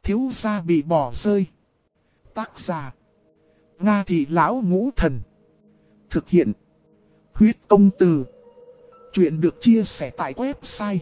thiếu gia bị bỏ rơi. Tác giả: Nga Thị Lão Ngũ Thần. Thực hiện: Huyết Công Từ. Chuyện được chia sẻ tại website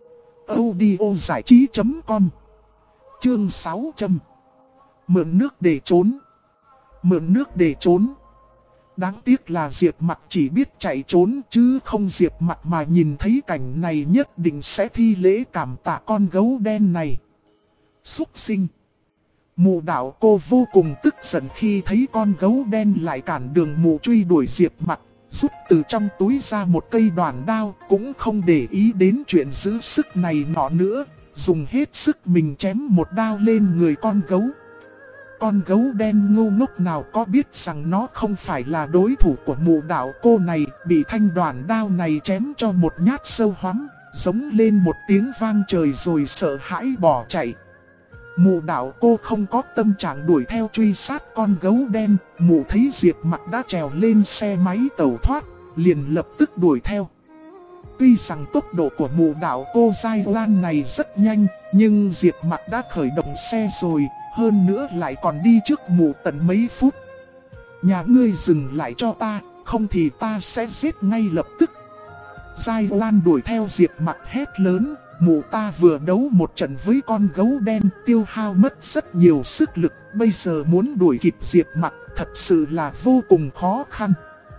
audiozảichí.com. Chương 600. Mượn nước để trốn. Mượn nước để trốn. Đáng tiếc là Diệp Mặc chỉ biết chạy trốn, chứ không Diệp Mặc mà nhìn thấy cảnh này nhất định sẽ thi lễ cảm tạ con gấu đen này. Súc sinh. Mụ đạo cô vô cùng tức giận khi thấy con gấu đen lại cản đường mụ truy đuổi Diệp Mặc, rút từ trong túi ra một cây đoản đao, cũng không để ý đến chuyện giữ sức này nọ nữa, dùng hết sức mình chém một đao lên người con gấu. Con gấu đen ngu ngốc nào có biết rằng nó không phải là đối thủ của mụ đạo cô này, bị thanh đoản đao này chém cho một nhát sâu hoắm, giống lên một tiếng vang trời rồi sợ hãi bỏ chạy. Mụ đạo cô không có tâm trạng đuổi theo truy sát con gấu đen, mụ thấy Diệp Mặc đã trèo lên xe máy tẩu thoát, liền lập tức đuổi theo. Tuy rằng tốc độ của mụ đạo cô Giai Lan này rất nhanh, nhưng Diệp Mặc đã khởi động xe rồi, hơn nữa lại còn đi trước mụ tận mấy phút. Nhà ngươi dừng lại cho ta, không thì ta sẽ giết ngay lập tức. Giai Lan đuổi theo Diệp Mặc hét lớn, mụ ta vừa đấu một trận với con gấu đen, tiêu hao mất rất nhiều sức lực, bây giờ muốn đuổi kịp Diệp Mặc thật sự là vô cùng khó khăn.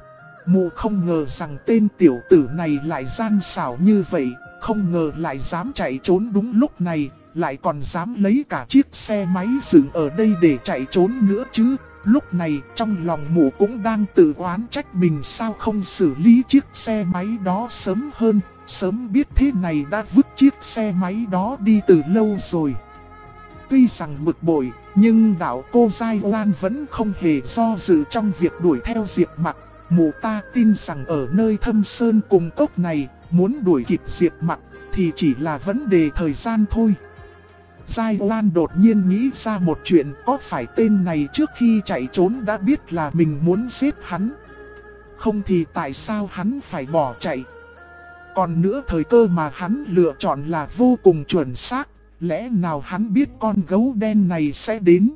Mụ không ngờ rằng tên tiểu tử này lại gian xảo như vậy, không ngờ lại dám chạy trốn đúng lúc này, lại còn dám lấy cả chiếc xe máy dừng ở đây để chạy trốn nữa chứ. Lúc này trong lòng mụ cũng đang tự oán trách mình sao không xử lý chiếc xe máy đó sớm hơn, sớm biết thế này đã vứt chiếc xe máy đó đi từ lâu rồi. Tuy rằng bực bội, nhưng đạo cô Giai Lan vẫn không hề do dự trong việc đuổi theo Diệp Mặc. Mụ ta tin rằng ở nơi thâm sơn cùng cốc này, muốn đuổi kịp Diệp Mặc thì chỉ là vấn đề thời gian thôi. Giai Lan đột nhiên nghĩ ra một chuyện, có phải tên này trước khi chạy trốn đã biết là mình muốn giết hắn? Không thì tại sao hắn phải bỏ chạy? Còn nữa thời cơ mà hắn lựa chọn là vô cùng chuẩn xác, lẽ nào hắn biết con gấu đen này sẽ đến?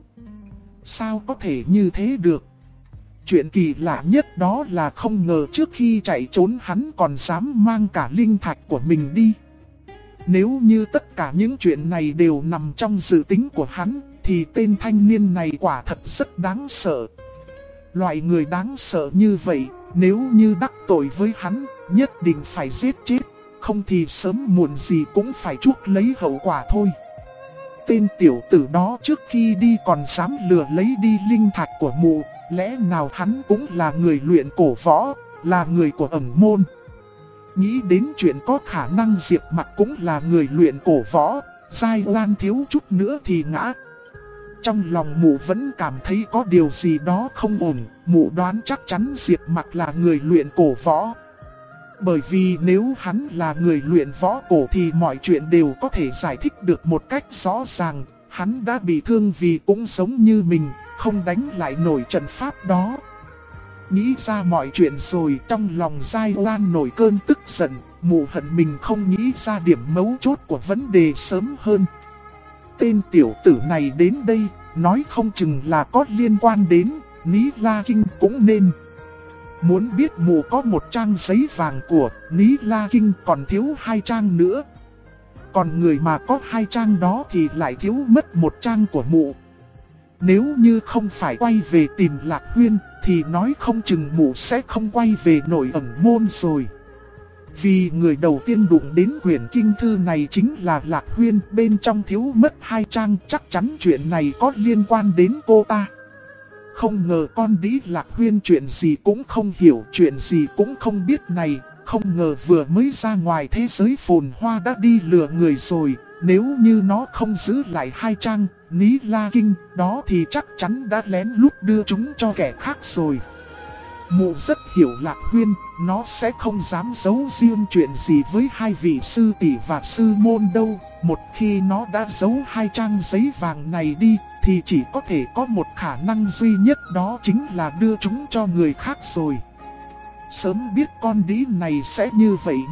Sao có thể như thế được? Chuyện kỳ lạ nhất đó là không ngờ trước khi chạy trốn hắn còn dám mang cả linh thạch của mình đi. Nếu như tất cả những chuyện này đều nằm trong dự tính của hắn, thì tên thanh niên này quả thật rất đáng sợ. Loại người đáng sợ như vậy, nếu như đắc tội với hắn, nhất định phải giết chết, không thì sớm muộn gì cũng phải chuốc lấy hậu quả thôi. Tên tiểu tử đó trước khi đi còn dám lừa lấy đi linh thạch của mụ, lẽ nào hắn cũng là người luyện cổ võ, là người của ẩn môn. Nghĩ đến chuyện có khả năng Diệp Mặc cũng là người luyện cổ võ, Giai Lan thiếu chút nữa thì ngã. Trong lòng mụ vẫn cảm thấy có điều gì đó không ổn, mụ đoán chắc chắn Diệp Mặc là người luyện cổ võ. Bởi vì nếu hắn là người luyện võ cổ thì mọi chuyện đều có thể giải thích được một cách rõ ràng. Hắn đã bị thương vì cũng giống như mình, không đánh lại nổi trận pháp đó. Nghĩ ra mọi chuyện rồi, trong lòng Giai Lan nổi cơn tức giận, mụ hận mình không nghĩ ra điểm mấu chốt của vấn đề sớm hơn. Tên tiểu tử này đến đây, nói không chừng là có liên quan đến Ní La Kinh cũng nên. Muốn biết mụ có một trang giấy vàng của Ní La Kinh còn thiếu 2 trang nữa. Còn người mà có 2 trang đó thì lại thiếu mất 1 trang của mụ. Nếu như không phải quay về tìm Lạc Huyên, thì nói không chừng mụ sẽ không quay về nội ẩn môn rồi. Vì người đầu tiên đụng đến quyển kinh thư này chính là Lạc Huyên, bên trong thiếu mất 2 trang, chắc chắn chuyện này có liên quan đến cô ta. Không ngờ con đĩ Lạc Huyên chuyện gì cũng không hiểu, chuyện gì cũng không biết này, không ngờ vừa mới ra ngoài thế giới phồn hoa đã đi lừa người rồi. Nếu như nó không giữ lại 2 trang Ní La Kinh đó thì chắc chắn đã lén lút đưa chúng cho kẻ khác rồi. Mụ rất hiểu Lạc Huyên, nó sẽ không dám giấu riêng chuyện gì với 2 vị sư tỷ và sư môn đâu. Một khi nó đã giấu 2 trang giấy vàng này đi, thì chỉ có thể có một khả năng duy nhất, đó chính là đưa chúng cho người khác rồi. Sớm biết con đĩ này sẽ như vậy mà,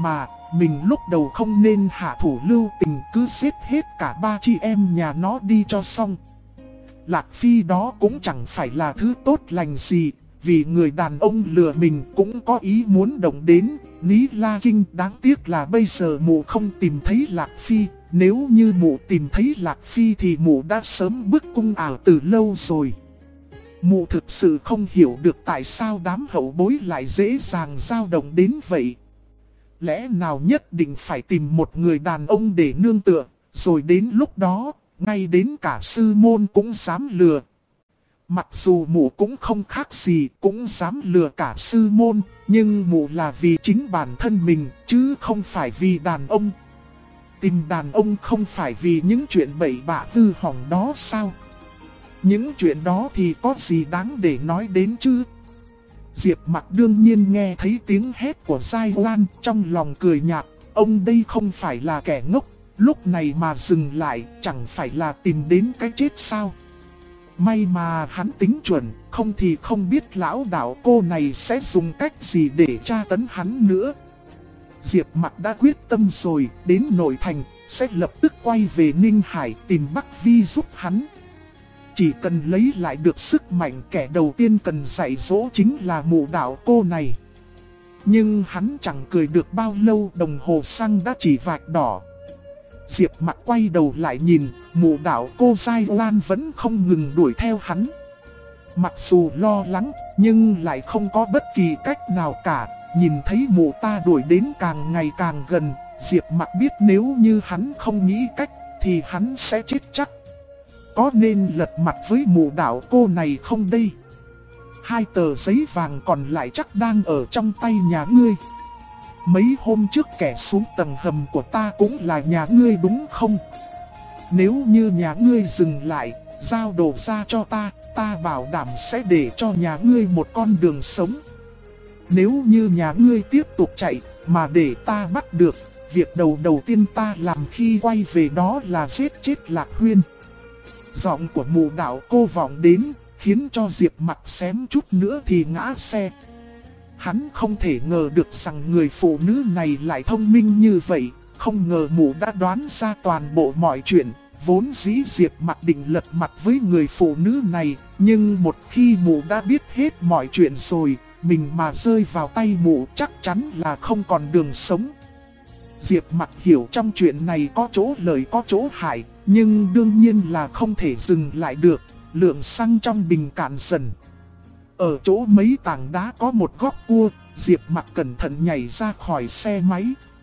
mình lúc đầu không nên hạ thủ lưu tình, cứ giết hết cả ba chị em nhà nó đi cho xong. Lạc Phi đó cũng chẳng phải là thứ tốt lành gì, vì người đàn ông lừa mình cũng có ý muốn động đến Ní La Kinh. Đáng tiếc là bây giờ mụ không tìm thấy Lạc Phi. Nếu như mụ tìm thấy Lạc Phi thì mụ đã sớm bước cung ảo từ lâu rồi. Mụ thực sự không hiểu được tại sao đám hậu bối lại dễ dàng dao động đến vậy. Lẽ nào nhất định phải tìm một người đàn ông để nương tựa, rồi đến lúc đó, ngay đến cả sư môn cũng dám lừa. Mặc dù mụ cũng không khác gì, cũng dám lừa cả sư môn, nhưng mụ là vì chính bản thân mình, chứ không phải vì đàn ông. Tìm đàn ông không phải vì những chuyện bậy bạ hư hỏng đó sao? Những chuyện đó thì có gì đáng để nói đến chứ? Diệp Mặc đương nhiên nghe thấy tiếng hét của Giai Lan, trong lòng cười nhạt. Ông đây không phải là kẻ ngốc, lúc này mà dừng lại chẳng phải là tìm đến cái chết sao? May mà hắn tính chuẩn, không thì không biết lão đạo cô này sẽ dùng cách gì để tra tấn hắn nữa. Diệp Mặc đã quyết tâm rồi, đến nội thành, sẽ lập tức quay về Ninh Hải tìm Bắc Vi giúp hắn. Chỉ cần lấy lại được sức mạnh, kẻ đầu tiên cần dạy dỗ chính là mụ đạo cô này. Nhưng hắn chẳng cười được bao lâu, đồng hồ xăng đã chỉ vạch đỏ. Diệp Mặc quay đầu lại nhìn, mụ đạo cô Giai Lan vẫn không ngừng đuổi theo hắn. Mặc dù lo lắng, nhưng lại không có bất kỳ cách nào cả. Nhìn thấy mụ ta đuổi đến càng ngày càng gần, Diệp Mặc biết nếu như hắn không nghĩ cách, thì hắn sẽ chết chắc. Có nên lật mặt với mụ đạo cô này không đây? 2 tờ giấy vàng còn lại chắc đang ở trong tay nhà ngươi. Mấy hôm trước kẻ xuống tầng hầm của ta cũng là nhà ngươi đúng không? Nếu như nhà ngươi dừng lại, giao đồ ra cho ta, ta bảo đảm sẽ để cho nhà ngươi một con đường sống. Nếu như nhà ngươi tiếp tục chạy, mà để ta bắt được, việc đầu tiên ta làm khi quay về đó là giết chết Lạc Huyên. Giọng của mụ đạo cô vọng đến, khiến cho Diệp Mặc xém chút nữa thì ngã xe. Hắn không thể ngờ được rằng người phụ nữ này lại thông minh như vậy, không ngờ mụ đã đoán ra toàn bộ mọi chuyện. Vốn dĩ Diệp Mặc định lật mặt với người phụ nữ này, nhưng một khi mụ đã biết hết mọi chuyện rồi, mình mà rơi vào tay mụ chắc chắn là không còn đường sống. Diệp Mặc hiểu trong chuyện này có chỗ lợi có chỗ hại, nhưng đương nhiên là không thể dừng lại được. Lượng xăng trong bình cạn dần. Ở chỗ mấy tảng đá có một góc cua, Diệp Mặc cẩn thận nhảy ra khỏi xe máy.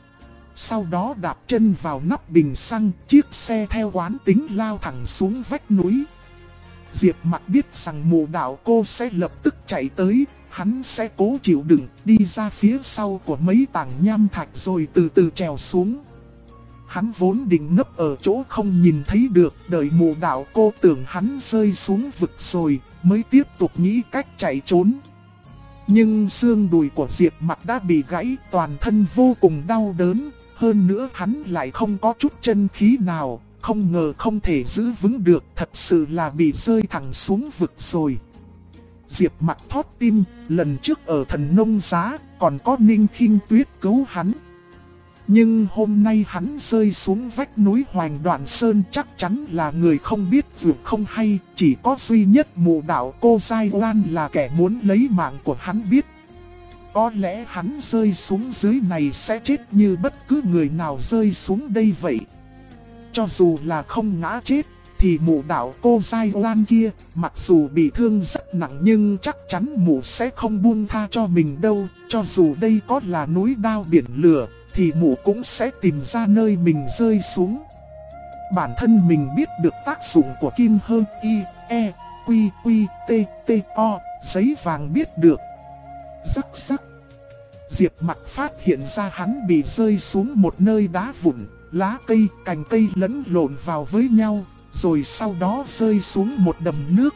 Sau đó đạp chân vào nắp bình xăng, chiếc xe theo quán tính lao thẳng xuống vách núi. Diệp Mặc biết rằng mụ đạo cô sẽ lập tức chạy tới, hắn sẽ cố chịu đựng, đi ra phía sau của mấy tảng nham thạch rồi từ từ trèo xuống. Hắn vốn định nấp ở chỗ không nhìn thấy được, đợi mụ đạo cô tưởng hắn rơi xuống vực rồi, mới tiếp tục nghĩ cách chạy trốn. Nhưng xương đùi của Diệp Mặc đã bị gãy, toàn thân vô cùng đau đớn, hơn nữa hắn lại không có chút chân khí nào, không ngờ không thể giữ vững được, thật sự là bị rơi thẳng xuống vực rồi. Diệp Mặc thót tim, lần trước ở Thần Nông Giá, còn có Ninh Khinh Tuyết cứu hắn. Nhưng hôm nay hắn rơi xuống vách núi Hoành Đoạn Sơn, chắc chắn là người không biết vượt không hay, chỉ có duy nhất mụ đạo cô Giai Lan là kẻ muốn lấy mạng của hắn biết. Có lẽ hắn rơi xuống dưới này sẽ chết như bất cứ người nào rơi xuống đây vậy. Cho dù là không ngã chết, thì mụ đạo cô Giai Lan kia, mặc dù bị thương rất nặng nhưng chắc chắn mụ sẽ không buông tha cho mình đâu. Cho dù đây có là núi đao biển lửa, thì mụ cũng sẽ tìm ra nơi mình rơi xuống. Bản thân mình biết được tác dụng của kim hơn y, e, quy, quy, t, t, o, giấy vàng biết được. Rắc rắc. Diệp Mặc phát hiện ra hắn bị rơi xuống một nơi đá vụn, lá cây, cành cây lẫn lộn vào với nhau, rồi sau đó rơi xuống một đầm nước.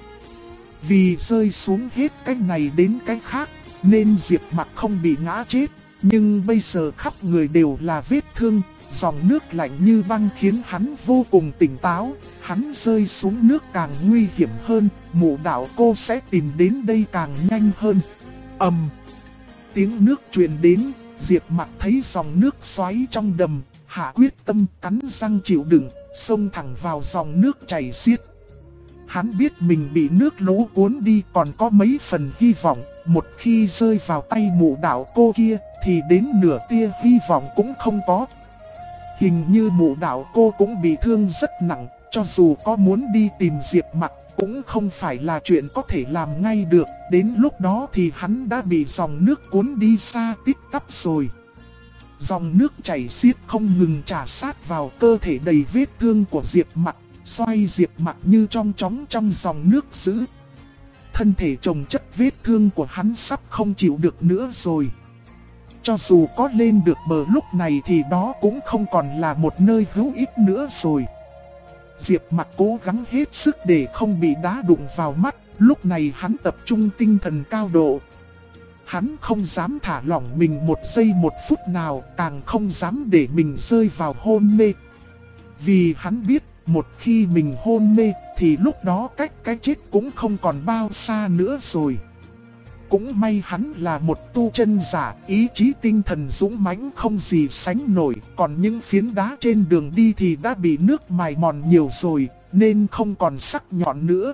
Vì rơi xuống hết cái này đến cái khác, nên Diệp Mặc không bị ngã chết. Nhưng bây giờ khắp người đều là vết thương, dòng nước lạnh như băng khiến hắn vô cùng tỉnh táo. Hắn rơi xuống nước càng nguy hiểm hơn, mụ đạo cô sẽ tìm đến đây càng nhanh hơn. Tiếng nước truyền đến, Diệp Mặc thấy dòng nước xoáy trong đầm, hạ quyết tâm cắn răng chịu đựng, xông thẳng vào dòng nước chảy xiết. Hắn biết mình bị nước lũ cuốn đi còn có mấy phần hy vọng, một khi rơi vào tay mụ đạo cô kia thì đến nửa tia hy vọng cũng không có. Hình như mụ đạo cô cũng bị thương rất nặng, cho dù có muốn đi tìm Diệp Mặc cũng không phải là chuyện có thể làm ngay được, đến lúc đó thì hắn đã bị dòng nước cuốn đi xa tít tắp rồi. Dòng nước chảy xiết không ngừng trà sát vào cơ thể đầy vết thương của Diệp Mặc, xoay Diệp Mặc như trong chóng trong dòng nước dữ. Thân thể chồng chất vết thương của hắn sắp không chịu được nữa rồi. Cho dù có lên được bờ lúc này thì đó cũng không còn là một nơi hữu ích nữa rồi. Diệp Mặc cố gắng hết sức để không bị đá đụng vào mắt, lúc này hắn tập trung tinh thần cao độ. Hắn không dám thả lỏng mình một giây một phút nào, càng không dám để mình rơi vào hôn mê. Vì hắn biết, một khi mình hôn mê, thì lúc đó cách cái chết cũng không còn bao xa nữa rồi. Cũng may hắn là một tu chân giả, ý chí tinh thần dũng mãnh không gì sánh nổi, còn những phiến đá trên đường đi thì đã bị nước mài mòn nhiều rồi, nên không còn sắc nhọn nữa.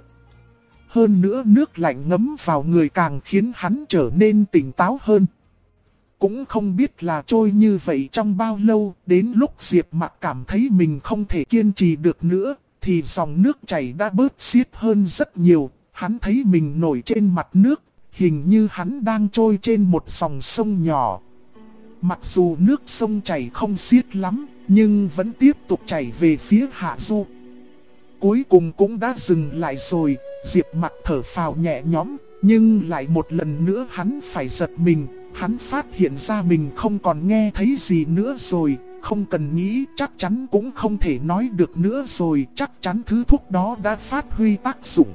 Hơn nữa nước lạnh ngấm vào người càng khiến hắn trở nên tỉnh táo hơn. Cũng không biết là trôi như vậy trong bao lâu, đến lúc Diệp Mặc cảm thấy mình không thể kiên trì được nữa, thì dòng nước chảy đã bớt xiết hơn rất nhiều, hắn thấy mình nổi trên mặt nước, hình như hắn đang trôi trên một dòng sông nhỏ. Mặc dù nước sông chảy không xiết lắm, nhưng vẫn tiếp tục chảy về phía hạ du. Cuối cùng cũng đã dừng lại rồi, Diệp Mặc thở phào nhẹ nhõm, nhưng lại một lần nữa hắn phải giật mình, hắn phát hiện ra mình không còn nghe thấy gì nữa rồi, không cần nghĩ chắc chắn cũng không thể nói được nữa rồi, chắc chắn thứ thuốc đó đã phát huy tác dụng.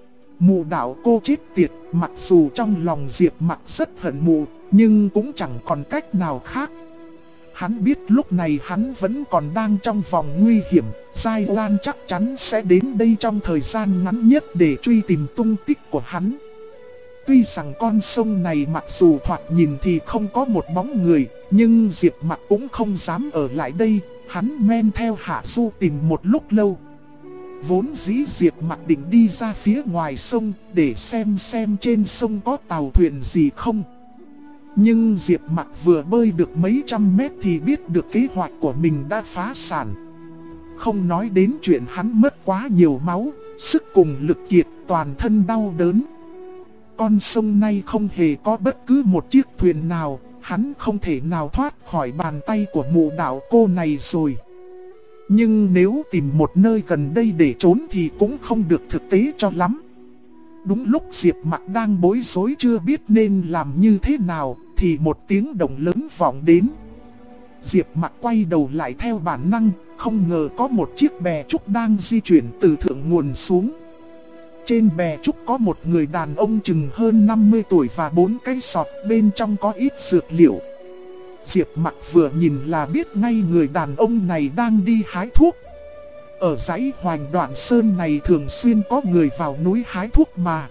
Mụ đạo cô chết tiệt, mặc dù trong lòng Diệp Mặc rất hận mụ, nhưng cũng chẳng còn cách nào khác. Hắn biết lúc này hắn vẫn còn đang trong vòng nguy hiểm, Giai Lan chắc chắn sẽ đến đây trong thời gian ngắn nhất để truy tìm tung tích của hắn. Tuy rằng con sông này mặc dù thoạt nhìn thì không có một bóng người, nhưng Diệp Mặc cũng không dám ở lại đây, hắn men theo hạ du tìm một lúc lâu. Vốn dĩ Diệp Mặc định đi ra phía ngoài sông để xem trên sông có tàu thuyền gì không. Nhưng Diệp Mặc vừa bơi được mấy trăm mét thì biết được kế hoạch của mình đã phá sản. Không nói đến chuyện hắn mất quá nhiều máu, sức cùng lực kiệt, toàn thân đau đớn. Con sông này không hề có bất cứ một chiếc thuyền nào, hắn không thể nào thoát khỏi bàn tay của mụ đạo cô này rồi. Nhưng nếu tìm một nơi gần đây để trốn thì cũng không được thực tế cho lắm. Đúng lúc Diệp Mặc đang bối rối chưa biết nên làm như thế nào, thì một tiếng động lớn vọng đến. Diệp Mặc quay đầu lại theo bản năng, không ngờ có một chiếc bè trúc đang di chuyển từ thượng nguồn xuống. Trên bè trúc có một người đàn ông chừng hơn 50 tuổi và 4 cái sọt, bên trong có ít dược liệu. Diệp Mặc vừa nhìn là biết ngay người đàn ông này đang đi hái thuốc. Ở dãy Hoành Đoạn Sơn này thường xuyên có người vào núi hái thuốc mà.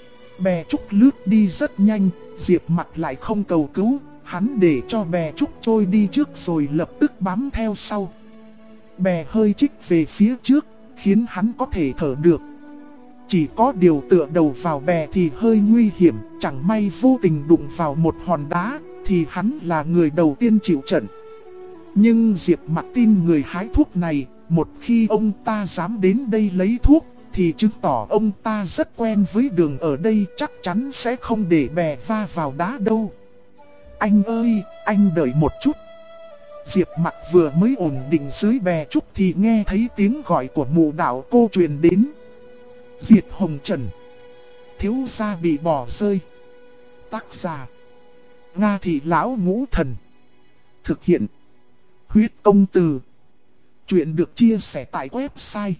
Bè trúc lướt đi rất nhanh, Diệp Mặc lại không cầu cứu, hắn để cho bè trúc trôi đi trước rồi lập tức bám theo sau. Bè hơi chích về phía trước, khiến hắn có thể thở được. Chỉ có điều tựa đầu vào bè thì hơi nguy hiểm, chẳng may vô tình đụng vào một hòn đá, thì hắn là người đầu tiên chịu trận. Nhưng Diệp Mặc tin người hái thuốc này, một khi ông ta dám đến đây lấy thuốc, thì chứng tỏ ông ta rất quen với đường ở đây, chắc chắn sẽ không để bè va vào đá đâu. Anh ơi, anh đợi một chút. Diệp Mặc vừa mới ổn định dưới bè trúc thì nghe thấy tiếng gọi của mụ đạo cô truyền đến. Diệt Hồng Trần, thiếu gia bị bỏ rơi. Tác giả Nga Thị Lão Ngũ Thần. Thực hiện Huyết Công Từ. Chuyện được chia sẻ tại website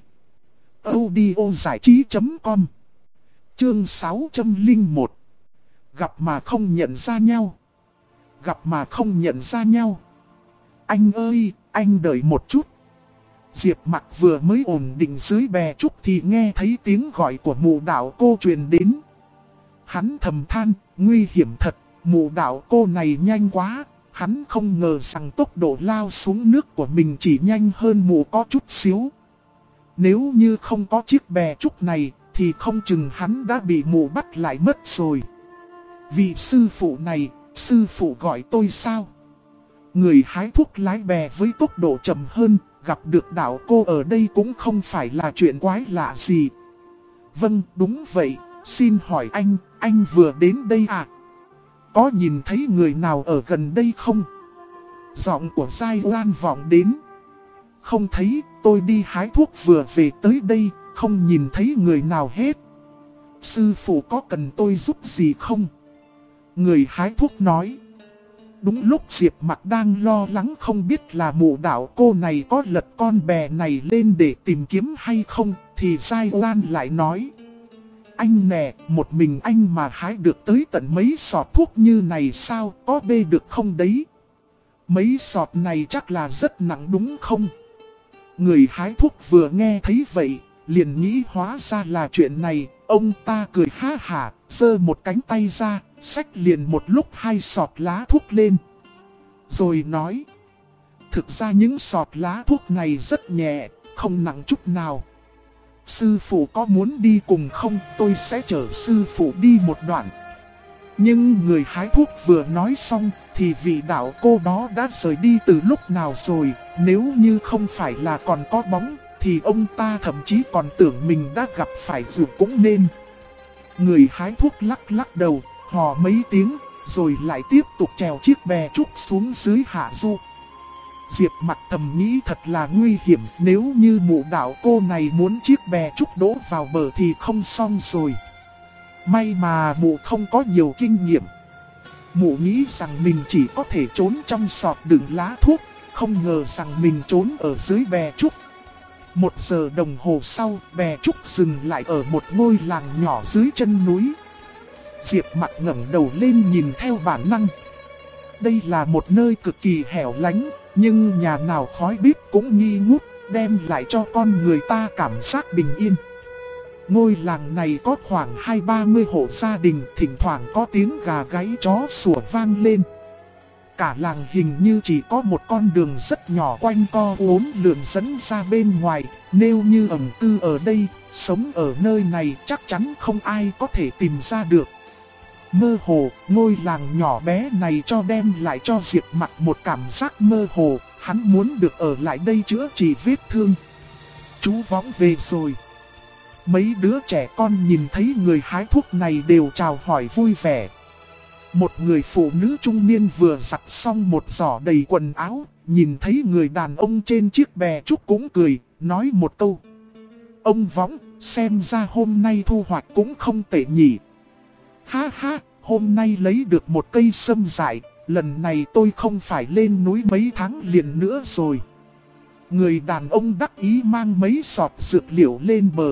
audiozảichí.com. Chương 601. Gặp mà không nhận ra nhau. Gặp mà không nhận ra nhau. Anh ơi, anh đợi một chút. Diệp Mặc vừa mới ổn định dưới bè trúc thì nghe thấy tiếng gọi của mụ đạo cô truyền đến. Hắn thầm than, nguy hiểm thật, mụ đạo cô này nhanh quá, Hắn không ngờ rằng tốc độ lao xuống nước của mình chỉ nhanh hơn mụ có chút xíu. Nếu như không có chiếc bè trúc này thì không chừng hắn đã bị mụ bắt lại mất rồi. Vị sư phụ này, sư phụ gọi tôi sao? Người hái thuốc lái bè với tốc độ chậm hơn, gặp được đạo cô ở đây cũng không phải là chuyện quái lạ gì. Vâng, đúng vậy, xin hỏi anh vừa đến đây à? Có nhìn thấy người nào ở gần đây không? Giọng của Giai Lan vọng đến. Không thấy, tôi đi hái thuốc vừa về tới đây, không nhìn thấy người nào hết. Sư phụ có cần tôi giúp gì không? Người hái thuốc nói. Đúng lúc Diệp Mặc đang lo lắng không biết là mụ đạo cô này có lật con bè này lên để tìm kiếm hay không, thì Giai Lan lại nói. Anh nè, một mình anh mà hái được tới tận mấy sọt thuốc như này sao, có bê được không đấy? Mấy sọt này chắc là rất nặng đúng không? Người hái thuốc vừa nghe thấy vậy, liền nghĩ hóa ra là chuyện này, ông ta cười ha hả, giơ một cánh tay ra, xách liền một lúc 2 sọt lá thuốc lên. Rồi nói, thực ra những sọt lá thuốc này rất nhẹ, không nặng chút nào. Sư phụ có muốn đi cùng không, tôi sẽ chở sư phụ đi một đoạn. Nhưng người hái thuốc vừa nói xong, thì vị đạo cô đó đã rời đi từ lúc nào rồi. Nếu như không phải là còn có bóng, thì ông ta thậm chí còn tưởng mình đã gặp phải dù cũng nên. Người hái thuốc lắc lắc đầu, hò mấy tiếng, rồi lại tiếp tục trèo chiếc bè trúc xuống dưới hạ du. Diệp Mặc thầm nghĩ thật là nguy hiểm, nếu như mụ đạo cô này muốn chiếc bè trúc đổ vào bờ thì không xong rồi. May mà mụ không có nhiều kinh nghiệm. Mụ nghĩ rằng mình chỉ có thể trốn trong sọt đựng lá thuốc, không ngờ rằng mình trốn ở dưới bè trúc. 1 giờ đồng hồ sau, bè trúc dừng lại ở một ngôi làng nhỏ dưới chân núi. Diệp Mặc ngẩng đầu lên nhìn theo bản năng. Đây là một nơi cực kỳ hẻo lánh, nhưng nhà nào khói bếp cũng nghi ngút, đem lại cho con người ta cảm giác bình yên. Ngôi làng này có khoảng 20-30 hộ gia đình, thỉnh thoảng có tiếng gà gáy chó sủa vang lên. Cả làng hình như chỉ có một con đường rất nhỏ quanh co uốn lượn dẫn ra bên ngoài, nếu như ẩn cư ở đây, sống ở nơi này chắc chắn không ai có thể tìm ra được. Mơ hồ, ngôi làng nhỏ bé này đem lại cho Diệp Mặc một cảm giác mơ hồ, hắn muốn được ở lại đây chữa trị vết thương. Chú Võng về rồi. Mấy đứa trẻ con nhìn thấy người hái thuốc này đều chào hỏi vui vẻ. Một người phụ nữ trung niên vừa giặt xong một giỏ đầy quần áo, nhìn thấy người đàn ông trên chiếc bè trúc cũng cười, nói một câu. Ông Võng, xem ra hôm nay thu hoạch cũng không tệ nhỉ. Ha ha, hôm nay lấy được một cây sâm dại, lần này tôi không phải lên núi mấy tháng liền nữa rồi. Người đàn ông đắc ý mang mấy sọt dược liệu lên bờ.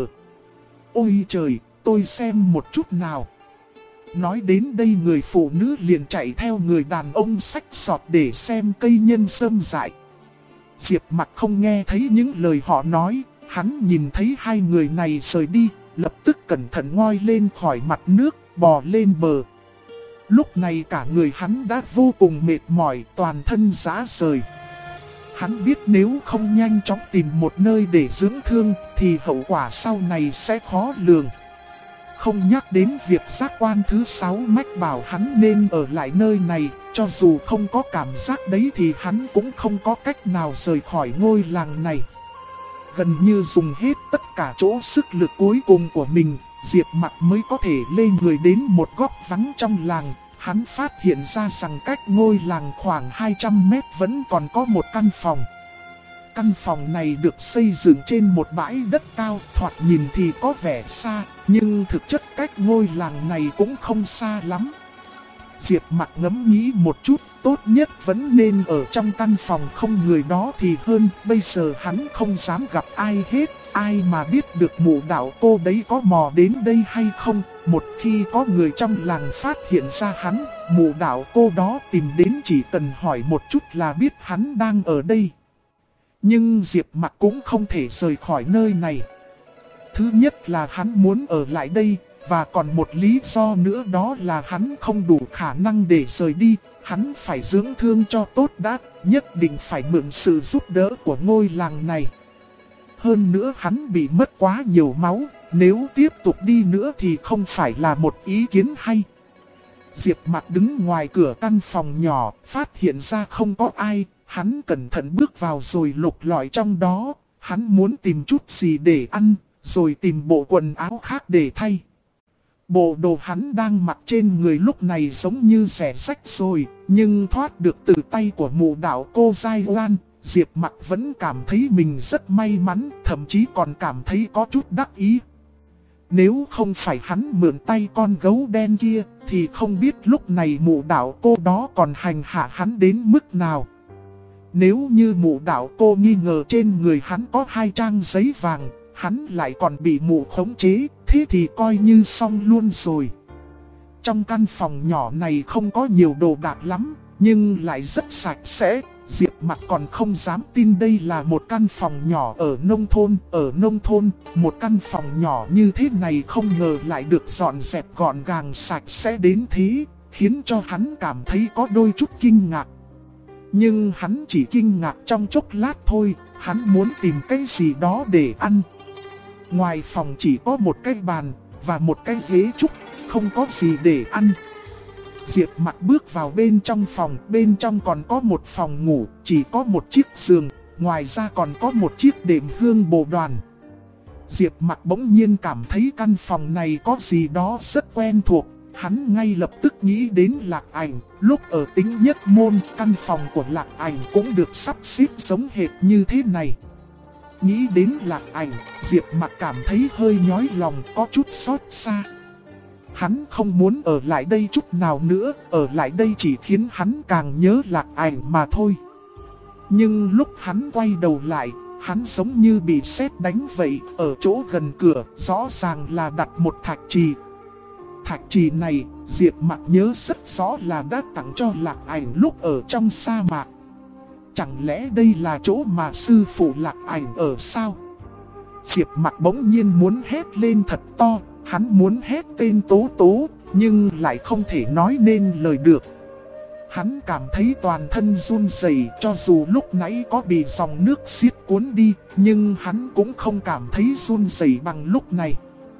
Ôi trời, tôi xem một chút nào. Nói đến đây người phụ nữ liền chạy theo người đàn ông xách sọt để xem cây nhân sâm dại. Diệp Mặc không nghe thấy những lời họ nói, hắn nhìn thấy hai người này rời đi, lập tức cẩn thận ngoi lên khỏi mặt nước, bò lên bờ. Lúc này cả người hắn đã vô cùng mệt mỏi, toàn thân rã rời. Hắn biết nếu không nhanh chóng tìm một nơi để dưỡng thương thì hậu quả sau này sẽ khó lường. Không nhắc đến việc giác quan thứ 6 mách bảo hắn nên ở lại nơi này, cho dù không có cảm giác đấy thì hắn cũng không có cách nào rời khỏi ngôi làng này. Gần như dùng hết tất cả chỗ sức lực cuối cùng của mình, Diệp Mặc mới có thể lê người đến một góc vắng trong làng. Hắn phát hiện ra rằng cách ngôi làng khoảng 200 mét vẫn còn có một căn phòng. Căn phòng này được xây dựng trên một bãi đất cao, thoạt nhìn thì có vẻ xa, nhưng thực chất cách ngôi làng này cũng không xa lắm. Diệp Mặc ngẫm nghĩ một chút, tốt nhất vẫn nên ở trong căn phòng không người đó thì hơn, bây giờ hắn không dám gặp ai hết, ai mà biết được mụ đạo cô đấy có mò đến đây hay không. Một khi có người trong làng phát hiện ra hắn, mụ đạo cô đó tìm đến chỉ cần hỏi một chút là biết hắn đang ở đây. Nhưng Diệp Mặc cũng không thể rời khỏi nơi này. Thứ nhất là hắn muốn ở lại đây, Và còn một lý do nữa, đó là hắn không đủ khả năng để rời đi, hắn phải dưỡng thương cho tốt đã, nhất định phải mượn sự giúp đỡ của ngôi làng này. Hơn nữa hắn bị mất quá nhiều máu, nếu tiếp tục đi nữa thì không phải là một ý kiến hay. Diệp Mặc đứng ngoài cửa căn phòng nhỏ, phát hiện ra không có ai, hắn cẩn thận bước vào rồi lục lọi trong đó, hắn muốn tìm chút gì để ăn, rồi tìm bộ quần áo khác để thay. Bộ đồ hắn đang mặc trên người lúc này giống như rẻ rách rồi, nhưng thoát được từ tay của mụ đạo cô Giai Oan, Diệp Mặc vẫn cảm thấy mình rất may mắn, thậm chí còn cảm thấy có chút đắc ý. Nếu không phải hắn mượn tay con gấu đen kia, thì không biết lúc này mụ đạo cô đó còn hành hạ hắn đến mức nào. Nếu như mụ đạo cô nghi ngờ trên người hắn có 2 trang giấy vàng, hắn lại còn bị mụ khống chế, thế thì coi như xong luôn rồi. Trong căn phòng nhỏ này không có nhiều đồ đạc lắm, nhưng lại rất sạch sẽ. Diệp Mặc còn không dám tin đây là một căn phòng nhỏ ở nông thôn. Ở nông thôn, một căn phòng nhỏ như thế này không ngờ lại được dọn dẹp gọn gàng sạch sẽ đến thế, khiến cho hắn cảm thấy có đôi chút kinh ngạc. Nhưng hắn chỉ kinh ngạc trong chốc lát thôi, hắn muốn tìm cái gì đó để ăn. Ngoài phòng chỉ có một cái bàn và một cái ghế trúc, không có gì để ăn. Diệp Mặc bước vào bên trong phòng, bên trong còn có một phòng ngủ, chỉ có một chiếc giường, ngoài ra còn có một chiếc đệm hương bồ đoàn. Diệp Mặc bỗng nhiên cảm thấy căn phòng này có gì đó rất quen thuộc, hắn ngay lập tức nghĩ đến Lạc Ảnh. Lúc ở Tính Nhất Môn, căn phòng của Lạc Ảnh cũng được sắp xếp giống hệt như thế này. Nghĩ đến Lạc Ảnh, Diệp Mặc cảm thấy hơi nhói lòng, có chút xót xa. Hắn không muốn ở lại đây chút nào nữa, ở lại đây chỉ khiến hắn càng nhớ Lạc Ảnh mà thôi. Nhưng lúc hắn quay đầu lại, hắn giống như bị sét đánh vậy, ở chỗ gần cửa, rõ ràng là đặt một thạch trì. Thạch trì này, Diệp Mặc nhớ rất rõ là đã tặng cho Lạc Ảnh lúc ở trong sa mạc. Chẳng lẽ đây là chỗ mà sư phụ Lạc Ảnh ở sao? Diệp Mặc bỗng nhiên muốn hét lên thật to, hắn muốn hét tên Tố Tố, nhưng lại không thể nói nên lời được. Hắn cảm thấy toàn thân run rẩy, cho dù lúc nãy có bị dòng nước xiết cuốn đi, nhưng hắn cũng không cảm thấy run rẩy bằng lúc này.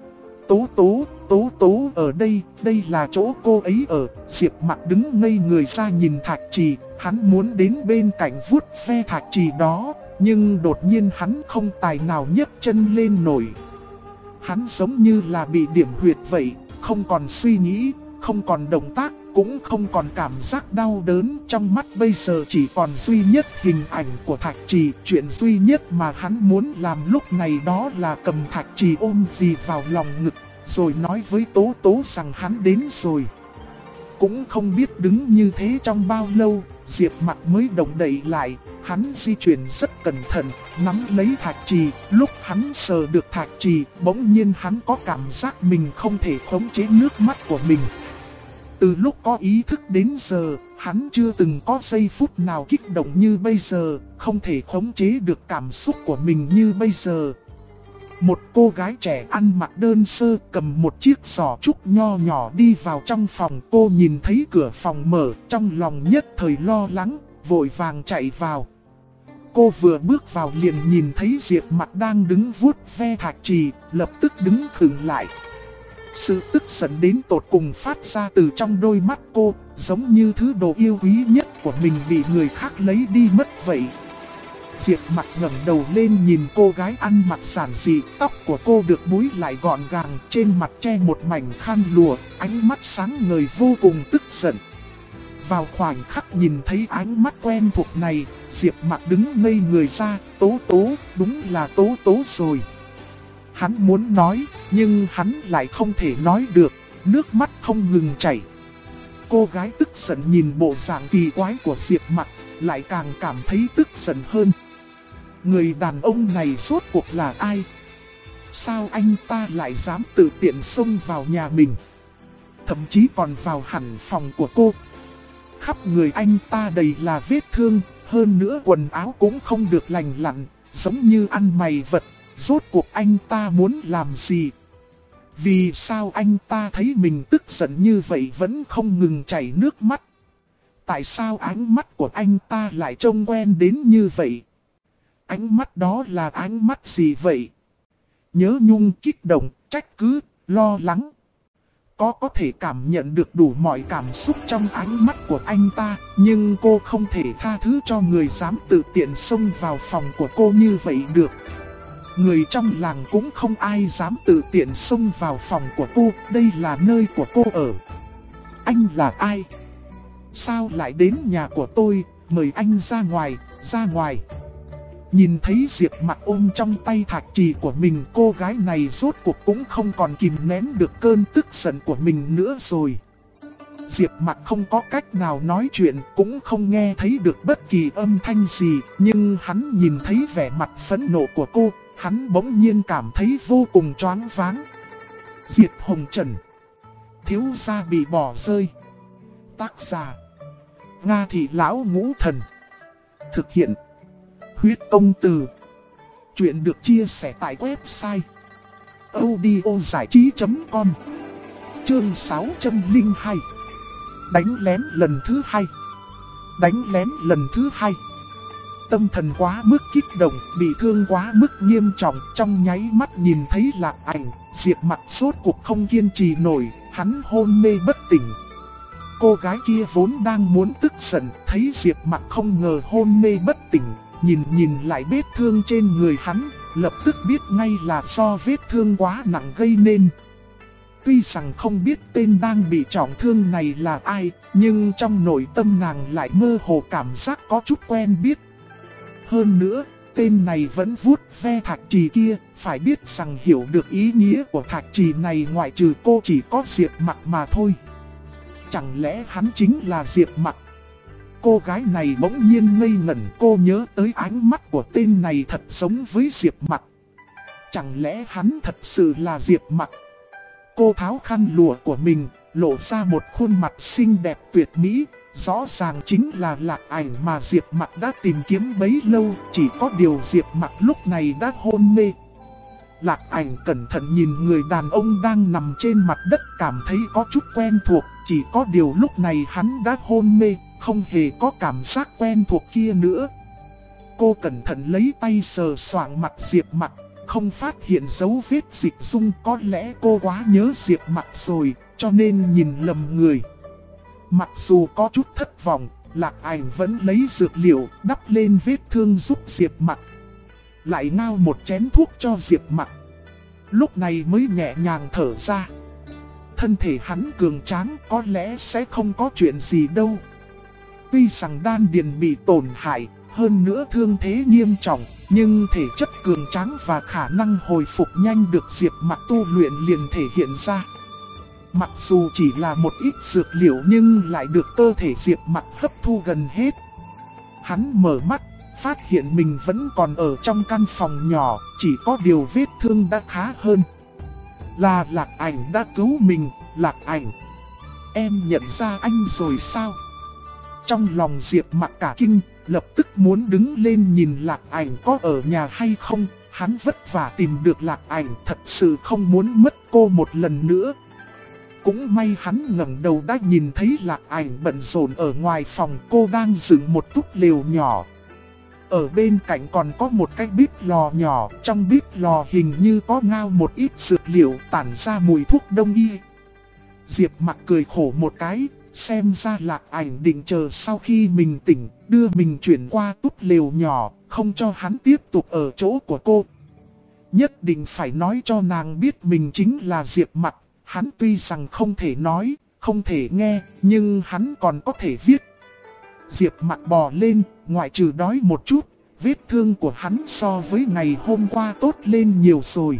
Tố Tố, Tố Tố ở đây, đây là chỗ cô ấy ở. Diệp Mặc đứng ngây người ra nhìn thạch trì, hắn muốn đến bên cạnh vuốt ve thạch trì đó, nhưng đột nhiên hắn không tài nào nhấc chân lên nổi. Hắn giống như là bị điểm huyệt vậy, không còn suy nghĩ, không còn động tác, cũng không còn cảm giác đau đớn. Trong mắt bây giờ chỉ còn duy nhất hình ảnh của thạch trì. Chuyện duy nhất mà hắn muốn làm lúc này đó là cầm thạch trì ôm dì vào lòng ngực, rồi nói với Tố Tố rằng hắn đến rồi. Cũng không biết đứng như thế trong bao lâu, Diệp Mặc mới động đậy lại. Hắn di chuyển rất cẩn thận, nắm lấy thạch trì. Lúc hắn sờ được thạch trì, bỗng nhiên hắn có cảm giác mình không thể khống chế nước mắt của mình. Từ lúc có ý thức đến giờ, hắn chưa từng có giây phút nào kích động như bây giờ, không thể khống chế được cảm xúc của mình như bây giờ. Một cô gái trẻ ăn mặc đơn sơ cầm một chiếc giỏ trúc nho nhỏ đi vào trong phòng. Cô nhìn thấy cửa phòng mở, trong lòng nhất thời lo lắng, vội vàng chạy vào. Cô vừa bước vào liền nhìn thấy Diệp Mặc đang đứng vuốt ve thạch trì, lập tức đứng khựng lại. Sự tức giận đến tột cùng phát ra từ trong đôi mắt cô, giống như thứ đồ yêu quý nhất của mình bị người khác lấy đi mất vậy. Diệp Mặc ngẩng đầu lên nhìn cô gái ăn mặc giản dị, tóc của cô được búi lại gọn gàng, trên mặt che một mảnh khăn lụa, ánh mắt sáng ngời vô cùng tức giận. Vào khoảnh khắc nhìn thấy ánh mắt quen thuộc này, Diệp Mặc đứng ngây người ra. Tố Tố, đúng là Tố Tố rồi. Hắn muốn nói, nhưng hắn lại không thể nói được, nước mắt không ngừng chảy. Cô gái tức giận nhìn bộ dạng kỳ quái của Diệp Mặc, lại càng cảm thấy tức giận hơn. Người đàn ông này rốt cuộc là ai? Sao anh ta lại dám tự tiện xông vào nhà mình? Thậm chí còn vào hẳn phòng của cô. Khắp người anh ta đầy là vết thương, hơn nữa quần áo cũng không được lành lặn, giống như ăn mày vật. Rốt cuộc anh ta muốn làm gì? Vì sao anh ta thấy mình tức giận như vậy vẫn không ngừng chảy nước mắt? Tại sao ánh mắt của anh ta lại trông quen đến như vậy? Ánh mắt đó là ánh mắt gì vậy? Nhớ nhung, kích động, trách cứ, lo lắng. Có thể cảm nhận được đủ mọi cảm xúc trong ánh mắt của anh ta, nhưng cô không thể tha thứ cho người dám tự tiện xông vào phòng của cô như vậy được. Người trong làng cũng không ai dám tự tiện xông vào phòng của cô, đây là nơi của cô ở. Anh là ai? Sao lại đến nhà của tôi, mời anh ra ngoài, ra ngoài. Nhìn thấy Diệp Mặc ôm trong tay thạch trì của mình, cô gái này rốt cuộc cũng không còn kìm nén được cơn tức giận của mình nữa rồi. Diệp Mặc không có cách nào nói chuyện, cũng không nghe thấy được bất kỳ âm thanh gì, nhưng hắn nhìn thấy vẻ mặt phẫn nộ của cô, hắn bỗng nhiên cảm thấy vô cùng choáng váng. Diệp Hồng Trần, thiếu gia bị bỏ rơi. Tác giả Nga Thị Lão Ngũ Thần. Thực hiện Huyết Công Từ. Chuyện được chia sẻ tại website audiozảichí.com. Chương 602. Đánh lén lần thứ hai. Đánh lén lần thứ hai. Tâm thần quá mức kích động, bị thương quá mức nghiêm trọng, trong nháy mắt nhìn thấy Lạc Ảnh, Diệp Mặc sốt cuộc không kiên trì nổi, hắn hôn mê bất tỉnh. Cô gái kia vốn đang muốn tức giận, thấy Diệp Mặc không ngờ hôn mê bất tỉnh, nhìn lại vết thương trên người hắn, lập tức biết ngay là do vết thương quá nặng gây nên. Tuy rằng không biết tên đang bị trọng thương này là ai, nhưng trong nội tâm nàng lại mơ hồ cảm giác có chút quen biết. Hơn nữa, tên này vẫn vuốt ve thạch trì kia, phải biết rằng hiểu được ý nghĩa của thạch trì này ngoại trừ cô chỉ có Diệp Mặc mà thôi. Chẳng lẽ hắn chính là Diệp Mặc? Cô gái này bỗng nhiên ngây ngẩn, cô nhớ tới ánh mắt của tên này thật giống với Diệp Mặc. Chẳng lẽ hắn thật sự là Diệp Mặc? Cô tháo khăn lụa của mình, lộ ra một khuôn mặt xinh đẹp tuyệt mỹ, rõ ràng chính là Lạc Ảnh mà Diệp Mặc đã tìm kiếm bấy lâu, chỉ có điều Diệp Mặc lúc này đã hôn mê. Lạc Ảnh cẩn thận nhìn người đàn ông đang nằm trên mặt đất, cảm thấy có chút quen thuộc, chỉ có điều lúc này hắn đã hôn mê, không hề có cảm giác quen thuộc kia nữa. Cô cẩn thận lấy tay sờ soạng mặt Diệp Mặc, không phát hiện dấu vết dịch dung, có lẽ cô quá nhớ Diệp Mặc rồi, cho nên nhìn lầm người. Mặc dù có chút thất vọng, Lạc Ảnh vẫn lấy dược liệu đắp lên vết thương giúp Diệp Mặc. Lại ngao một chén thuốc cho Diệp Mặc. Lúc này mới nhẹ nhàng thở ra. Thân thể hắn cường tráng, có lẽ sẽ không có chuyện gì đâu. Tuy rằng đan điền bị tổn hại, hơn nữa thương thế nghiêm trọng, nhưng thể chất cường tráng và khả năng hồi phục nhanh được Diệp Mặc tu luyện liền thể hiện ra. Mặc dù chỉ là một ít dược liệu nhưng lại được cơ thể Diệp Mặc hấp thu gần hết. Hắn mở mắt, phát hiện mình vẫn còn ở trong căn phòng nhỏ, chỉ có điều vết thương đã khá hơn. Là Lạc Ảnh đã cứu mình. Lạc Ảnh, em nhận ra anh rồi sao? Trong lòng Diệp Mặc cả kinh, lập tức muốn đứng lên nhìn Lạc Ảnh có ở nhà hay không. Hắn vất vả tìm được Lạc Ảnh, thật sự không muốn mất cô một lần nữa. Cũng may hắn ngẩng đầu đã nhìn thấy Lạc Ảnh bận rộn ở ngoài phòng, cô đang dựng một túp lều nhỏ. Ở bên cạnh còn có một cái bếp lò nhỏ, trong bếp lò hình như có ngao một ít dược liệu tản ra mùi thuốc đông y. Diệp Mặc cười khổ một cái, xem ra Lạc Ảnh định chờ sau khi mình tỉnh, đưa mình chuyển qua túp lều nhỏ, không cho hắn tiếp tục ở chỗ của cô. Nhất định phải nói cho nàng biết mình chính là Diệp Mặc. Hắn tuy rằng không thể nói, không thể nghe, nhưng hắn còn có thể viết. Diệp Mặc bò lên, ngoại trừ đói một chút, vết thương của hắn so với ngày hôm qua tốt lên nhiều rồi.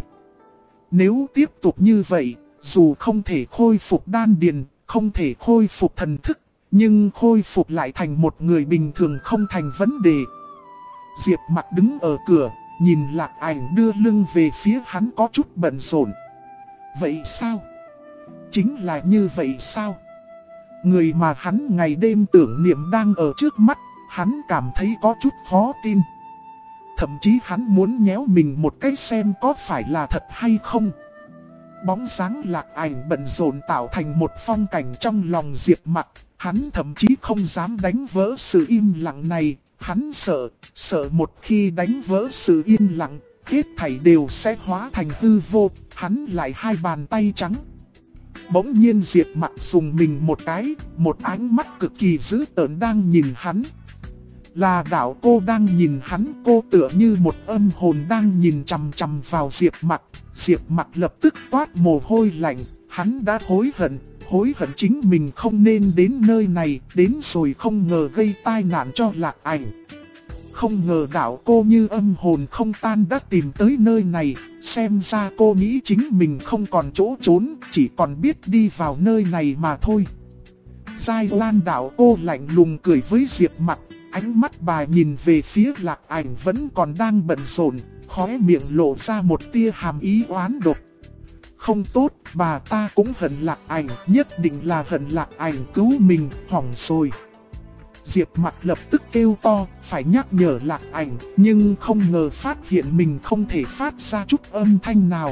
Nếu tiếp tục như vậy, dù không thể khôi phục đan điền, không thể khôi phục thần thức, nhưng khôi phục lại thành một người bình thường không thành vấn đề. Diệp Mặc đứng ở cửa, nhìn Lạc Ảnh đưa lưng về phía hắn có chút bận rộn. Vậy sao? Chính là như vậy sao? Người mà hắn ngày đêm tưởng niệm đang ở trước mắt, hắn cảm thấy có chút khó tin. Thậm chí hắn muốn nhéo mình một cái xem có phải là thật hay không. bóng dáng Lạc Ảnh bận rộn tạo thành một phong cảnh trong lòng Diệp Mặc. Hắn thậm chí không dám đánh vỡ sự im lặng này. Hắn sợ một khi đánh vỡ sự im lặng, hết thảy đều sẽ hóa thành hư vô. Hắn lại hai bàn tay trắng. Bỗng nhiên Diệp Mặc dùng mình một cái, một ánh mắt cực kỳ dữ tợn đang nhìn hắn. Là đạo cô đang nhìn hắn, cô tựa như một âm hồn đang nhìn chằm chằm vào Diệp Mặc. Diệp Mặc lập tức toát mồ hôi lạnh, hắn đã hối hận chính mình không nên đến nơi này, đến rồi không ngờ gây tai nạn cho Lạc Ảnh. Không ngờ đạo cô như âm hồn không tan đã tìm tới nơi này, xem ra cô nghĩ chính mình không còn chỗ trốn, chỉ còn biết đi vào nơi này mà thôi. Giai Lan đạo cô lạnh lùng cười với Diệp Mặc, ánh mắt bà nhìn về phía Lạc Ảnh vẫn còn đang bận rộn, khóe miệng lộ ra một tia hàm ý oán độc. Không tốt, bà ta cũng hận Lạc Ảnh, nhất định là hận Lạc Ảnh cứu mình, hỏng rồi. Diệp Mặc lập tức kêu to, phải nhắc nhở Lạc Ảnh, nhưng không ngờ phát hiện mình không thể phát ra chút âm thanh nào.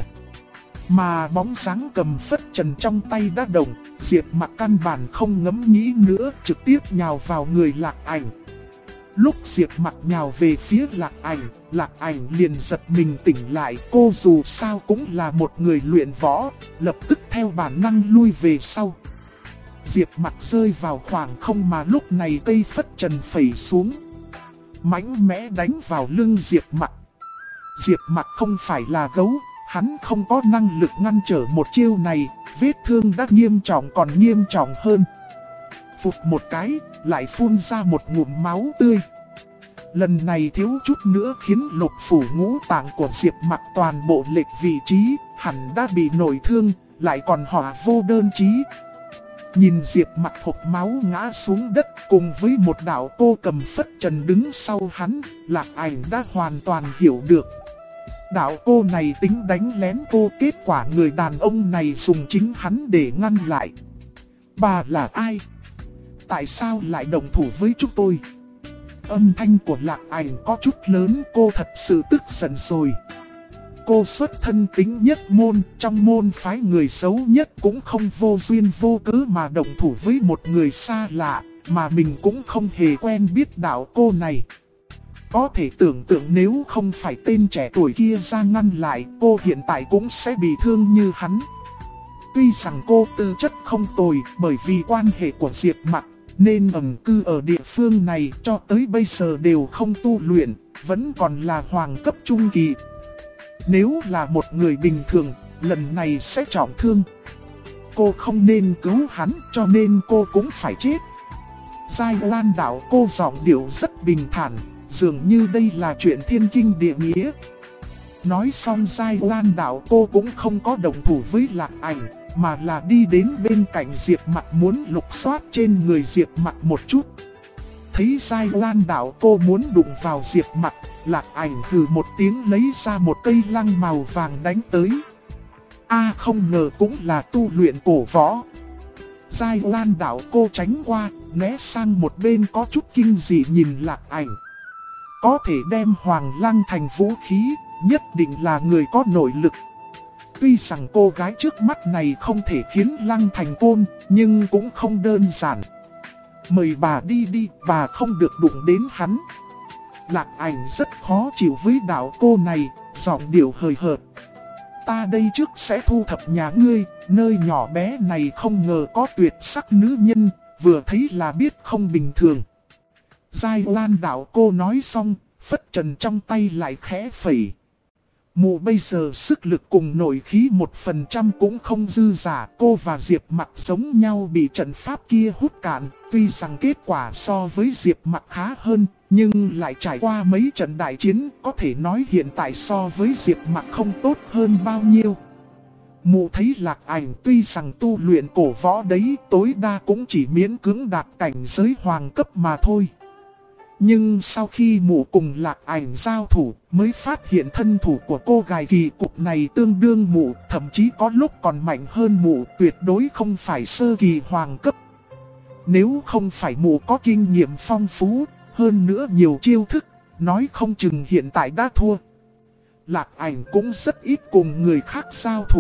Mà bóng dáng cầm phất trần trong tay đã động, Diệp Mặc căn bản không ngẫm nghĩ nữa, trực tiếp nhào vào người Lạc Ảnh. Lúc Diệp Mặc nhào về phía Lạc Ảnh liền giật mình tỉnh lại, cô dù sao cũng là một người luyện võ, lập tức theo bản năng lui về sau. Diệp Mặc rơi vào khoảng không mà lúc này cây phất trần phẩy xuống, mạnh mẽ đánh vào lưng Diệp Mặc. Diệp Mặc không phải là gấu, hắn không có năng lực ngăn trở một chiêu này, vết thương đã nghiêm trọng còn nghiêm trọng hơn. Phụt một cái, lại phun ra một ngụm máu tươi. Lần này thiếu chút nữa khiến lục phủ ngũ tạng của Diệp Mặc toàn bộ lệch vị trí, hẳn đã bị nổi thương, lại còn họa vô đơn chí. Nhìn Diệp Mặc hộc máu ngã xuống đất cùng với một đạo cô cầm phất trần đứng sau hắn, Lạc Ảnh đã hoàn toàn hiểu được. Đạo cô này tính đánh lén cô, kết quả người đàn ông này dùng chính hắn để ngăn lại. Bà là ai? Tại sao lại đồng thủ với chúng tôi? Âm thanh của Lạc Ảnh có chút lớn, cô thật sự tức giận rồi. Cô xuất thân tính nhất môn, trong môn phái người xấu nhất cũng không vô duyên vô cớ mà đồng thủ với một người xa lạ, mà mình cũng không hề quen biết đạo cô này. Có thể tưởng tượng nếu không phải tên trẻ tuổi kia ra ngăn lại, cô hiện tại cũng sẽ bị thương như hắn. Tuy rằng cô tư chất không tồi, bởi vì quan hệ của Diệp Mặc nên ẩn cư ở địa phương này cho tới bây giờ đều không tu luyện, vẫn còn là hoàng cấp trung kỳ. Nếu là một người bình thường, lần này sẽ trọng thương. Cô không nên cứu hắn, cho nên cô cũng phải chết. Giai Lan đạo cô giọng điệu rất bình thản, dường như đây là chuyện thiên kinh địa nghĩa. Nói xong Giai Lan đạo cô cũng không có đồng thủ với Lạc Ảnh, mà là đi đến bên cạnh Diệp Mặc muốn lục soát trên người Diệp Mặc một chút. Thấy Giai Lan đạo cô muốn đụng vào Diệp Mặc, Lạc Ảnh hừ một tiếng lấy ra một cây lăng màu vàng đánh tới. Không ngờ cũng là tu luyện cổ võ. Giai Lan đạo cô tránh qua, né sang một bên có chút kinh dị nhìn Lạc Ảnh. Có thể đem hoàng lăng thành vũ khí, nhất định là người có nội lực. Tuy rằng cô gái trước mắt này không thể khiến lăng thành côn, nhưng cũng không đơn giản. Mời bà đi đi, bà không được đụng đến hắn. Lạc Ảnh rất khó chịu với đạo cô này, giọng điệu hời hợt. Ta đây trước sẽ thu thập nhà ngươi, nơi nhỏ bé này không ngờ có tuyệt sắc nữ nhân, vừa thấy là biết không bình thường. Giai Lan đạo cô nói xong, phất trần trong tay lại khẽ phẩy. Mụ bây giờ sức lực cùng nội khí 1% cũng không dư giả, cô và Diệp Mặc giống nhau bị trận pháp kia hút cạn. Tuy rằng kết quả so với Diệp Mặc khá hơn, nhưng lại trải qua mấy trận đại chiến, có thể nói hiện tại so với Diệp Mặc không tốt hơn bao nhiêu. Mụ thấy Lạc Ảnh tuy rằng tu luyện cổ võ đấy, tối đa cũng chỉ miễn cưỡng đạt cảnh giới hoàng cấp mà thôi. Nhưng sau khi mụ cùng Lạc Ảnh giao thủ, mới phát hiện thân thủ của cô gái kỳ cục này tương đương mụ, thậm chí có lúc còn mạnh hơn mụ, tuyệt đối không phải sơ kỳ hoàng cấp. Nếu không phải mụ có kinh nghiệm phong phú, hơn nữa nhiều chiêu thức, nói không chừng hiện tại đã thua. Lạc Ảnh cũng rất ít cùng người khác giao thủ,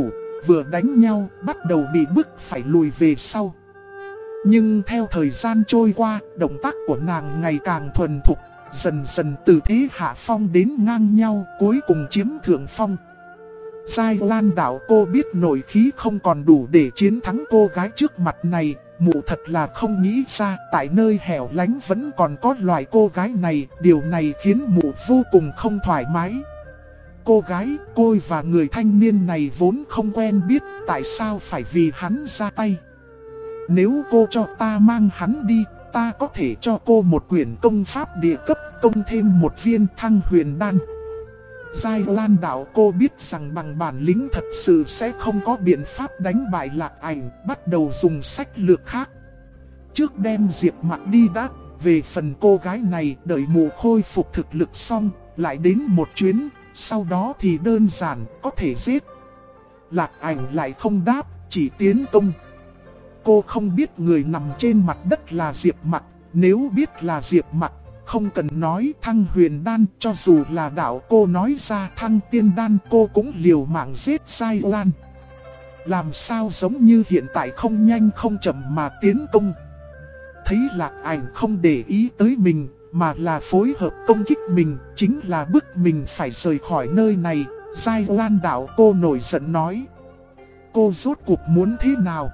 vừa đánh nhau, bắt đầu bị bức phải lùi về sau. Nhưng theo thời gian trôi qua, động tác của nàng ngày càng thuần thục, dần dần từ thế hạ phong đến ngang nhau, cuối cùng chiếm thượng phong. Giai Lan đạo cô biết nội khí không còn đủ để chiến thắng cô gái trước mặt này, mụ thật là không nghĩ ra tại nơi hẻo lánh vẫn còn có loại cô gái này, điều này khiến mụ vô cùng không thoải mái. Cô gái, cô và người thanh niên này vốn không quen biết, tại sao phải vì hắn ra tay. Nếu cô cho ta mang hắn đi, ta có thể cho cô một quyển công pháp địa cấp, công thêm một viên Thăng Huyền Đan. Giai Lan đạo cô biết rằng bằng bản lĩnh thật sự sẽ không có biện pháp đánh bại Lạc Ảnh, bắt đầu dùng sách lược khác. Trước đem Diệp Mặc đi đã, về phần cô gái này đợi mụ khôi phục thực lực xong, lại đến một chuyến, sau đó thì đơn giản có thể giết. Lạc Ảnh lại không đáp, chỉ tiến công. Cô không biết người nằm trên mặt đất là Diệp Mặc, nếu biết là Diệp Mặc, không cần nói Thăng Huyền Đan, cho dù là đạo cô nói ra Thăng Tiên Đan cô cũng liều mạng giết Giai Lan. Làm sao giống như hiện tại không nhanh không chậm mà tiến công. Thấy Lạc Ảnh không để ý tới mình, mà là phối hợp công kích mình, chính là bức mình phải rời khỏi nơi này. Giai Lan đạo cô nổi giận nói: cô rốt cuộc muốn thế nào?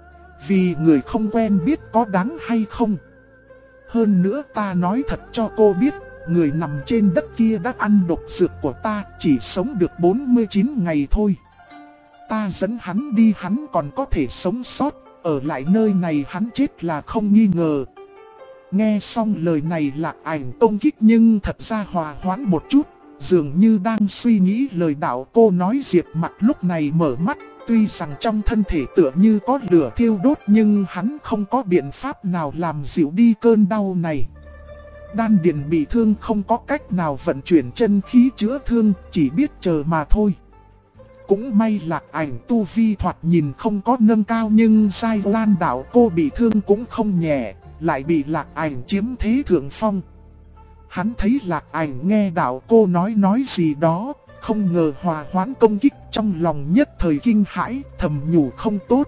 Vì người không quen biết có đáng hay không? Hơn nữa ta nói thật cho cô biết, người nằm trên đất kia đã ăn độc dược của ta, chỉ sống được 49 ngày thôi. Ta dẫn hắn đi hắn còn có thể sống sót, ở lại nơi này hắn chết là không nghi ngờ. Nghe xong lời này Lạc Ảnh công kích nhưng thật ra hòa hoãn một chút, dường như đang suy nghĩ lời đạo cô nói. Diệp Mặc lúc này mở mắt, tuy rằng trong thân thể tựa như có lửa thiêu đốt nhưng hắn không có biện pháp nào làm dịu đi cơn đau này. Đan điền bị thương không có cách nào vận chuyển chân khí chữa thương, chỉ biết chờ mà thôi. Cũng may Lạc Ảnh tu vi thoạt nhìn không có nâng cao nhưng Giai Lan đạo cô bị thương cũng không nhẹ, lại bị Lạc Ảnh chiếm thế thượng phong. Hắn thấy Lạc Ảnh nghe đạo cô nói gì đó, không ngờ hòa hoãn công kích, trong lòng nhất thời kinh hãi, thầm nhủ không tốt.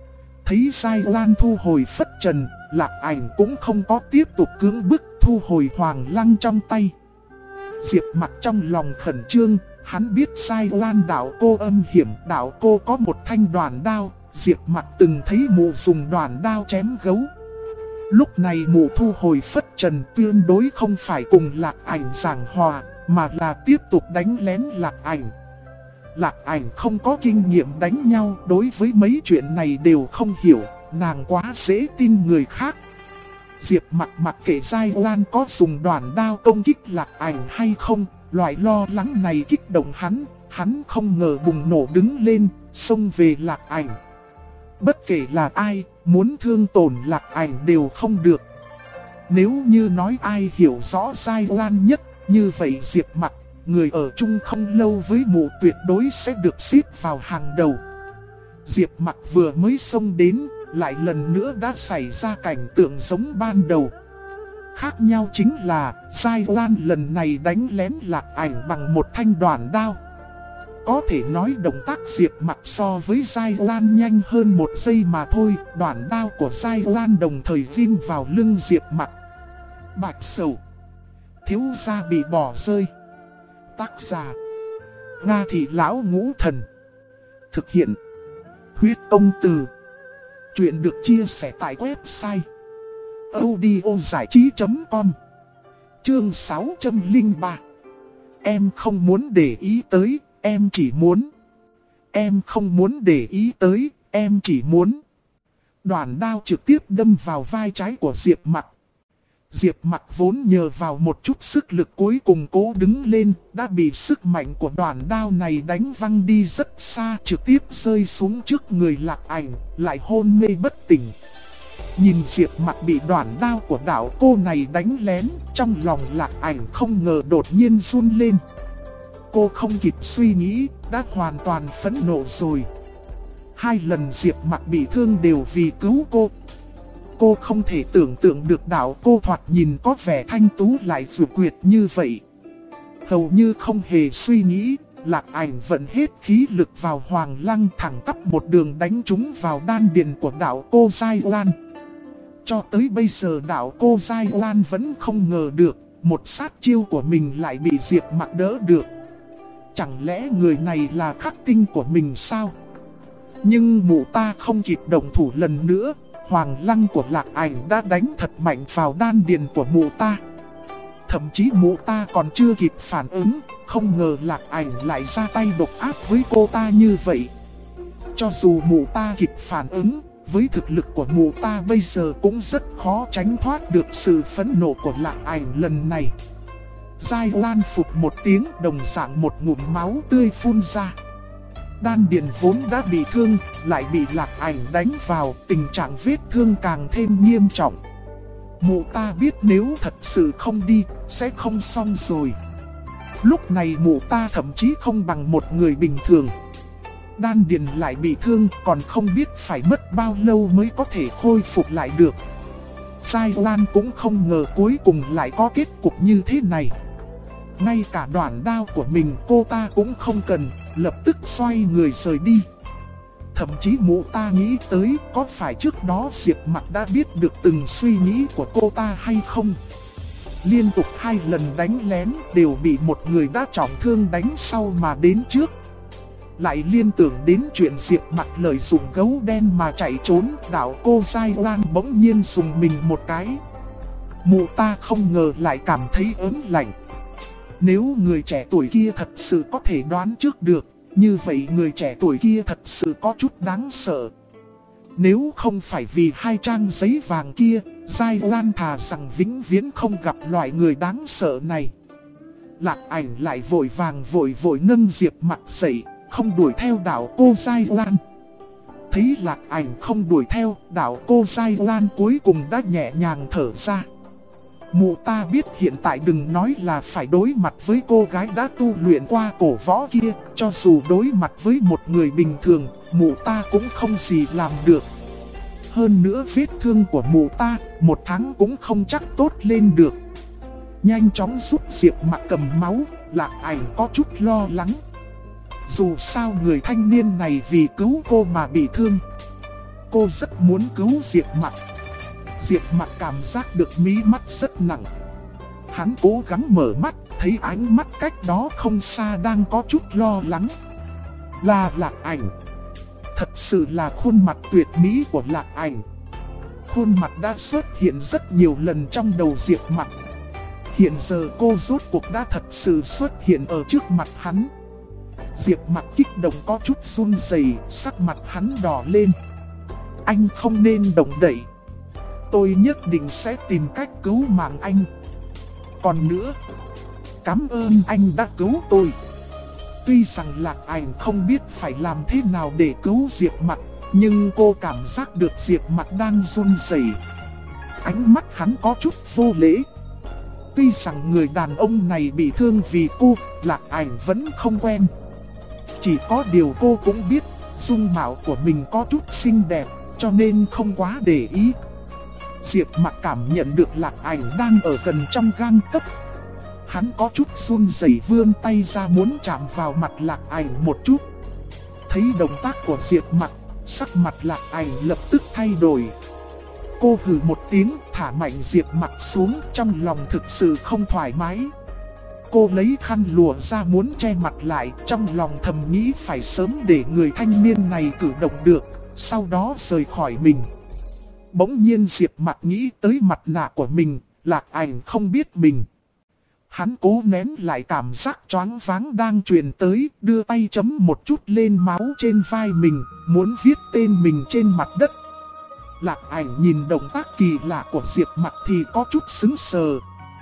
Thấy Giai Lan thu hồi phất trần, Lạc Ảnh cũng không có tiếp tục cưỡng bức, thu hồi hoàng lăng trong tay. Diệp Mặc trong lòng khẩn trương, hắn biết Giai Lan đạo cô âm hiểm, đạo cô có một thanh đoản đao, Diệp Mặc từng thấy mụ dùng đoản đao chém gấu. Lúc này mụ thu hồi phất trần, tuyên đối không phải cùng Lạc Ảnh giảng hòa, mà là tiếp tục đánh lén Lạc Ảnh. Lạc Ảnh không có kinh nghiệm đánh nhau, đối với mấy chuyện này đều không hiểu, nàng quá dễ tin người khác. Diệp mặc kệ Giai Lan có dùng đoản đao công kích Lạc Ảnh hay không, loại lo lắng này kích động hắn không ngờ bùng nổ đứng lên, xông về Lạc Ảnh. Bất kể là ai, muốn thương tổn Lạc Ảnh đều không được. Nếu như nói ai hiểu rõ Giai Lan nhất, như vậy Diệp Mặc, người ở chung không lâu với mụ tuyệt đối sẽ được xếp vào hàng đầu. Diệp Mặc vừa mới xông đến, lại lần nữa đã xảy ra cảnh tượng giống ban đầu. Khác nhau chính là, Giai Lan lần này đánh lén Lạc Ảnh bằng một thanh đoản đao. Có thể nói động tác Diệp Mặc so với Giai Lan nhanh hơn một giây mà thôi. Đoản đao của Giai Lan đồng thời ghim vào lưng Diệp Mặc. Bạch Sầu, thiếu gia bị bỏ rơi. Tác giả: Nga Thị Lão Ngũ Thần. Thực hiện: Huyết Công Từ. Chuyện được chia sẻ tại website audiozảichí.com. Chương 603. Em không muốn để ý tới, em chỉ muốn. Em không muốn để ý tới, em chỉ muốn. Đoản đao trực tiếp đâm vào vai trái của Diệp Mặc. Diệp Mặc vốn nhờ vào một chút sức lực cuối cùng cố đứng lên, đã bị sức mạnh của đoản đao này đánh văng đi rất xa, trực tiếp rơi xuống trước người Lạc Ảnh, lại hôn mê bất tỉnh. Nhìn Diệp Mặc bị đoản đao của đạo cô này đánh lén, trong lòng Lạc Ảnh không ngờ đột nhiên run lên. Cô không kịp suy nghĩ, đã hoàn toàn phẫn nộ rồi. 2 lần Diệp Mặc bị thương đều vì cứu cô. Cô không thể tưởng tượng được đạo cô thoạt nhìn có vẻ thanh tú lại dù quyệt như vậy. Hầu như không hề suy nghĩ, Lạc Ảnh vận hết khí lực vào Hoàng Lăng, thẳng tắp một đường đánh trúng vào đan điền của đạo cô Giai Oan. Cho tới bây giờ đạo cô Giai Oan vẫn không ngờ được, một sát chiêu của mình lại bị Diệp Mặc đỡ được. Chẳng lẽ người này là khắc tinh của mình sao? Nhưng mụ ta không kịp động thủ lần nữa, Hoàng Lăng của Lạc Ảnh đã đánh thật mạnh vào đan điền của mụ ta. Thậm chí mụ ta còn chưa kịp phản ứng, không ngờ Lạc Ảnh lại ra tay độc ác với cô ta như vậy. Cho dù mụ ta kịp phản ứng, với thực lực của mụ ta bây giờ cũng rất khó tránh thoát được sự phẫn nộ của Lạc Ảnh lần này. Giai Oan phụt một tiếng, đồng dạng một ngụm máu tươi phun ra. Đan điền vốn đã bị thương, lại bị Lạc Ảnh đánh vào, tình trạng vết thương càng thêm nghiêm trọng. Mụ ta biết nếu thật sự không đi, sẽ không xong rồi. Lúc này mụ ta thậm chí không bằng một người bình thường. Đan điền lại bị thương, còn không biết phải mất bao lâu mới có thể khôi phục lại được. Giai Oan cũng không ngờ cuối cùng lại có kết cục như thế này. Ngay cả đoạn đao của mình cô ta cũng không cần, lập tức xoay người rời đi. Thậm chí mụ ta nghĩ tới có phải trước đó Diệp Mặc đã biết được từng suy nghĩ của cô ta hay không. Liên tục 2 lần đánh lén đều bị một người đã trọng thương đánh sau mà đến trước. Lại liên tưởng đến chuyện Diệp Mặc lợi dụng gấu đen mà chạy trốn, đạo cô Giai Oan bỗng nhiên dùng mình một cái. Mụ ta không ngờ lại cảm thấy ớn lạnh. Nếu người trẻ tuổi kia thật sự có thể đoán trước được, như vậy người trẻ tuổi kia thật sự có chút đáng sợ. Nếu không phải vì 2 trang giấy vàng kia, Giai Oan thà rằng vĩnh viễn không gặp loại người đáng sợ này. Lạc Ảnh lại vội vàng vội nâng Diệp Mặc dậy, không đuổi theo đạo cô Giai Oan. Thấy Lạc Ảnh không đuổi theo, đạo cô Giai Oan cuối cùng đã nhẹ nhàng thở ra. Mụ ta biết hiện tại đừng nói là phải đối mặt với cô gái đã tu luyện qua cổ võ kia, cho dù đối mặt với một người bình thường, mụ ta cũng không gì làm được. Hơn nữa vết thương của mụ ta, 1 tháng cũng không chắc tốt lên được. Nhanh chóng giúp Diệp Mặc cầm máu, Lạc Ảnh có chút lo lắng. Dù sao người thanh niên này vì cứu cô mà bị thương. Cô rất muốn cứu Diệp Mặc. Diệp Mặc cảm giác được mí mắt rất nặng. Hắn cố gắng mở mắt, thấy ánh mắt cách đó không xa đang có chút lo lắng. Là Lạc Ảnh. Thật sự là khuôn mặt tuyệt mỹ của Lạc Ảnh. Khuôn mặt đã xuất hiện rất nhiều lần trong đầu Diệp Mặc. Hiện giờ cô rốt cuộc đã thật sự xuất hiện ở trước mặt hắn. Diệp Mặc kích động có chút run rẩy, sắc mặt hắn đỏ lên. Anh không nên động đậy. Tôi nhất định sẽ tìm cách cứu mạng anh. Còn nữa, cảm ơn anh đã cứu tôi. Tuy rằng Lạc Ảnh không biết phải làm thế nào để cứu Diệp Mặc, nhưng cô cảm giác được Diệp Mặc đang run rẩy. Ánh mắt hắn có chút vô lễ. Tuy rằng người đàn ông này bị thương vì cô, Lạc Ảnh vẫn không quen. Chỉ có điều cô cũng biết, dung mạo của mình có chút xinh đẹp, cho nên không quá để ý. Diệp Mặc cảm nhận được Lạc Ảnh đang ở gần trong gang tấc. Hắn có chút run rẩy vươn tay ra muốn chạm vào mặt Lạc Ảnh một chút. Thấy động tác của Diệp Mặc, sắc mặt Lạc Ảnh lập tức thay đổi. Cô hừ một tiếng, thả mạnh Diệp Mặc xuống, trong lòng thực sự không thoải mái. Cô lấy khăn lụa ra muốn che mặt lại, trong lòng thầm nghĩ phải sớm để người thanh niên này cử động được, sau đó rời khỏi mình. Bỗng nhiên Diệp Mặc nghĩ tới mặt nạ của mình, Lạc Ảnh không biết mình. Hắn cố nén lại cảm giác choáng váng đang truyền tới, đưa tay chấm một chút lên máu trên vai mình, muốn viết tên mình trên mặt đất. Lạc Ảnh nhìn động tác kỳ lạ của Diệp Mặc thì có chút sững sờ.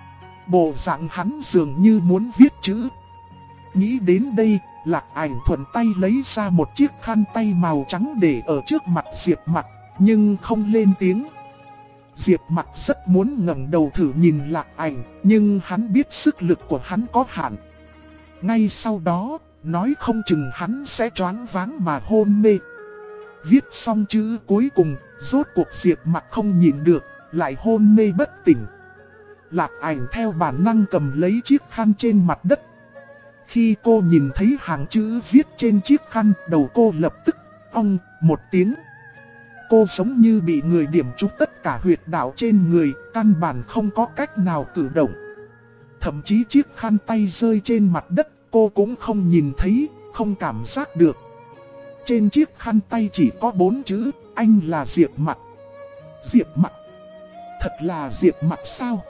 Bộ dạng hắn dường như muốn viết chữ. Nghĩ đến đây, Lạc Ảnh thuận tay lấy ra một chiếc khăn tay màu trắng để ở trước mặt Diệp Mặc, nhưng không lên tiếng. Diệp Mặc rất muốn ngẩng đầu thử nhìn Lạc Ảnh, nhưng hắn biết sức lực của hắn có hạn. Ngay sau đó, nói không chừng hắn sẽ choáng váng mà hôn mê. Viết xong chữ cuối cùng, rốt cuộc Diệp Mặc không nhịn được, lại hôn mê bất tỉnh. Lạc Ảnh theo bản năng cầm lấy chiếc khăn trên mặt đất. Khi cô nhìn thấy hàng chữ viết trên chiếc khăn, đầu cô lập tức ong một tiếng. Cô giống như bị người điểm trúng tất cả huyệt đạo trên người, căn bản không có cách nào cử động. Thậm chí chiếc khăn tay rơi trên mặt đất, cô cũng không nhìn thấy, không cảm giác được. Trên chiếc khăn tay chỉ có 4 chữ, anh là Diệp Mặc. Diệp Mặc? Thật là Diệp Mặc sao?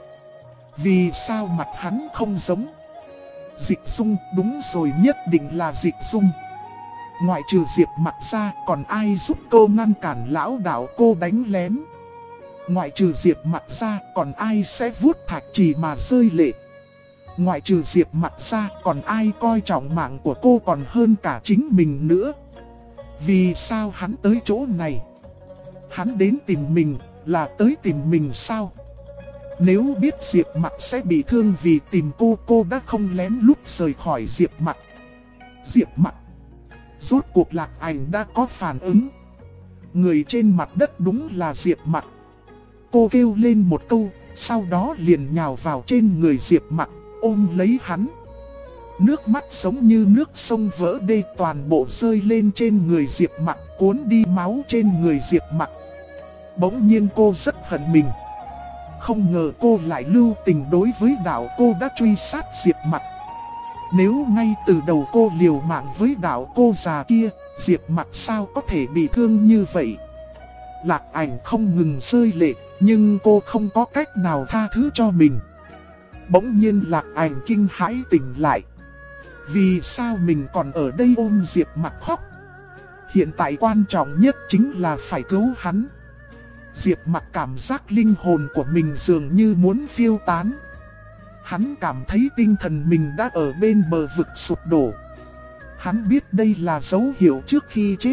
Vì sao mặt hắn không giống? Dịch Dung, đúng rồi, nhất định là Dịch Dung. Ngoại trừ Diệp Mặc ra, còn ai giúp cô ngăn cản lão đạo cô đánh lén? Ngoại trừ Diệp Mặc ra, còn ai sẽ vuốt thạch trì mà rơi lệ? Ngoại trừ Diệp Mặc ra, còn ai coi trọng mạng của cô còn hơn cả chính mình nữa? Vì sao hắn tới chỗ này? Hắn đến tìm mình, là tới tìm mình sao? Nếu biết Diệp Mặc sẽ bị thương vì tìm cô đã không lén lút rời khỏi Diệp Mặc. Diệp Mặc. Rốt cuộc Lạc Ảnh đã có phản ứng. Người trên mặt đất đúng là Diệp Mặc. Cô kêu lên một câu, sau đó liền nhào vào trên người Diệp Mặc, ôm lấy hắn. Nước mắt giống như nước sông vỡ đê, toàn bộ rơi lên trên người Diệp Mặc, cuốn đi máu trên người Diệp Mặc. Bỗng nhiên cô rất hận mình. Không ngờ cô lại lưu tình đối với đạo cô đã truy sát Diệp Mặc. Nếu ngay từ đầu cô liều mạng với đạo cô già kia, Diệp Mặc sao có thể bị thương như vậy? Lạc Ảnh không ngừng rơi lệ, nhưng cô không có cách nào tha thứ cho mình. Bỗng nhiên Lạc Ảnh kinh hãi tỉnh lại. Vì sao mình còn ở đây ôm Diệp Mặc khóc? Hiện tại quan trọng nhất chính là phải cứu hắn. Diệp Mặc cảm giác linh hồn của mình dường như muốn phiêu tán. Hắn cảm thấy tinh thần mình đã ở bên bờ vực sụp đổ. Hắn biết đây là dấu hiệu trước khi chết.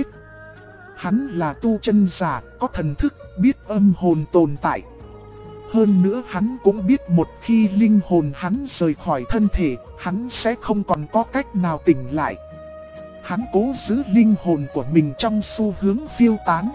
Hắn là tu chân giả, có thần thức, biết âm hồn tồn tại. Hơn nữa hắn cũng biết một khi linh hồn hắn rời khỏi thân thể, hắn sẽ không còn có cách nào tỉnh lại. Hắn cố giữ linh hồn của mình trong xu hướng phiêu tán.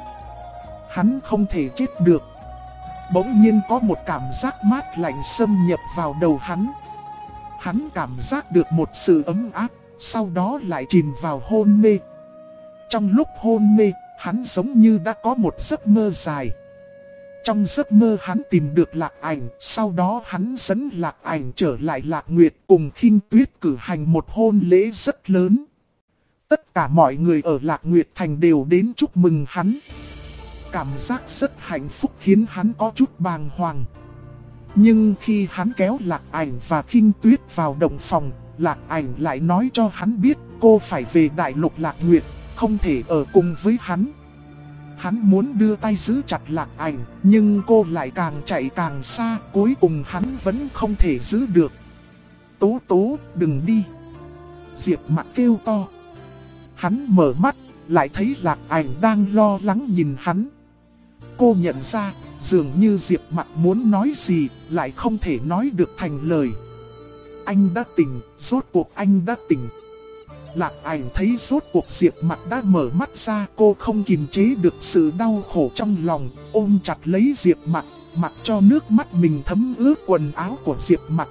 Hắn không thể chết được. Bỗng nhiên có một cảm giác mát lạnh xâm nhập vào đầu hắn. Hắn cảm giác được một sự ấm áp, sau đó lại chìm vào hôn mê. Trong lúc hôn mê, hắn giống như đã có một giấc mơ dài. Trong giấc mơ hắn tìm được Lạc Ảnh, sau đó hắn dẫn Lạc Ảnh trở lại Lạc Nguyệt, cùng Khinh Tuyết cử hành một hôn lễ rất lớn. Tất cả mọi người ở Lạc Nguyệt Thành đều đến chúc mừng hắn. Cảm giác rất hạnh phúc khiến hắn có chút bàng hoàng. Nhưng khi hắn kéo Lạc Ảnh và Khinh Tuyết vào động phòng, Lạc Ảnh lại nói cho hắn biết cô phải về Đại Lục Lạc Nguyệt, không thể ở cùng với hắn. Hắn muốn đưa tay giữ chặt Lạc Ảnh, nhưng cô lại càng chạy càng xa, cuối cùng hắn vẫn không thể giữ được. Tố tố, đừng đi. Diệp Mặc kêu to. Hắn mở mắt, lại thấy Lạc Ảnh đang lo lắng nhìn hắn. Cô nhận ra, dường như Diệp Mặc muốn nói gì, lại không thể nói được thành lời. Anh đã tỉnh, rốt cuộc anh đã tỉnh. Lạc Ảnh thấy rốt cuộc Diệp Mặc đã mở mắt ra, cô không kiềm chế được sự đau khổ trong lòng, ôm chặt lấy Diệp Mặc, mặc cho nước mắt mình thấm ướt quần áo của Diệp Mặc.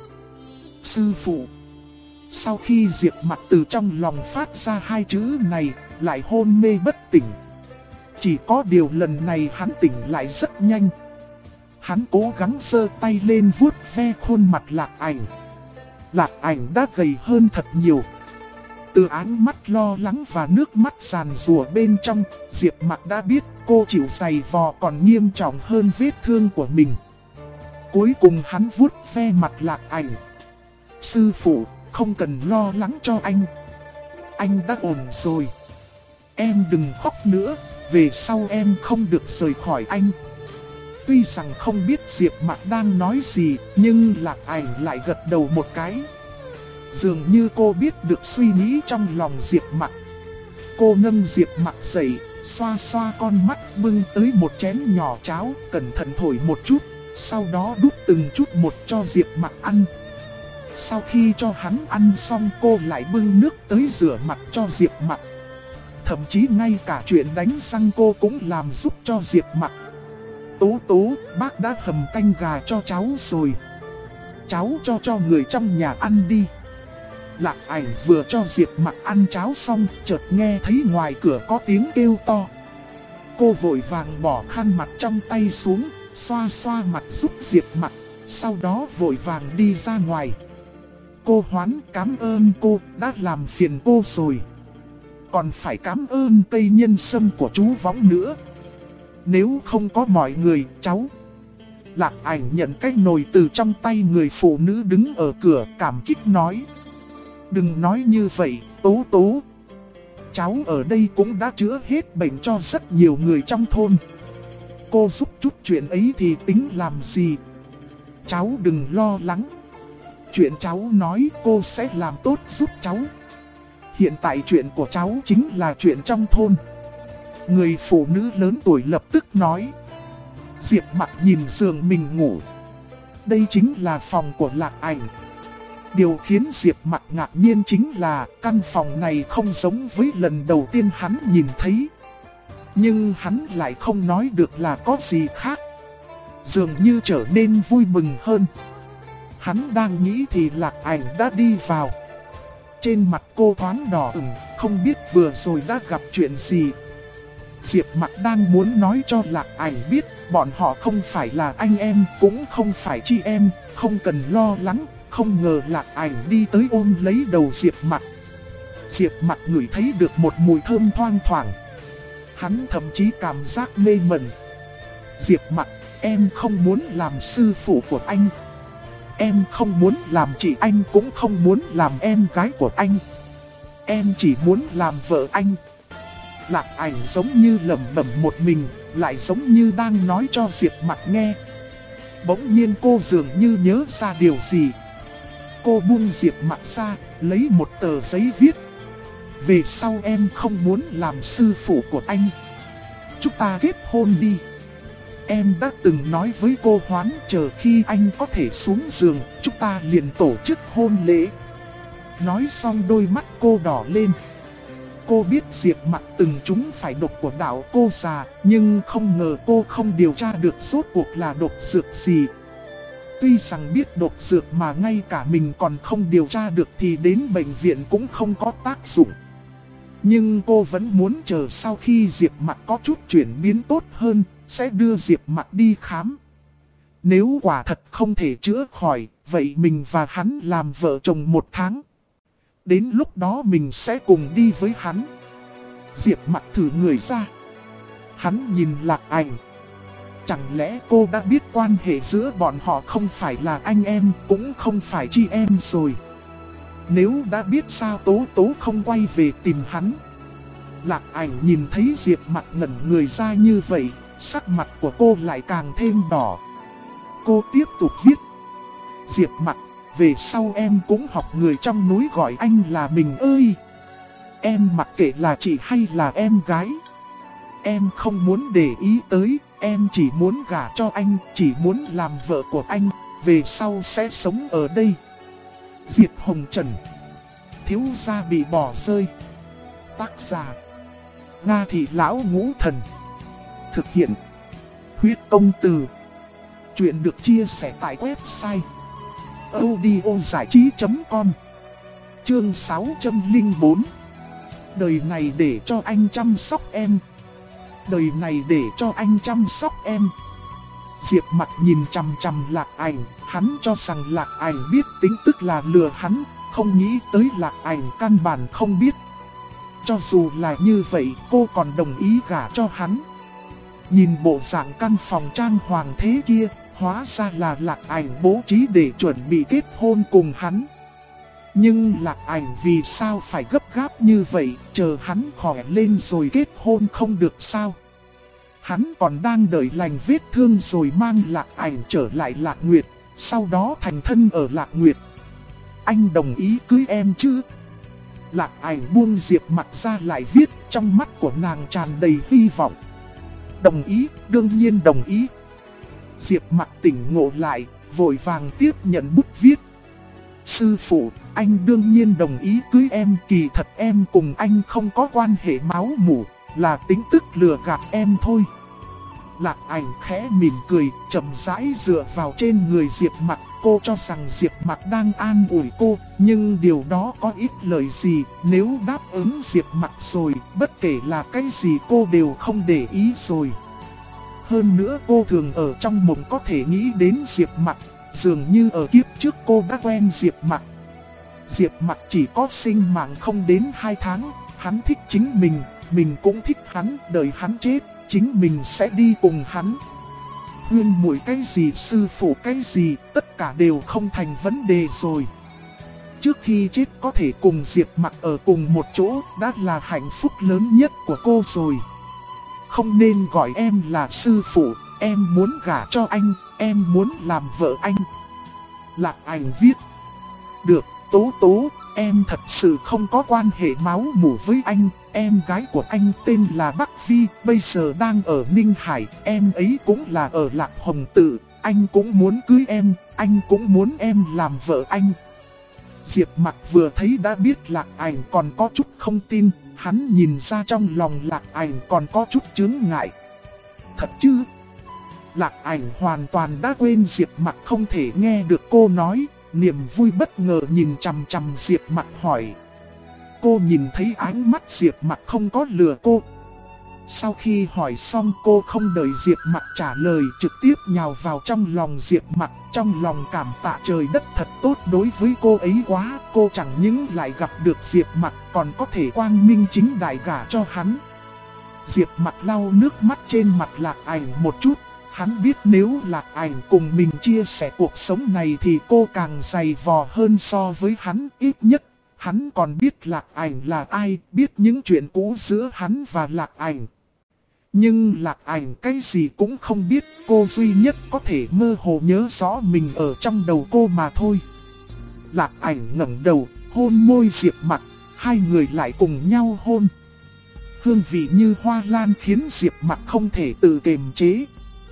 Sư phụ. Sau khi Diệp Mặc từ trong lòng phát ra hai chữ này, lại hôn mê bất tỉnh. Chỉ có điều lần này hắn tỉnh lại rất nhanh. Hắn cố gắng giơ tay lên vuốt ve khuôn mặt Lạc Ảnh. Lạc Ảnh đã gầy hơn thật nhiều. Từ ánh mắt lo lắng và nước mắt giàn rủa bên trong, Diệp Mặc đã biết cô chịu giày vò còn nghiêm trọng hơn vết thương của mình. Cuối cùng hắn vuốt ve mặt Lạc Ảnh. Sư phụ, không cần lo lắng cho anh. Anh đã ổn rồi. Em đừng khóc nữa, về sau em không được rời khỏi anh. Tuy rằng không biết Diệp Mặc đang nói gì, nhưng Lạc Ảnh lại gật đầu một cái. Dường như cô biết được suy nghĩ trong lòng Diệp Mặc. Cô nâng Diệp Mặc dậy, xoa xoa con mắt, bưng tới một chén nhỏ cháo, cẩn thận thổi một chút, sau đó đút từng chút một cho Diệp Mặc ăn. Sau khi cho hắn ăn xong, cô lại bưng nước tới rửa mặt cho Diệp Mặc. Thậm chí ngay cả chuyện đánh răng cô cũng làm giúp cho Diệp Mặc. Tố tố, bác đã hầm canh gà cho cháu rồi. Cháu cho người trong nhà ăn đi. Lạc Ảnh vừa cho Diệp Mặc ăn cháo xong, chợt nghe thấy ngoài cửa có tiếng kêu to. Cô vội vàng bỏ khăn mặt trong tay xuống, xoa xoa mặt giúp Diệp Mặc, sau đó vội vàng đi ra ngoài. Cô Hoán, cảm ơn cô đã làm phiền cô rồi. Còn phải cảm ơn cây nhân sâm của chú Võng nữa. Nếu không có mọi người, cháu... Lạc Ảnh nhận cái nồi từ trong tay người phụ nữ đứng ở cửa, cảm kích nói. Đừng nói như vậy, Tố Tố. Cháu ở đây cũng đã chữa hết bệnh cho rất nhiều người trong thôn. Cô giúp chút chuyện ấy thì tính làm gì? Cháu đừng lo lắng. Chuyện cháu nói cô sẽ làm tốt giúp cháu. Hiện tại chuyện của cháu chính là chuyện trong thôn. Người phụ nữ lớn tuổi lập tức nói. Diệp Mặc nhìn giường mình ngủ. Đây chính là phòng của Lạc Ảnh. Điều khiến Diệp Mặc ngạc nhiên chính là căn phòng này không giống với lần đầu tiên hắn nhìn thấy. Nhưng hắn lại không nói được là có gì khác. Dường như trở nên vui mừng hơn. Hắn đang nghĩ thì Lạc Ảnh đã đi vào. Trên mặt cô thoáng đỏ ửng, không biết vừa rồi đã gặp chuyện gì. Diệp Mặc đang muốn nói cho Lạc Ảnh biết bọn họ không phải là anh em, cũng không phải chị em, không cần lo lắng. Không ngờ Lạc Ảnh đi tới ôm lấy đầu Diệp Mặc. Diệp Mặc ngửi thấy được một mùi thơm thoang thoảng. Hắn thậm chí cảm giác mê mẩn. Diệp Mặc, em không muốn làm sư phụ của anh. Em không muốn làm chị anh, cũng không muốn làm em gái của anh. Em chỉ muốn làm vợ anh. Lạc Ảnh giống như lẩm bẩm một mình, lại giống như đang nói cho Diệp Mặc nghe. Bỗng nhiên cô dường như nhớ ra điều gì. Cô buông Diệp Mặc ra, lấy một tờ giấy viết. Về sau em không muốn làm sư phụ của anh. Chúng ta kết hôn đi. Em đã từng nói với cô Hoán chờ khi anh có thể xuống giường, chúng ta liền tổ chức hôn lễ. Nói xong đôi mắt cô đỏ lên. Cô biết Diệp Mặc từng trúng phải độc của đạo cô già, nhưng không ngờ cô không điều tra được rốt cuộc là độc dược gì. Tuy rằng biết độc dược mà ngay cả mình còn không điều tra được thì đến bệnh viện cũng không có tác dụng. Nhưng cô vẫn muốn chờ sau khi Diệp Mặc có chút chuyển biến tốt hơn, sẽ đưa Diệp Mặc đi khám. Nếu quả thật không thể chữa khỏi, vậy mình và hắn làm vợ chồng 1 tháng. Đến lúc đó mình sẽ cùng đi với hắn. Diệp Mặc thử người ra. Hắn nhìn Lạc Ảnh. Chẳng lẽ cô đã biết quan hệ giữa bọn họ không phải là anh em, cũng không phải chị em rồi. Nếu đã biết sao Tố Tố không quay về tìm hắn. Lạc Ảnh nhìn thấy Diệp Mặc ngẩn người ra như vậy, sắc mặt của cô lại càng thêm đỏ. Cô tiếp tục viết. Diệp Mặc, về sau em cũng học người trong núi gọi anh là mình ơi. Em mặc kệ là chị hay là em gái. Em không muốn để ý tới, em chỉ muốn gả cho anh, chỉ muốn làm vợ của anh, về sau sẽ sống ở đây. Diệp Hồng Trần. Thiếu gia bị bỏ rơi. Tác giả Nga Thị Lão Ngũ Thần. Thực hiện Huyết Công Từ. Chuyện được chia sẻ tại website audiozảichí.com. Chương 604. Đời này để cho anh chăm sóc em. Đời này để cho anh chăm sóc em. Diệp Mặc nhìn chằm chằm Lạc Ảnh, hắn cho rằng Lạc Ảnh biết tính tức là lừa hắn, không nghĩ tới Lạc Ảnh căn bản không biết. Cho dù là như vậy, cô còn đồng ý gả cho hắn. Nhìn bộ dạng căn phòng trang hoàng thế kia, hóa ra là Lạc Ảnh bố trí để chuẩn bị kết hôn cùng hắn. Nhưng Lạc Ảnh vì sao phải gấp gáp như vậy, chờ hắn khỏe lên rồi kết hôn không được sao? Hắn còn đang đợi lành vết thương rồi mang Lạc Ảnh trở lại Lạc Nguyệt, sau đó thành thân ở Lạc Nguyệt. Anh đồng ý cưới em chứ? Lạc Ảnh buông Diệp Mặc ra lại viết, trong mắt của nàng tràn đầy hy vọng. Đồng ý, đương nhiên đồng ý. Diệp Mặc tỉnh ngộ lại, vội vàng tiếp nhận bút viết. Sư phụ, anh đương nhiên đồng ý cưới em, kỳ thật em cùng anh không có quan hệ máu mủ, là tính tức lừa gạt em thôi. Lạc Ảnh khẽ mỉm cười, chậm rãi dựa vào trên người Diệp Mặc. Cô cho rằng Diệp Mặc đang an ủi cô, nhưng điều đó có ích lợi gì. Nếu đáp ứng Diệp Mặc rồi, bất kể là cái gì cô đều không để ý rồi. Hơn nữa cô thường ở trong mộng có thể nghĩ đến Diệp Mặc, dường như ở kiếp trước cô đã quen Diệp Mặc. Diệp Mặc chỉ có sinh mạng không đến 2 tháng, hắn thích chính mình cũng thích hắn, đợi hắn chết, chính mình sẽ đi cùng hắn. Huyên muội cái gì, sư phụ cái gì, tất cả đều không thành vấn đề rồi. Trước khi chết có thể cùng Diệp Mặc ở cùng một chỗ đã là hạnh phúc lớn nhất của cô rồi. Không nên gọi em là sư phụ, em muốn gả cho anh, em muốn làm vợ anh. Lạc Ảnh viết. Được, Tố Tố, em thật sự không có quan hệ máu mủ với anh. Em gái của anh tên là Bắc Vi, bây giờ đang ở Ninh Hải, em ấy cũng là ở Lạc Hồng Tự. Anh cũng muốn cưới em, anh cũng muốn em làm vợ anh. Diệp Mặc vừa thấy đã biết Lạc Ảnh còn có chút không tin, hắn nhìn ra trong lòng Lạc Ảnh còn có chút chướng ngại. Thật chứ? Lạc Ảnh hoàn toàn đã quên Diệp Mặc không thể nghe được cô nói, niềm vui bất ngờ nhìn chằm chằm Diệp Mặc hỏi. Cô nhìn thấy ánh mắt Diệp Mặc không có lừa cô. Sau khi hỏi xong cô không đợi Diệp Mặc trả lời, trực tiếp nhào vào trong lòng Diệp Mặc, trong lòng cảm tạ trời đất thật tốt đối với cô ấy quá. Cô chẳng những lại gặp được Diệp Mặc còn có thể quang minh chính đại gả cho hắn. Diệp Mặc lau nước mắt trên mặt Lạc Ảnh một chút. Hắn biết nếu Lạc Ảnh cùng mình chia sẻ cuộc sống này thì cô càng dày vò hơn so với hắn. Ít nhất hắn còn biết Lạc Ảnh là ai, biết những chuyện cũ giữa hắn và Lạc Ảnh. Nhưng Lạc Ảnh cái gì cũng không biết, cô duy nhất có thể mơ hồ nhớ rõ mình ở trong đầu cô mà thôi. Lạc Ảnh ngẩng đầu, hôn môi Diệp Mặc, hai người lại cùng nhau hôn. Hương vị như hoa lan khiến Diệp Mặc không thể tự kiềm chế.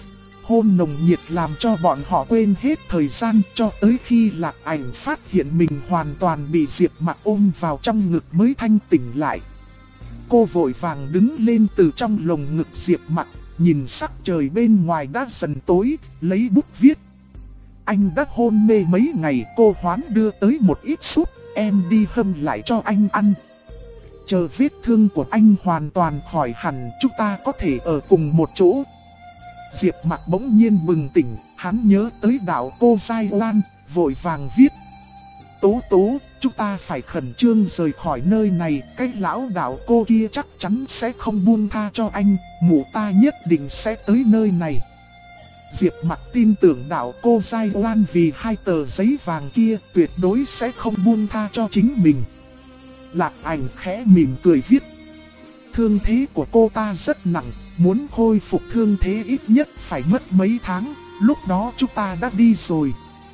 Hôn nồng nhiệt làm cho bọn họ quên hết thời gian, cho tới khi Lạc Ảnh phát hiện mình hoàn toàn bị Diệp Mặc ôm vào trong ngực mới thanh tỉnh lại. Cô vội vàng đứng lên từ trong lồng ngực Diệp Mặc, nhìn sắc trời bên ngoài đã dần tối, lấy bút viết. Anh đã hôn mê mấy ngày, cô Hoán đưa tới một ít súp, em đi hâm lại cho anh ăn. Chờ vết thương của anh hoàn toàn khỏi hẳn, chúng ta có thể ở cùng một chỗ. Diệp Mặc bỗng nhiên bừng tỉnh, hắn nhớ tới đạo cô Giai Lan, vội vàng viết. Tố Tố, chúng ta phải khẩn trương rời khỏi nơi này, cái lão đạo cô kia chắc chắn sẽ không buông tha cho anh, mụ ta nhất định sẽ tới nơi này. Diệp Mặc tin tưởng đạo cô Giai Lan vì 2 tờ giấy vàng kia tuyệt đối sẽ không buông tha cho chính mình. Lạc Ảnh khẽ mỉm cười viết. Thương thế của cô ta rất nặng, muốn khôi phục thương thế ít nhất phải mất mấy tháng, lúc đó chúng ta đã đi rồi.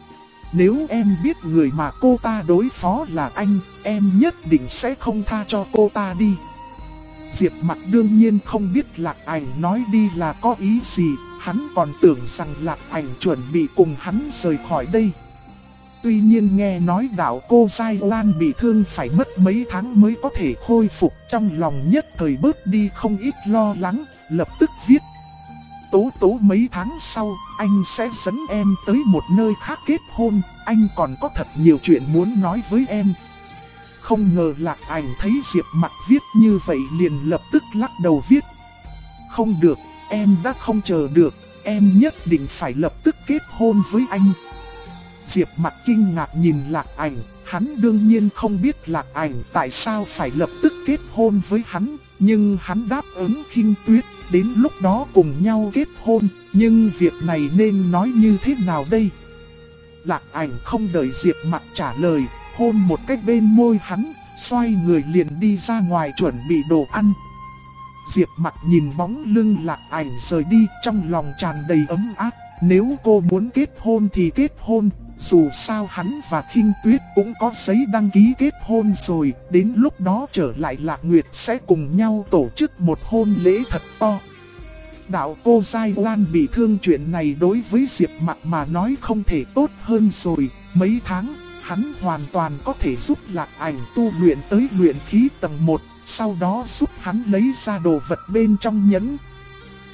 Nếu em biết người mà cô ta đối phó là anh, em nhất định sẽ không tha cho cô ta đi. Diệp Mặc đương nhiên không biết Lạc Ảnh nói đi là có ý gì, hắn còn tưởng rằng Lạc Ảnh chuẩn bị cùng hắn rời khỏi đây. Tuy nhiên nghe nói đạo cô Giai Lan bị thương phải mất mấy tháng mới có thể khôi phục, trong lòng nhất thời bớt đi không ít lo lắng, lập tức viết. Tố Tố, mấy tháng sau, anh sẽ dẫn em tới một nơi khác kết hôn, anh còn có thật nhiều chuyện muốn nói với em. Không ngờ Lạc Ảnh thấy Diệp Mặc viết như vậy liền lập tức lắc đầu viết. Không được, em đã không chờ được, em nhất định phải lập tức kết hôn với anh. Diệp Mặc kinh ngạc nhìn Lạc Ảnh, hắn đương nhiên không biết Lạc Ảnh tại sao phải lập tức kết hôn với hắn, nhưng hắn đáp ứng Khinh Tuyết, đến lúc đó cùng nhau kết hôn, nhưng việc này nên nói như thế nào đây? Lạc Ảnh không đợi Diệp Mặc trả lời, hôn một cách bên môi hắn, xoay người liền đi ra ngoài chuẩn bị đồ ăn. Diệp Mặc nhìn bóng lưng Lạc Ảnh rời đi, trong lòng tràn đầy ấm áp. Nếu cô muốn kết hôn thì kết hôn, dù sao hắn và Khinh Tuyết cũng có giấy đăng ký kết hôn rồi, đến lúc đó trở lại Lạc Nguyệt sẽ cùng nhau tổ chức một hôn lễ thật to. Đạo cô Giai Lan bị thương, chuyện này đối với Diệp Mặc mà nói không thể tốt hơn rồi. Mấy tháng, hắn hoàn toàn có thể giúp Lạc Ảnh tu luyện tới luyện khí tầng 1, sau đó giúp hắn lấy ra đồ vật bên trong nhẫn.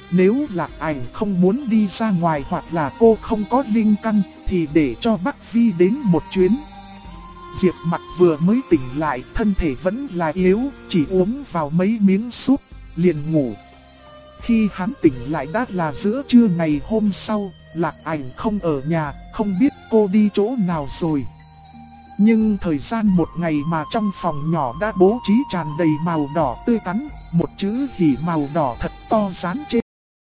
Nếu Lạc Ảnh không muốn đi ra ngoài hoặc là cô không có linh căn thì để cho Bắc Vi đến một chuyến. Diệp Mặc vừa mới tỉnh lại, thân thể vẫn là yếu, chỉ uống vào mấy miếng súp, liền ngủ. Khi hắn tỉnh lại đã là giữa trưa ngày hôm sau, Lạc Ảnh không ở nhà, không biết cô đi chỗ nào rồi. Nhưng thời gian một ngày mà trong phòng nhỏ đã bố trí tràn đầy màu đỏ tươi tắn, một chữ hỉ màu đỏ thật to dán trên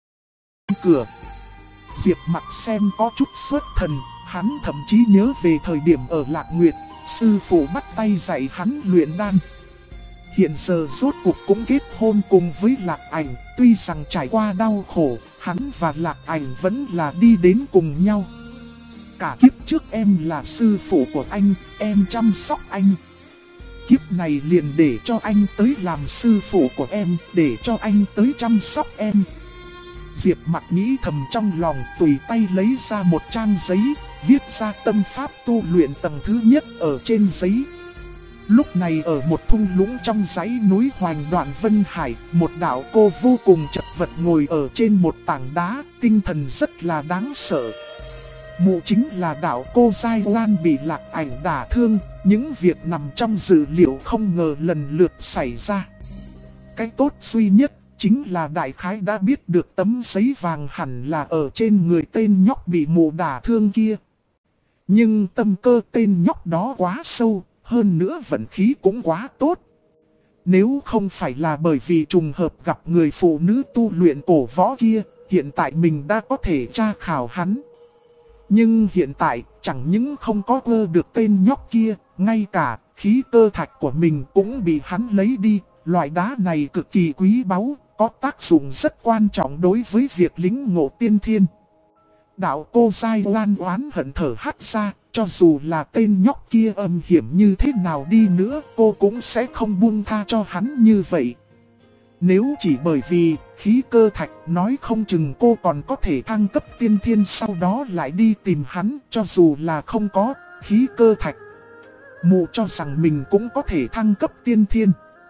cửa. Diệp Mặc xem có chút xuất thần, hắn thậm chí nhớ về thời điểm ở Lạc Nguyệt, sư phụ bắt tay dạy hắn luyện đan. Hiện giờ rốt cuộc cũng kết hôn cùng với Lạc Ảnh, tuy rằng trải qua đau khổ, hắn và Lạc Ảnh vẫn là đi đến cùng nhau. Cả kiếp trước em là sư phụ của anh, em chăm sóc anh. Kiếp này liền để cho anh tới làm sư phụ của em, để cho anh tới chăm sóc em. Diệp Mặc nghĩ thầm trong lòng, tùy tay lấy ra một trang giấy, viết ra tâm pháp tu luyện tầng thứ nhất ở trên giấy. Lúc này ở một thung lũng trong dãy núi Hoành Đoạn Vân Hải, một đạo cô vô cùng chật vật ngồi ở trên một tảng đá, tinh thần rất là đáng sợ. Mụ chính là đạo cô Giai Lan bị Lạc Ảnh đả thương, những việc nằm trong dự liệu không ngờ lần lượt xảy ra. Cái tốt duy nhất chính là đại khái đã biết được tấm giấy vàng hẳn là ở trên người tên nhóc bị mụ đả thương kia. Nhưng tâm cơ tên nhóc đó quá sâu, hơn nữa vận khí cũng quá tốt. Nếu không phải là bởi vì trùng hợp gặp người phụ nữ tu luyện cổ võ kia, hiện tại mình đã có thể tra khảo hắn. Nhưng hiện tại, chẳng những không có cơ được tên nhóc kia, ngay cả khí cơ thạch của mình cũng bị hắn lấy đi. Loại đá này cực kỳ quý báu, có tác dụng rất quan trọng đối với việc lĩnh ngộ tiên thiên. Đạo cô Giai Lan oán hận thở hắt ra, cho dù là tên nhóc kia âm hiểm như thế nào đi nữa, cô cũng sẽ không buông tha cho hắn như vậy. Nếu chỉ bởi vì khí cơ thạch, nói không chừng cô còn có thể thăng cấp tiên thiên, sau đó lại đi tìm hắn. Cho dù là không có khí cơ thạch, mụ cho rằng mình cũng có thể thăng cấp tiên thiên.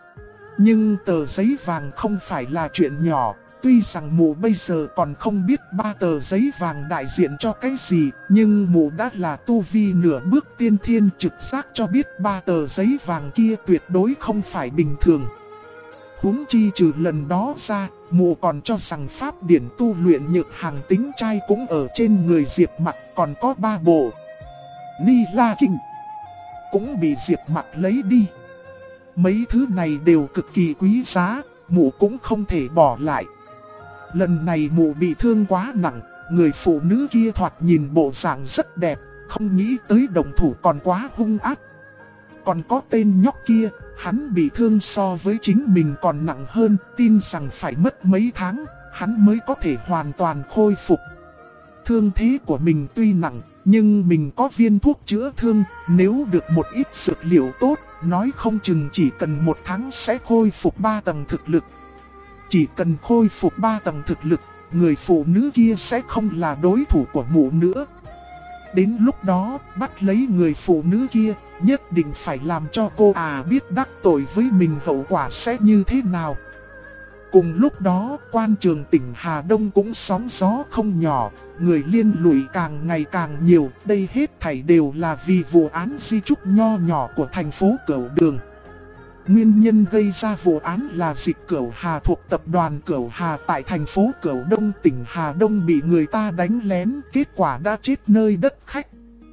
Nhưng tờ giấy vàng không phải là chuyện nhỏ. Tuy rằng mụ bây giờ còn không biết ba tờ giấy vàng đại diện cho cái gì, nhưng mụ đã là tu vi nửa bước tiên thiên, trực giác cho biết ba tờ giấy vàng kia tuyệt đối không phải bình thường. Huống chi trừ lần đó ra, mụ còn cho rằng pháp điển tu luyện nhược hàng tính trai cũng ở trên người Diệp Mặc, còn có 3 bộ. Ni La Kinh cũng bị Diệp Mặc lấy đi. Mấy thứ này đều cực kỳ quý giá, mụ cũng không thể bỏ lại. Lần này mụ bị thương quá nặng, người phụ nữ kia thoạt nhìn bộ dạng rất đẹp, không nghĩ tới động thủ còn quá hung ác. Còn có tên nhóc kia, hắn bị thương so với chính mình còn nặng hơn, tin rằng phải mất mấy tháng, hắn mới có thể hoàn toàn khôi phục. Thương thế của mình tuy nặng, nhưng mình có viên thuốc chữa thương, nếu được một ít dược liệu tốt, nói không chừng chỉ cần 1 tháng sẽ khôi phục 3 tầng thực lực. Chỉ cần khôi phục 3 tầng thực lực, người phụ nữ kia sẽ không là đối thủ của mụ nữa. Đến lúc đó, bắt lấy người phụ nữ kia, nhất định phải làm cho cô biết đắc tội với mình hậu quả sẽ như thế nào. Cùng lúc đó, quan trường tỉnh Hà Đông cũng sóng gió không nhỏ, người liên lụy càng ngày càng nhiều, đây hết thảy đều là vì vụ án di trúc nho nhỏ của thành phố Cửu Đường. Nguyên nhân gây ra vụ án là Dịch Cửu Hà thuộc tập đoàn Cửu Hà tại thành phố Cửu Đông, tỉnh Hà Đông bị người ta đánh lén, kết quả đã chết nơi đất khách.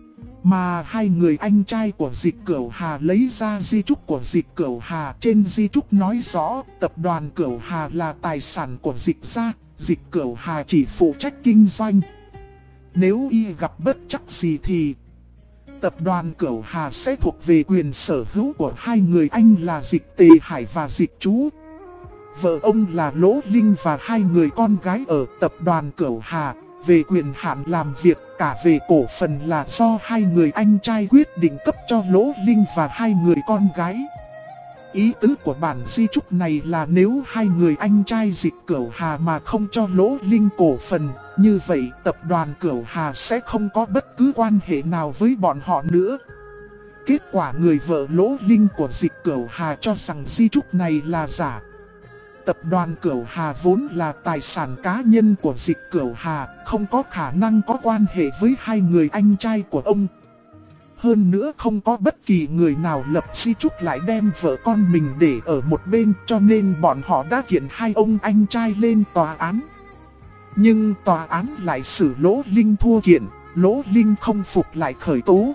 Mà 2 người anh trai của Dịch Cửu Hà lấy ra di trúc của Dịch Cửu Hà, trên di trúc nói rõ tập đoàn Cửu Hà là tài sản của Dịch gia, Dịch Cửu Hà chỉ phụ trách kinh doanh. Nếu y gặp bất trắc gì thì tập đoàn Cửu Hà sẽ thuộc về quyền sở hữu của 2 người anh là Dịch Tề Hải và Dịch Chú. Vợ ông là Lỗ Linh và 2 người con gái ở tập đoàn Cửu Hà. Về quyền hạn làm việc, cả về cổ phần là do 2 người anh trai quyết định cấp cho Lỗ Linh và 2 người con gái. Ý tứ của bản di trúc này là nếu 2 người anh trai Dịch Cửu Hà mà không cho Lỗ Linh cổ phần, như vậy tập đoàn Cửu Hà sẽ không có bất cứ quan hệ nào với bọn họ nữa. Kết quả người vợ Lỗ Linh của Dịch Cửu Hà cho rằng di trúc này là giả. Tập đoàn Cửu Hà vốn là tài sản cá nhân của Dịch Cửu Hà, không có khả năng có quan hệ với hai người anh trai của ông. Hơn nữa không có bất kỳ người nào lập di chúc lại đem vợ con mình để ở một bên, cho nên bọn họ đã kiện hai ông anh trai lên tòa án. Nhưng tòa án lại xử Lỗ Linh thua kiện, Lỗ Linh không phục lại khởi tố.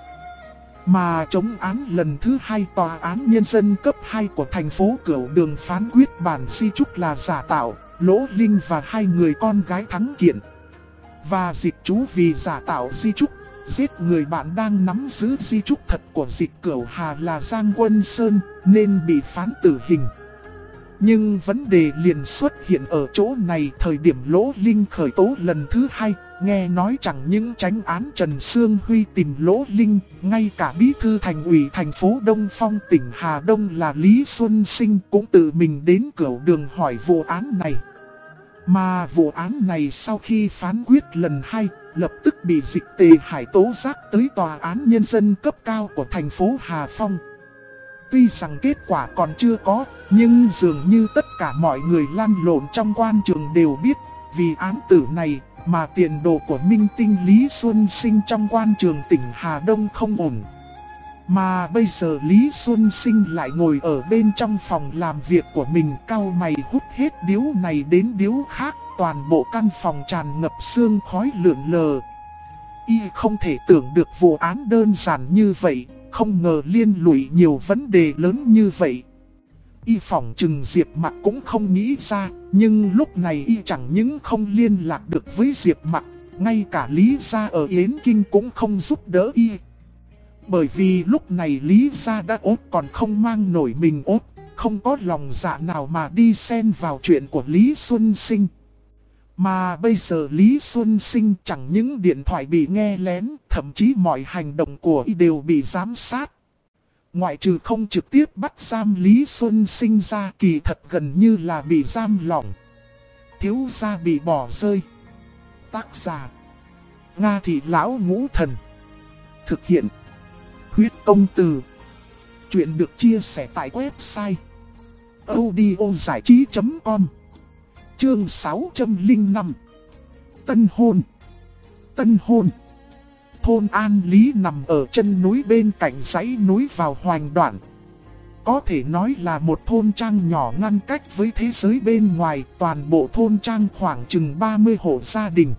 Mà chống án lần thứ hai, tòa án nhân dân cấp 2 của thành phố Cửu Đường phán quyết bản di chúc là giả tạo, Lỗ Linh và hai người con gái thắng kiện. Và Dịch Chú vì giả tạo di chúc, giết người bạn đang nắm giữ di chúc thật của Dịch Cửu Hà là Giang Quân Sơn, nên bị phán tử hình. Nhưng vấn đề liền xuất hiện ở chỗ này, thời điểm Lỗ Linh khởi tố lần thứ hai, nghe nói chẳng những chánh án Trần Sương Huy tìm Lỗ Linh, ngay cả bí thư thành ủy thành phố Đông Phong tỉnh Hà Đông là Lý Xuân Sinh cũng tự mình đến Cửu Đường hỏi vụ án này. Mà vụ án này sau khi phán quyết lần 2, lập tức bị Dịch Tề Hải tố giác tới tòa án nhân dân cấp cao của thành phố Hà Phong. Tuy rằng kết quả còn chưa có, nhưng dường như tất cả mọi người lăn lộn trong quan trường đều biết, vì án tử này mà tiền đồ của minh tinh Lý Xuân Sinh trong quan trường tỉnh Hà Đông không ổn. Mà bây giờ Lý Xuân Sinh lại ngồi ở bên trong phòng làm việc của mình, cau mày hút hết điếu này đến điếu khác, toàn bộ căn phòng tràn ngập sương khói lượn lờ. Y không thể tưởng được vụ án đơn giản như vậy, không ngờ liên lụy nhiều vấn đề lớn như vậy. Y phỏng chừng Diệp Mặc cũng không nghĩ ra, nhưng lúc này Y chẳng những không liên lạc được với Diệp Mặc, ngay cả Lý gia ở Yến Kinh cũng không giúp đỡ Y. Bởi vì lúc này Lý gia đã ốt còn không mang nổi mình ốt, không có lòng dạ nào mà đi xen vào chuyện của Lý Xuân Sinh. Mà bây giờ Lý Xuân Sinh chẳng những điện thoại bị nghe lén, thậm chí mọi hành động của Y đều bị giám sát. Ngoại trừ không trực tiếp bắt giam Lý Xuân Sinh ra, kỳ thật gần như là bị giam lỏng. Thiếu gia bị bỏ rơi. Tác giả: Nga Thị Lão Ngũ Thần. Thực hiện: Huyết Công Từ. Chuyện được chia sẻ tại website audiozảichí.com. Chương 605. Tân hôn. Tân hôn. Thôn An Lý nằm ở chân núi bên cạnh dãy núi vào Hoành Đoạn. Có thể nói là một thôn trang nhỏ ngăn cách với thế giới bên ngoài, toàn bộ thôn trang khoảng chừng 30 hộ gia đình.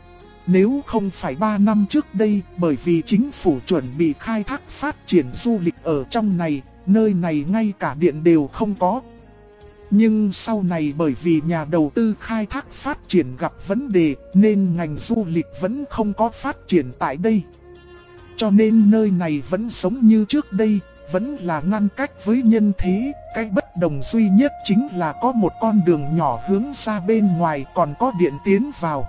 Nếu không phải 3 năm trước đây, bởi vì chính phủ chuẩn bị khai thác phát triển du lịch ở trong này, nơi này ngay cả điện đều không có. Nhưng sau này bởi vì nhà đầu tư khai thác phát triển gặp vấn đề, nên ngành du lịch vẫn không có phát triển tại đây. Cho nên nơi này vẫn giống như trước đây, vẫn là ngăn cách với nhân thế. Cái bất đồng duy nhất chính là có một con đường nhỏ hướng ra bên ngoài, còn có điện tiến vào.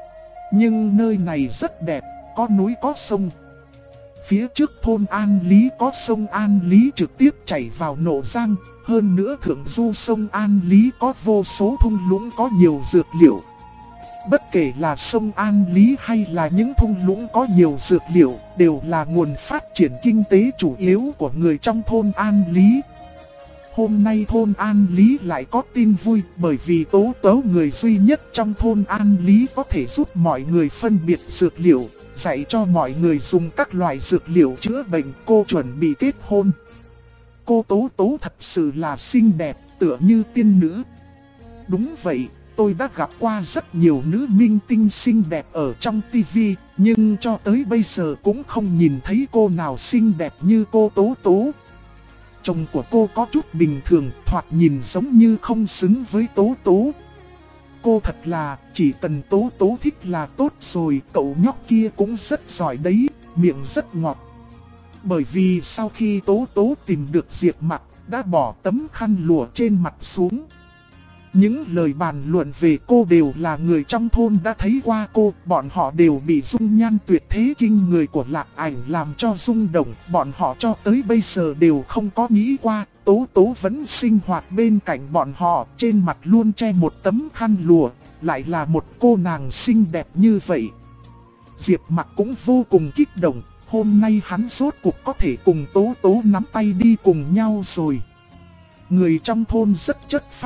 Nhưng nơi này rất đẹp, có núi có sông. Phía trước thôn An Lý có sông An Lý trực tiếp chảy vào Nộ Giang. Hơn nữa thượng du sông An Lý có vô số thung lũng có nhiều dược liệu. Bất kể là sông An Lý hay là những thung lũng có nhiều dược liệu, đều là nguồn phát triển kinh tế chủ yếu của người trong thôn An Lý. Hôm nay thôn An Lý lại có tin vui, bởi vì Tố Tố người duy nhất trong thôn An Lý có thể giúp mọi người phân biệt dược liệu, dạy cho mọi người dùng các loại dược liệu chữa bệnh. Cô chuẩn bị kết hôn. Cô Tố Tố thật sự là xinh đẹp, tựa như tiên nữ. Đúng vậy, tôi đã gặp qua rất nhiều nữ minh tinh xinh đẹp ở trong tivi, nhưng cho tới bây giờ cũng không nhìn thấy cô nào xinh đẹp như cô Tố Tố. Chồng của cô có chút bình thường, thoạt nhìn giống như không xứng với Tố Tố. Cô thật là, chỉ cần Tố Tố thích là tốt rồi, cậu nhóc kia cũng rất giỏi đấy, miệng rất ngọt. Bởi vì sau khi Tố Tố tìm được Diệp Mặc, đã bỏ tấm khăn lụa trên mặt xuống. Những lời bàn luận về cô đều là người trong thôn đã thấy qua cô, bọn họ đều bị dung nhan tuyệt thế kinh người của Lạc Ảnh làm cho rung động. Bọn họ cho tới bây giờ đều không có nghĩ qua, Tố Tố vẫn sinh hoạt bên cạnh bọn họ, trên mặt luôn che một tấm khăn lụa, lại là một cô nàng xinh đẹp như vậy. Diệp Mặc cũng vô cùng kích động. Hôm nay hắn rốt cuộc có thể cùng Tố Tố nắm tay đi cùng nhau rồi. Người trong thôn rất chất phác,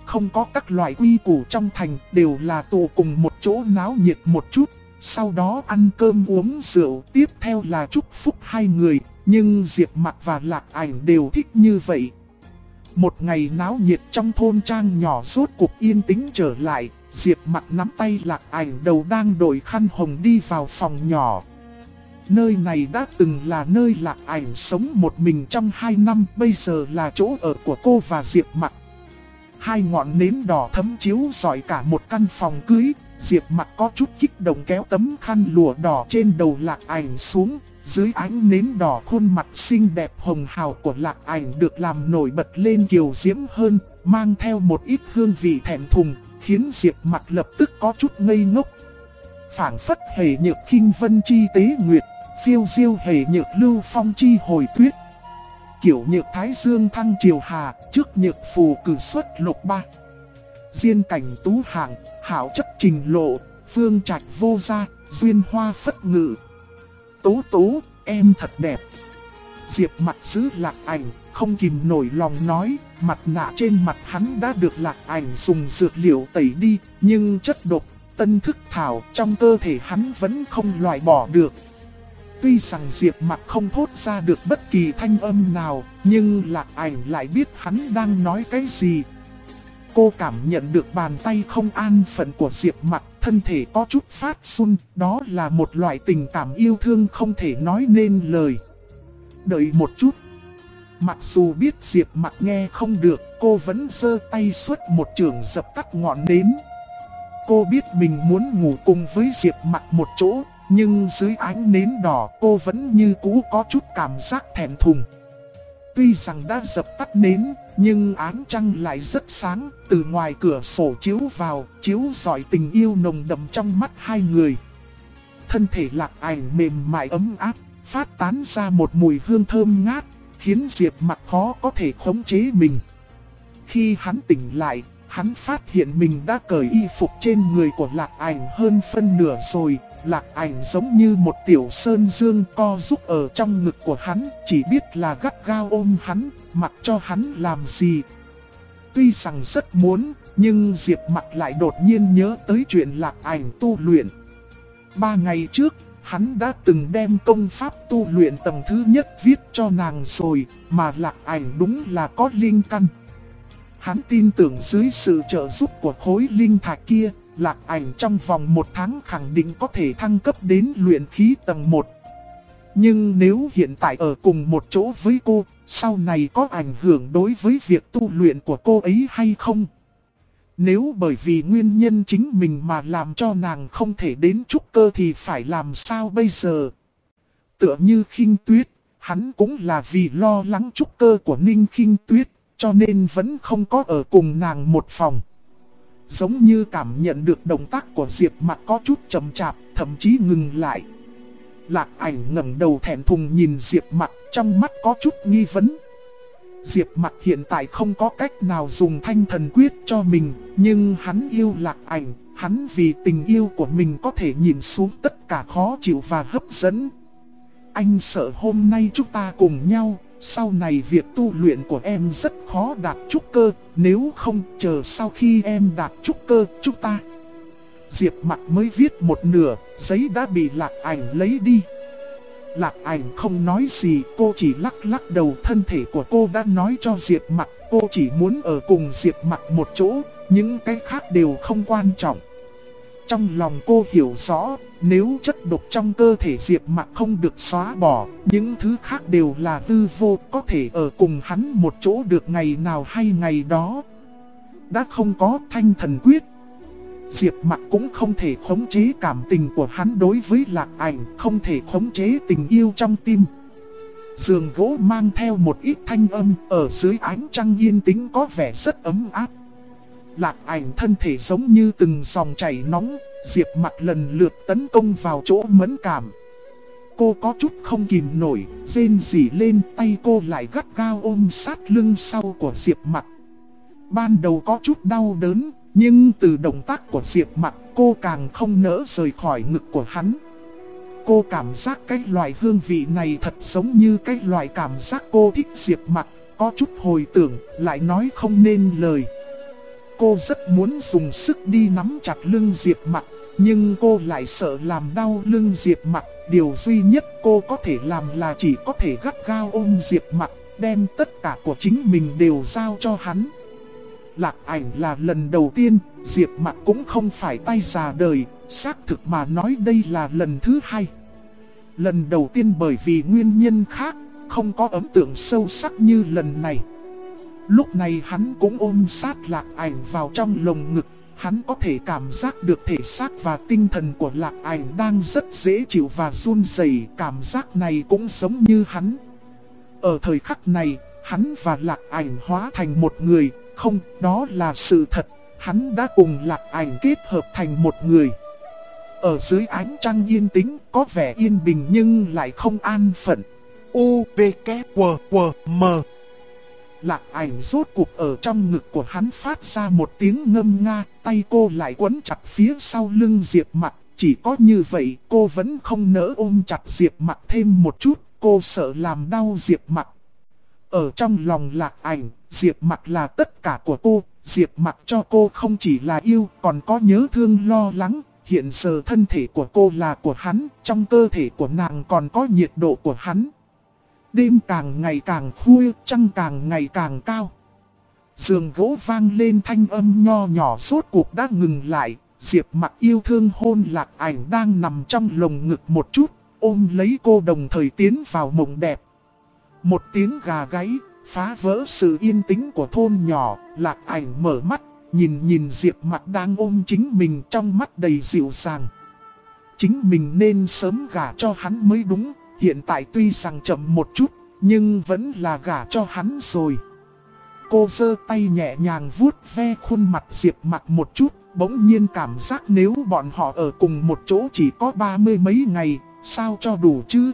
không có các loại quy củ trong thành, đều là tụ cùng một chỗ náo nhiệt một chút, sau đó ăn cơm uống rượu, tiếp theo là chúc phúc hai người, nhưng Diệp Mặc và Lạc Ảnh đều thích như vậy. Một ngày náo nhiệt trong thôn trang nhỏ rốt cuộc yên tĩnh trở lại, Diệp Mặc nắm tay Lạc Ảnh đầu đang đội khăn hồng đi vào phòng nhỏ. Nơi này đã từng là nơi Lạc Ảnh sống một mình trong 2 năm, bây giờ là chỗ ở của cô và Diệp Mặc. Hai ngọn nến đỏ thấm chiếu rọi cả một căn phòng cưới, Diệp Mặc có chút kích động kéo tấm khăn lụa đỏ trên đầu Lạc Ảnh xuống. Dưới ánh nến đỏ khuôn mặt xinh đẹp hồng hào của Lạc Ảnh được làm nổi bật lên kiều diễm hơn, mang theo một ít hương vị thẹn thùng, khiến Diệp Mặc lập tức có chút ngây ngốc. Phảng phất hề nhược khinh vân chi tế nguyệt, phiêu diêu hề nhược lưu phong chi hồi tuyết. Kiểu nhược thái dương thăng triều hà, trước nhược phù cử xuất lục ba. Diên cảnh tú hạng, hảo chất trình lộ, phương trạch vô gia, duyên hoa phất ngự. Tố tố, em thật đẹp. Diệp Mặc giữ Lạc Ảnh, không kìm nổi lòng nói, mặt nạ trên mặt hắn đã được Lạc Ảnh dùng dược liệu tẩy đi, nhưng chất độc, tân thức thảo trong cơ thể hắn vẫn không loại bỏ được. Tuy rằng Diệp Mặc không thốt ra được bất kỳ thanh âm nào, nhưng Lạc Ảnh lại biết hắn đang nói cái gì. Cô cảm nhận được bàn tay không an phận của Diệp Mặc, thân thể có chút phát run, đó là một loại tình cảm yêu thương không thể nói nên lời. Đợi một chút. Mặc dù biết Diệp Mặc nghe không được, cô vẫn giơ tay xuất một chưởng dập tắt ngọn nến. Cô biết mình muốn ngủ cùng với Diệp Mặc một chỗ, nhưng dưới ánh nến đỏ cô vẫn như cũ có chút cảm giác thẹn thùng. Tuy rằng đã dập tắt nến, nhưng ánh trăng lại rất sáng, từ ngoài cửa sổ chiếu vào, chiếu rọi tình yêu nồng đậm trong mắt hai người. Thân thể Lạc Ảnh mềm mại ấm áp, phát tán ra một mùi hương thơm ngát, khiến Diệp Mặc khó có thể khống chế mình. Khi hắn tỉnh lại, hắn phát hiện mình đã cởi y phục trên người của Lạc Ảnh hơn phân nửa rồi. Lạc Ảnh giống như một tiểu sơn dương co rúm ở trong ngực của hắn, chỉ biết là gắt gao ôm hắn, mặc cho hắn làm gì. Tuy rằng rất muốn, nhưng Diệp Mặc lại đột nhiên nhớ tới chuyện Lạc Ảnh tu luyện. 3 ngày trước, hắn đã từng đem công pháp tu luyện tầng thứ nhất viết cho nàng rồi, mà Lạc Ảnh đúng là có linh căn. Hắn tin tưởng dưới sự trợ giúp của khối linh thạch kia, Lạc Ảnh trong vòng 1 tháng khẳng định có thể thăng cấp đến luyện khí tầng 1. Nhưng nếu hiện tại ở cùng một chỗ với cô, sau này có ảnh hưởng đối với việc tu luyện của cô ấy hay không? Nếu bởi vì nguyên nhân chính mình mà làm cho nàng không thể đến trúc cơ thì phải làm sao bây giờ? Tựa như Khinh Tuyết, hắn cũng là vì lo lắng trúc cơ của Ninh Khinh Tuyết, cho nên vẫn không có ở cùng nàng một phòng. Giống như cảm nhận được động tác của Diệp Mặc có chút chậm chạp, thậm chí ngừng lại. Lạc Ảnh ngẩng đầu thẹn thùng nhìn Diệp Mặc, trong mắt có chút nghi vấn. Diệp Mặc hiện tại không có cách nào dùng thanh thần quyết cho mình, nhưng hắn yêu Lạc Ảnh, hắn vì tình yêu của mình có thể nhìn xuống tất cả khó chịu và hấp dẫn. Anh sợ hôm nay chúng ta cùng nhau, sau này việc tu luyện của em rất khó đạt trúc cơ, nếu không chờ sau khi em đạt trúc cơ chúng ta. Diệp Mặc mới viết một nửa, giấy đã bị Lạc Ảnh lấy đi. Lạc Ảnh không nói gì, cô chỉ lắc lắc đầu. Thân thể của cô đã nói cho Diệp Mặc, cô chỉ muốn ở cùng Diệp Mặc một chỗ, những cái khác đều không quan trọng. Trong lòng cô hiểu rõ, nếu chất độc trong cơ thể Diệp Mặc không được xóa bỏ, những thứ khác đều là hư vô, có thể ở cùng hắn một chỗ được ngày nào hay ngày đó. Đã không có thanh thần quyết, Diệp Mặc cũng không thể khống chế cảm tình của hắn đối với Lạc Ảnh, không thể khống chế tình yêu trong tim. Giường gỗ mang theo một ít thanh âm, ở dưới ánh trăng yên tĩnh có vẻ rất ấm áp. Lạc Ảnh thân thể giống như từng dòng chảy nóng, Diệp Mặc lần lượt tấn công vào chỗ mẫn cảm. Cô có chút không kìm nổi, rên rỉ lên, tay cô lại gắt gao ôm sát lưng sau của Diệp Mặc. Ban đầu có chút đau đớn, nhưng từ động tác của Diệp Mặc cô càng không nỡ rời khỏi ngực của hắn. Cô cảm giác cái loại hương vị này thật giống như cái loại cảm giác cô thích Diệp Mặc, có chút hồi tưởng, lại nói không nên lời. Cô rất muốn dùng sức đi nắm chặt lưng Diệp Mặc, nhưng cô lại sợ làm đau lưng Diệp Mặc. Điều duy nhất cô có thể làm là chỉ có thể gắt gao ôm Diệp Mặc, đem tất cả của chính mình đều giao cho hắn. Lạc Ảnh là lần đầu tiên, Diệp Mặc cũng không phải tay già đời, xác thực mà nói đây là lần thứ hai. Lần đầu tiên bởi vì nguyên nhân khác, không có ấn tượng sâu sắc như lần này. Lúc này hắn cũng ôm sát Lạc Ảnh vào trong lồng ngực, hắn có thể cảm giác được thể xác và tinh thần của Lạc Ảnh đang rất dễ chịu và run rẩy, cảm giác này cũng giống như hắn. Ở thời khắc này, hắn và Lạc Ảnh hóa thành một người, không, đó là sự thật, hắn đã cùng Lạc Ảnh kết hợp thành một người. Ở dưới ánh trăng yên tĩnh, có vẻ yên bình nhưng lại không an phận. U, V, K, W, W, M. Lạc Ảnh rốt cuộc ở trong ngực của hắn phát ra một tiếng ngâm nga, tay cô lại quấn chặt phía sau lưng Diệp Mặc. Chỉ có như vậy cô vẫn không nỡ ôm chặt Diệp Mặc thêm một chút, cô sợ làm đau Diệp Mặc. Ở trong lòng Lạc Ảnh, Diệp Mặc là tất cả của cô, Diệp Mặc cho cô không chỉ là yêu còn có nhớ thương lo lắng. Hiện giờ thân thể của cô là của hắn, trong cơ thể của nàng còn có nhiệt độ của hắn. Đêm càng ngày càng khuya, trăng càng ngày càng cao. Giường gỗ vang lên thanh âm nho nhỏ rốt cuộc đã ngừng lại. Diệp Mặc yêu thương hôn Lạc Ảnh đang nằm trong lồng ngực một chút, ôm lấy cô đồng thời tiến vào mộng đẹp. Một tiếng gà gáy, phá vỡ sự yên tĩnh của thôn nhỏ. Lạc Ảnh mở mắt, nhìn Diệp Mặc đang ôm chính mình, trong mắt đầy dịu dàng. Chính mình nên sớm gả cho hắn mới đúng. Hiện tại tuy rằng chậm một chút, nhưng vẫn là gả cho hắn rồi. Cô giơ tay nhẹ nhàng vuốt ve khuôn mặt Diệp Mặc một chút, bỗng nhiên cảm giác nếu bọn họ ở cùng một chỗ chỉ có 30 mấy ngày, sao cho đủ chứ?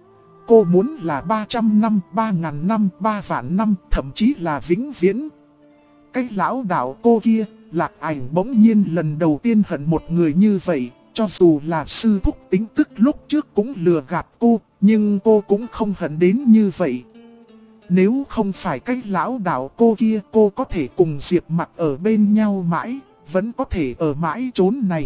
Cô muốn là 300 năm, 3.000 năm, 3 vạn năm, thậm chí là vĩnh viễn. Cái lão đạo cô kia, Lạc Ảnh bỗng nhiên lần đầu tiên hận một người như vậy. Cho dù là sư thúc tính tức lúc trước cũng lừa gạt cô, nhưng cô cũng không hận đến như vậy. Nếu không phải cái lão đạo cô kia, cô có thể cùng Diệp Mặc ở bên nhau mãi, vẫn có thể ở mãi chốn này.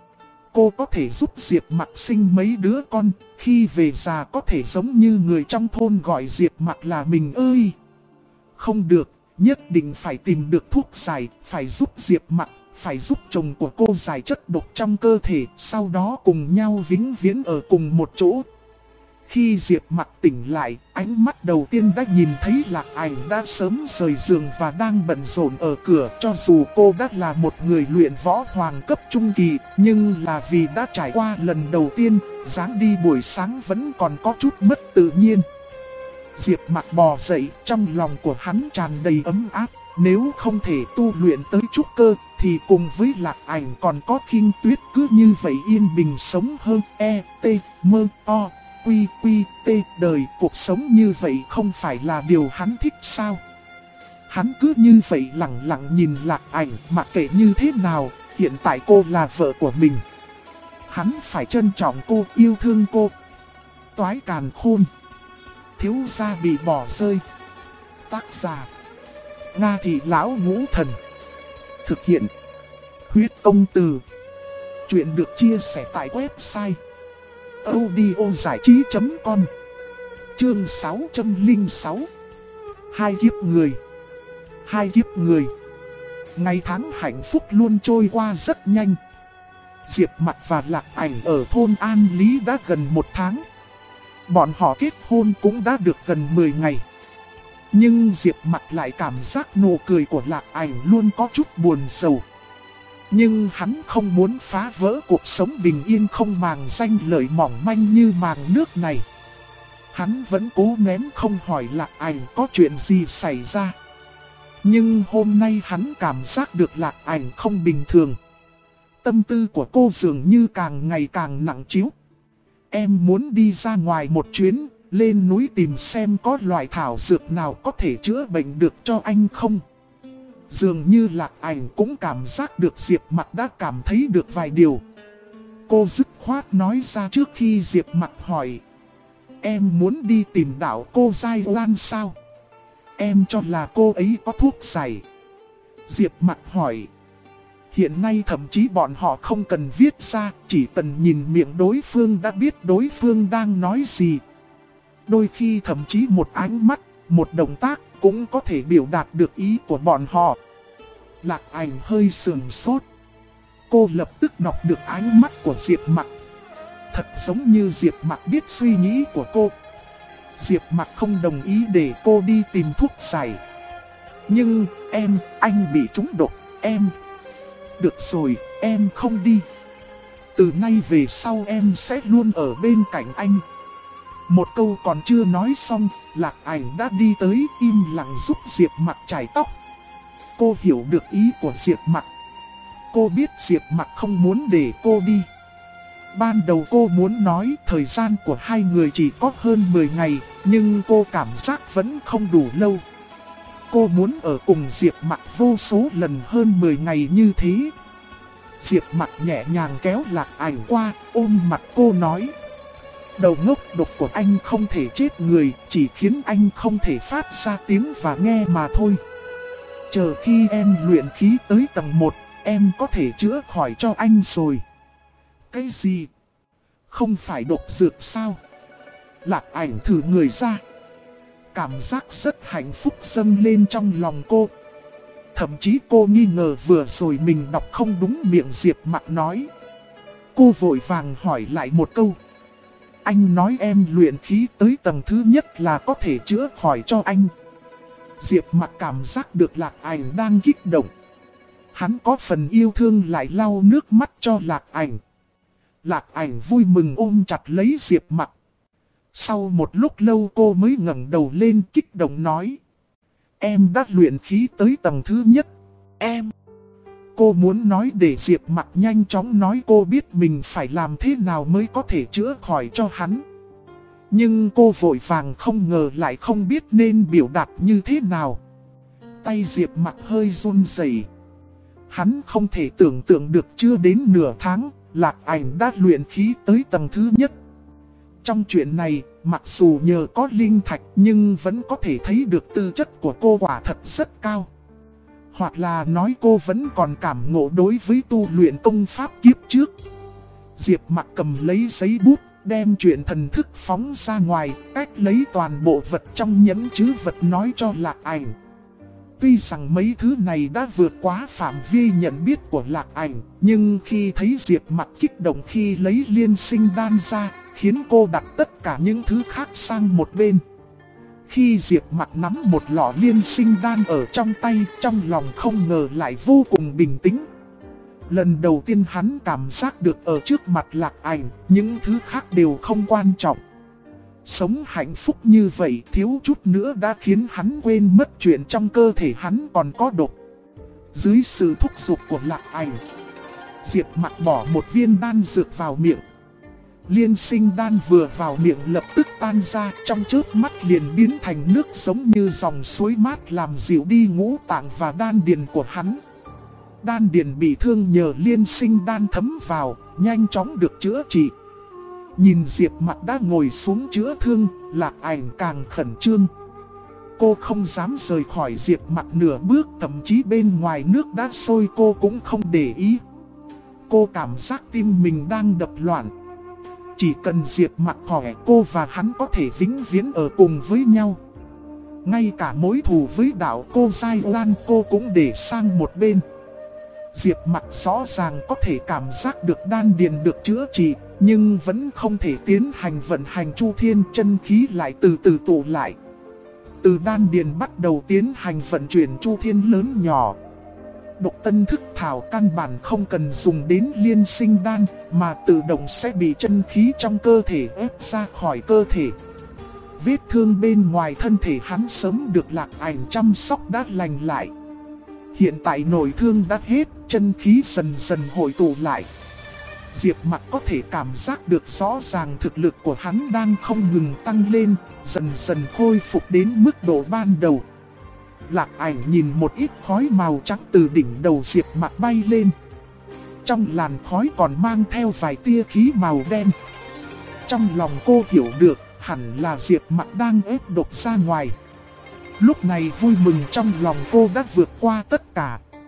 Cô có thể giúp Diệp Mặc sinh mấy đứa con, khi về già có thể giống như người trong thôn gọi Diệp Mặc là mình ơi. Không được, nhất định phải tìm được thuốc giải, phải giúp Diệp Mặc. Phải giúp chồng của cô giải chất độc trong cơ thể, sau đó cùng nhau vĩnh viễn ở cùng một chỗ. Khi Diệp Mặc tỉnh lại, ánh mắt đầu tiên đã nhìn thấy Lạc Ảnh đã sớm rời giường và đang bận rộn ở cửa. Cho dù cô đã là một người luyện võ hoàng cấp trung kỳ, nhưng là vì đã trải qua lần đầu tiên, dáng đi buổi sáng vẫn còn có chút mất tự nhiên. Diệp Mặc bò dậy, trong lòng của hắn tràn đầy ấm áp. Nếu không thể tu luyện tới trúc cơ, thì cùng với Lạc Ảnh còn có Khinh Tuyết cứ như vậy yên bình sống hơn. Đời cuộc sống như vậy không phải là điều hắn thích sao? Hắn cứ như vậy lặng lặng nhìn Lạc Ảnh, mặc kệ như thế nào, hiện tại cô là vợ của mình. Hắn phải trân trọng cô, yêu thương cô. Toái càn khôn. Thiếu gia bị bỏ rơi. Tác giả Nga Thị Lão Ngũ Thần. Thực hiện Huyết Công Từ. Chuyện được chia sẻ tại website audiozảichí.com. Chương 606. Hai kiếp người. Hai kiếp người. Ngày tháng hạnh phúc luôn trôi qua rất nhanh. Diệp Mặc và Lạc Ảnh ở thôn An Lý đã gần 1 tháng. Bọn họ kết hôn cũng đã được gần 10 ngày. Nhưng Diệp Mặc lại cảm giác nụ cười của Lạc Ảnh luôn có chút buồn sầu. Nhưng hắn không muốn phá vỡ cuộc sống bình yên không màng danh lợi mỏng manh như màng nước này. Hắn vẫn cố nén không hỏi Lạc Ảnh có chuyện gì xảy ra. Nhưng hôm nay hắn cảm giác được Lạc Ảnh không bình thường. Tâm tư của cô dường như càng ngày càng nặng trĩu. Em muốn đi ra ngoài một chuyến, lên núi tìm xem có loại thảo dược nào có thể chữa bệnh được cho anh không. Dường như Lạc Ảnh cũng cảm giác được Diệp Mặc đã cảm thấy được vài điều. Cô dứt khoát nói ra trước khi Diệp Mặc hỏi. Em muốn đi tìm đạo cô Giai Oan sao? Em cho là cô ấy có thuốc giải. Diệp Mặc hỏi. Hiện nay thậm chí bọn họ không cần viết ra, chỉ cần nhìn miệng đối phương đã biết đối phương đang nói gì. Đôi khi thậm chí một ánh mắt, một động tác cũng có thể biểu đạt được ý của bọn họ. Lạc Ảnh hơi sườn sốt. Cô lập tức đọc được ánh mắt của Diệp Mặc. Thật giống như Diệp Mặc biết suy nghĩ của cô. Diệp Mặc không đồng ý để cô đi tìm thuốc giải. Nhưng anh bị trúng độc, em. Được rồi, em không đi. Từ nay về sau em sẽ luôn ở bên cạnh anh. Một câu còn chưa nói xong, Lạc Ảnh đã đi tới im lặng giúp Diệp Mặc chải tóc. Cô hiểu được ý của Diệp Mặc. Cô biết Diệp Mặc không muốn để cô đi. Ban đầu cô muốn nói thời gian của hai người chỉ có hơn 10 ngày, nhưng cô cảm giác vẫn không đủ lâu. Cô muốn ở cùng Diệp Mặc vô số lần hơn 10 ngày như thế. Diệp Mặc nhẹ nhàng kéo Lạc Ảnh qua, ôm mặt cô nói. Đầu ngốc, độc của anh không thể chết người, chỉ khiến anh không thể phát ra tiếng và nghe mà thôi. Chờ khi em luyện khí tới tầng 1, em có thể chữa khỏi cho anh rồi. Cái gì? Không phải độc dược sao? Lạc Ảnh thử người ra. Cảm giác rất hạnh phúc dâng lên trong lòng cô. Thậm chí cô nghi ngờ vừa rồi mình đọc không đúng miệng Diệp Mặc nói. Cô vội vàng hỏi lại một câu. Anh nói em luyện khí tới tầng thứ nhất là có thể chữa khỏi cho anh. Diệp Mặc cảm giác được Lạc Ảnh đang kích động. Hắn có phần yêu thương lại lau nước mắt cho Lạc Ảnh. Lạc Ảnh vui mừng ôm chặt lấy Diệp Mặc. Sau một lúc lâu cô mới ngẩng đầu lên kích động nói. Em đã luyện khí tới tầng thứ nhất. Em. Cô muốn nói để Diệp Mặc nhanh chóng nói cô biết mình phải làm thế nào mới có thể chữa khỏi cho hắn. Nhưng cô vội vàng không ngờ lại không biết nên biểu đạt như thế nào. Tay Diệp Mặc hơi run rẩy. Hắn không thể tưởng tượng được chưa đến nửa tháng, Lạc Ảnh đã luyện khí tới tầng thứ nhất. Trong chuyện này, mặc dù nhờ có linh thạch nhưng vẫn có thể thấy được tư chất của cô quả thật rất cao. Hoặc là nói cô vẫn còn cảm ngộ đối với tu luyện công pháp kiếp trước. Diệp Mặc cầm lấy giấy bút, đem chuyện thần thức phóng ra ngoài, cách lấy toàn bộ vật trong nhẫn chứ vật nói cho Lạc Ảnh. Tuy rằng mấy thứ này đã vượt quá phạm vi nhận biết của Lạc Ảnh, nhưng khi thấy Diệp Mặc kích động khi lấy liên sinh đan ra, khiến cô đặt tất cả những thứ khác sang một bên. Khi Diệp Mặc nắm một lọ liên sinh đan ở trong tay, trong lòng không ngờ lại vô cùng bình tĩnh. Lần đầu tiên hắn cảm giác được ở trước mặt Lạc Ảnh, những thứ khác đều không quan trọng. Sống hạnh phúc như vậy thiếu chút nữa đã khiến hắn quên mất chuyện trong cơ thể hắn còn có độc. Dưới sự thúc giục của Lạc Ảnh, Diệp Mặc bỏ một viên đan dược vào miệng. Liên sinh đan vừa vào miệng lập tức tan ra, trong chớp mắt liền biến thành nước giống như dòng suối mát làm dịu đi ngũ tạng và đan điền của hắn. Đan điền bị thương nhờ liên sinh đan thấm vào, nhanh chóng được chữa trị. Nhìn Diệp Mặc đã ngồi xuống chữa thương, Lạc Ảnh càng khẩn trương. Cô không dám rời khỏi Diệp Mặc nửa bước, thậm chí bên ngoài nước đã sôi cô cũng không để ý. Cô cảm giác tim mình đang đập loạn. Chỉ cần Diệp Mặc khỏe, cô và hắn có thể vĩnh viễn ở cùng với nhau. Ngay cả mối thù với đạo cô Giai Lan cô cũng để sang một bên. Diệp Mặc rõ ràng có thể cảm giác được đan điền được chữa trị, nhưng vẫn không thể tiến hành vận hành chu thiên, chân khí lại từ từ tụ lại. Từ đan điền bắt đầu tiến hành vận chuyển chu thiên lớn nhỏ. Độc tân thức thảo căn bản không cần dùng đến liên sinh đan, mà tự động sẽ bị chân khí trong cơ thể ép ra khỏi cơ thể. Vết thương bên ngoài thân thể hắn sớm được Lạc Ảnh chăm sóc đã lành lại. Hiện tại nội thương đã hết, chân khí dần dần hội tụ lại. Diệp Mặc có thể cảm giác được rõ ràng thực lực của hắn đang không ngừng tăng lên, dần dần khôi phục đến mức độ ban đầu. Lạc Ảnh nhìn một ít khói màu trắng từ đỉnh đầu Diệp Mặc bay lên. Trong làn khói còn mang theo vài tia khí màu đen. Trong lòng cô hiểu được, hẳn là Diệp Mặc đang ép độc ra ngoài. Lúc này vui mừng trong lòng cô đã vượt qua tất cả.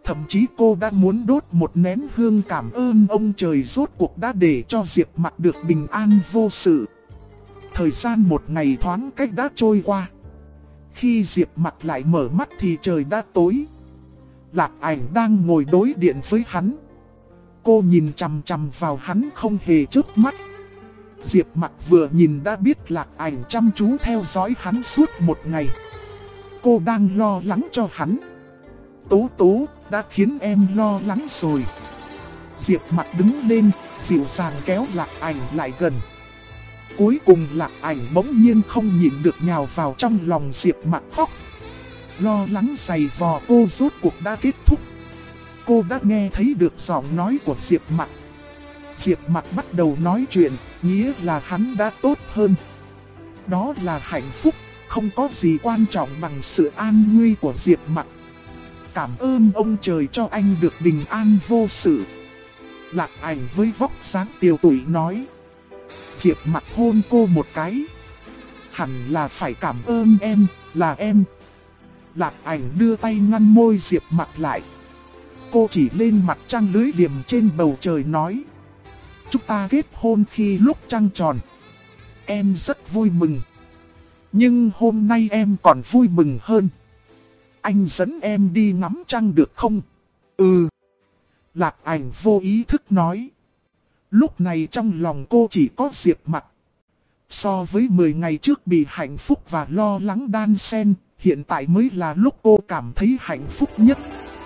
Thậm chí cô đã muốn đốt một nén hương cảm ơn ông trời rốt cuộc đã để cho Diệp Mặc được bình an vô sự. Thời gian một ngày thoáng cách đã trôi qua. Khi Diệp Mặc lại mở mắt thì trời đã tối. Lạc Ảnh đang ngồi đối diện với hắn. Cô nhìn chằm chằm vào hắn không hề chớp mắt. Diệp Mặc vừa nhìn đã biết Lạc Ảnh chăm chú theo dõi hắn suốt một ngày. Cô đang lo lắng cho hắn. Tố tố, đã khiến em lo lắng rồi. Diệp Mặc đứng lên, dịu dàng kéo Lạc Ảnh lại gần. Cuối cùng Lạc Ảnh bỗng nhiên không nhịn được nhào vào trong lòng Diệp Mặc khóc. Lo lắng giày vò cô rốt cuộc đã kết thúc. Cô đã nghe thấy được giọng nói của Diệp Mặc. Diệp Mặc bắt đầu nói chuyện, nghĩa là hắn đã tốt hơn. Đó là hạnh phúc, không có gì quan trọng bằng sự an nguy của Diệp Mặc. Cảm ơn ông trời cho anh được bình an vô sự. Lạc Ảnh với vóc dáng tiều tụy nói. Diệp Mặc hôn cô một cái. Hẳn là phải cảm ơn em, là em. Lạc Ảnh đưa tay ngăn môi Diệp Mặc lại. Cô chỉ lên mặt trăng lưới liềm trên bầu trời nói. Chúng ta kết hôn khi lúc trăng tròn. Em rất vui mừng. Nhưng hôm nay em còn vui mừng hơn. Anh dẫn em đi ngắm trăng được không? Ừ. Lạc Ảnh vô ý thức nói. Lúc này trong lòng cô chỉ có Diệp Mặc. So với 10 ngày trước bị hạnh phúc và lo lắng đan xen, hiện tại mới là lúc cô cảm thấy hạnh phúc nhất.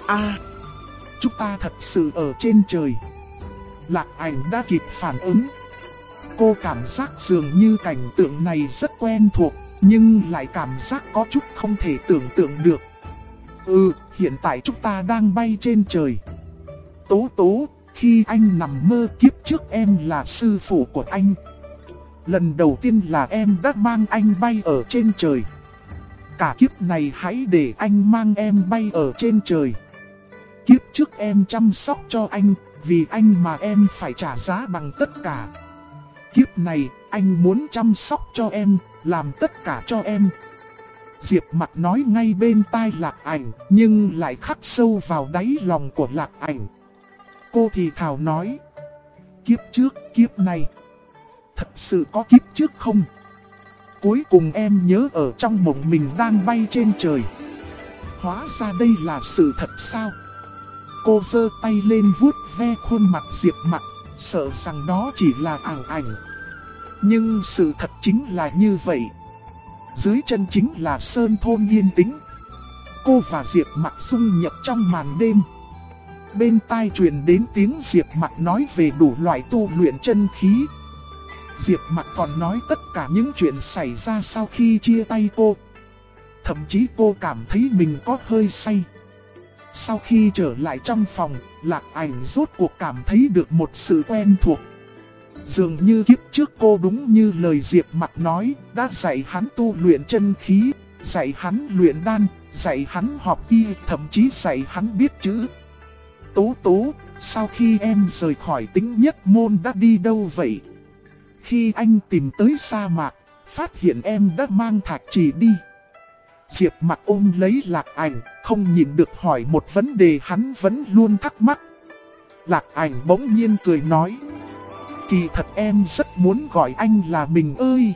Chúng ta thật sự ở trên trời. Lạc Ảnh đã kịp phản ứng. Cô cảm giác dường như cảnh tượng này rất quen thuộc, nhưng lại cảm giác có chút không thể tưởng tượng được. Hiện tại chúng ta đang bay trên trời. Tố tố, khi anh nằm mơ kiếp trước em là sư phụ của anh. Lần đầu tiên là em đã mang anh bay ở trên trời. Cả kiếp này hãy để anh mang em bay ở trên trời. Kiếp trước em chăm sóc cho anh, vì anh mà em phải trả giá bằng tất cả. Kiếp này, anh muốn chăm sóc cho em, làm tất cả cho em. Diệp Mặc nói ngay bên tai Lạc Ảnh, nhưng lại khắc sâu vào đáy lòng của Lạc Ảnh. Cô thì thào nói. Kiếp trước, kiếp này. Thật sự có kiếp trước không? Cuối cùng em nhớ ở trong mộng mình đang bay trên trời. Hóa ra đây là sự thật sao? Cô giơ tay lên vuốt ve khuôn mặt Diệp Mặc, sợ rằng đó chỉ là ảo ảnh. Nhưng sự thật chính là như vậy. Dưới chân chính là sơn thôn yên tĩnh. Cô và Diệp Mặc dung nhập trong màn đêm. Bên tai truyền đến tiếng Diệp Mặc nói về đủ loại tu luyện chân khí. Diệp Mặc còn nói tất cả những chuyện xảy ra sau khi chia tay cô. Thậm chí cô cảm thấy mình có hơi say. Sau khi trở lại trong phòng, Lạc Ảnh rốt cuộc cảm thấy được một sự quen thuộc. Dường như kiếp trước cô đúng như lời Diệp Mặc nói, đã dạy hắn tu luyện chân khí, dạy hắn luyện đan, dạy hắn học y, thậm chí dạy hắn biết chữ. Tố tố, sau khi em rời khỏi Tính Nhất Môn đã đi đâu vậy? Khi anh tìm tới sa mạc, phát hiện em đã mang thạch trì đi. Diệp Mặc ôm lấy Lạc Ảnh, không nhìn được hỏi một vấn đề hắn vẫn luôn thắc mắc. Lạc Ảnh bỗng nhiên cười nói. Kỳ thật em rất muốn gọi anh là mình ơi.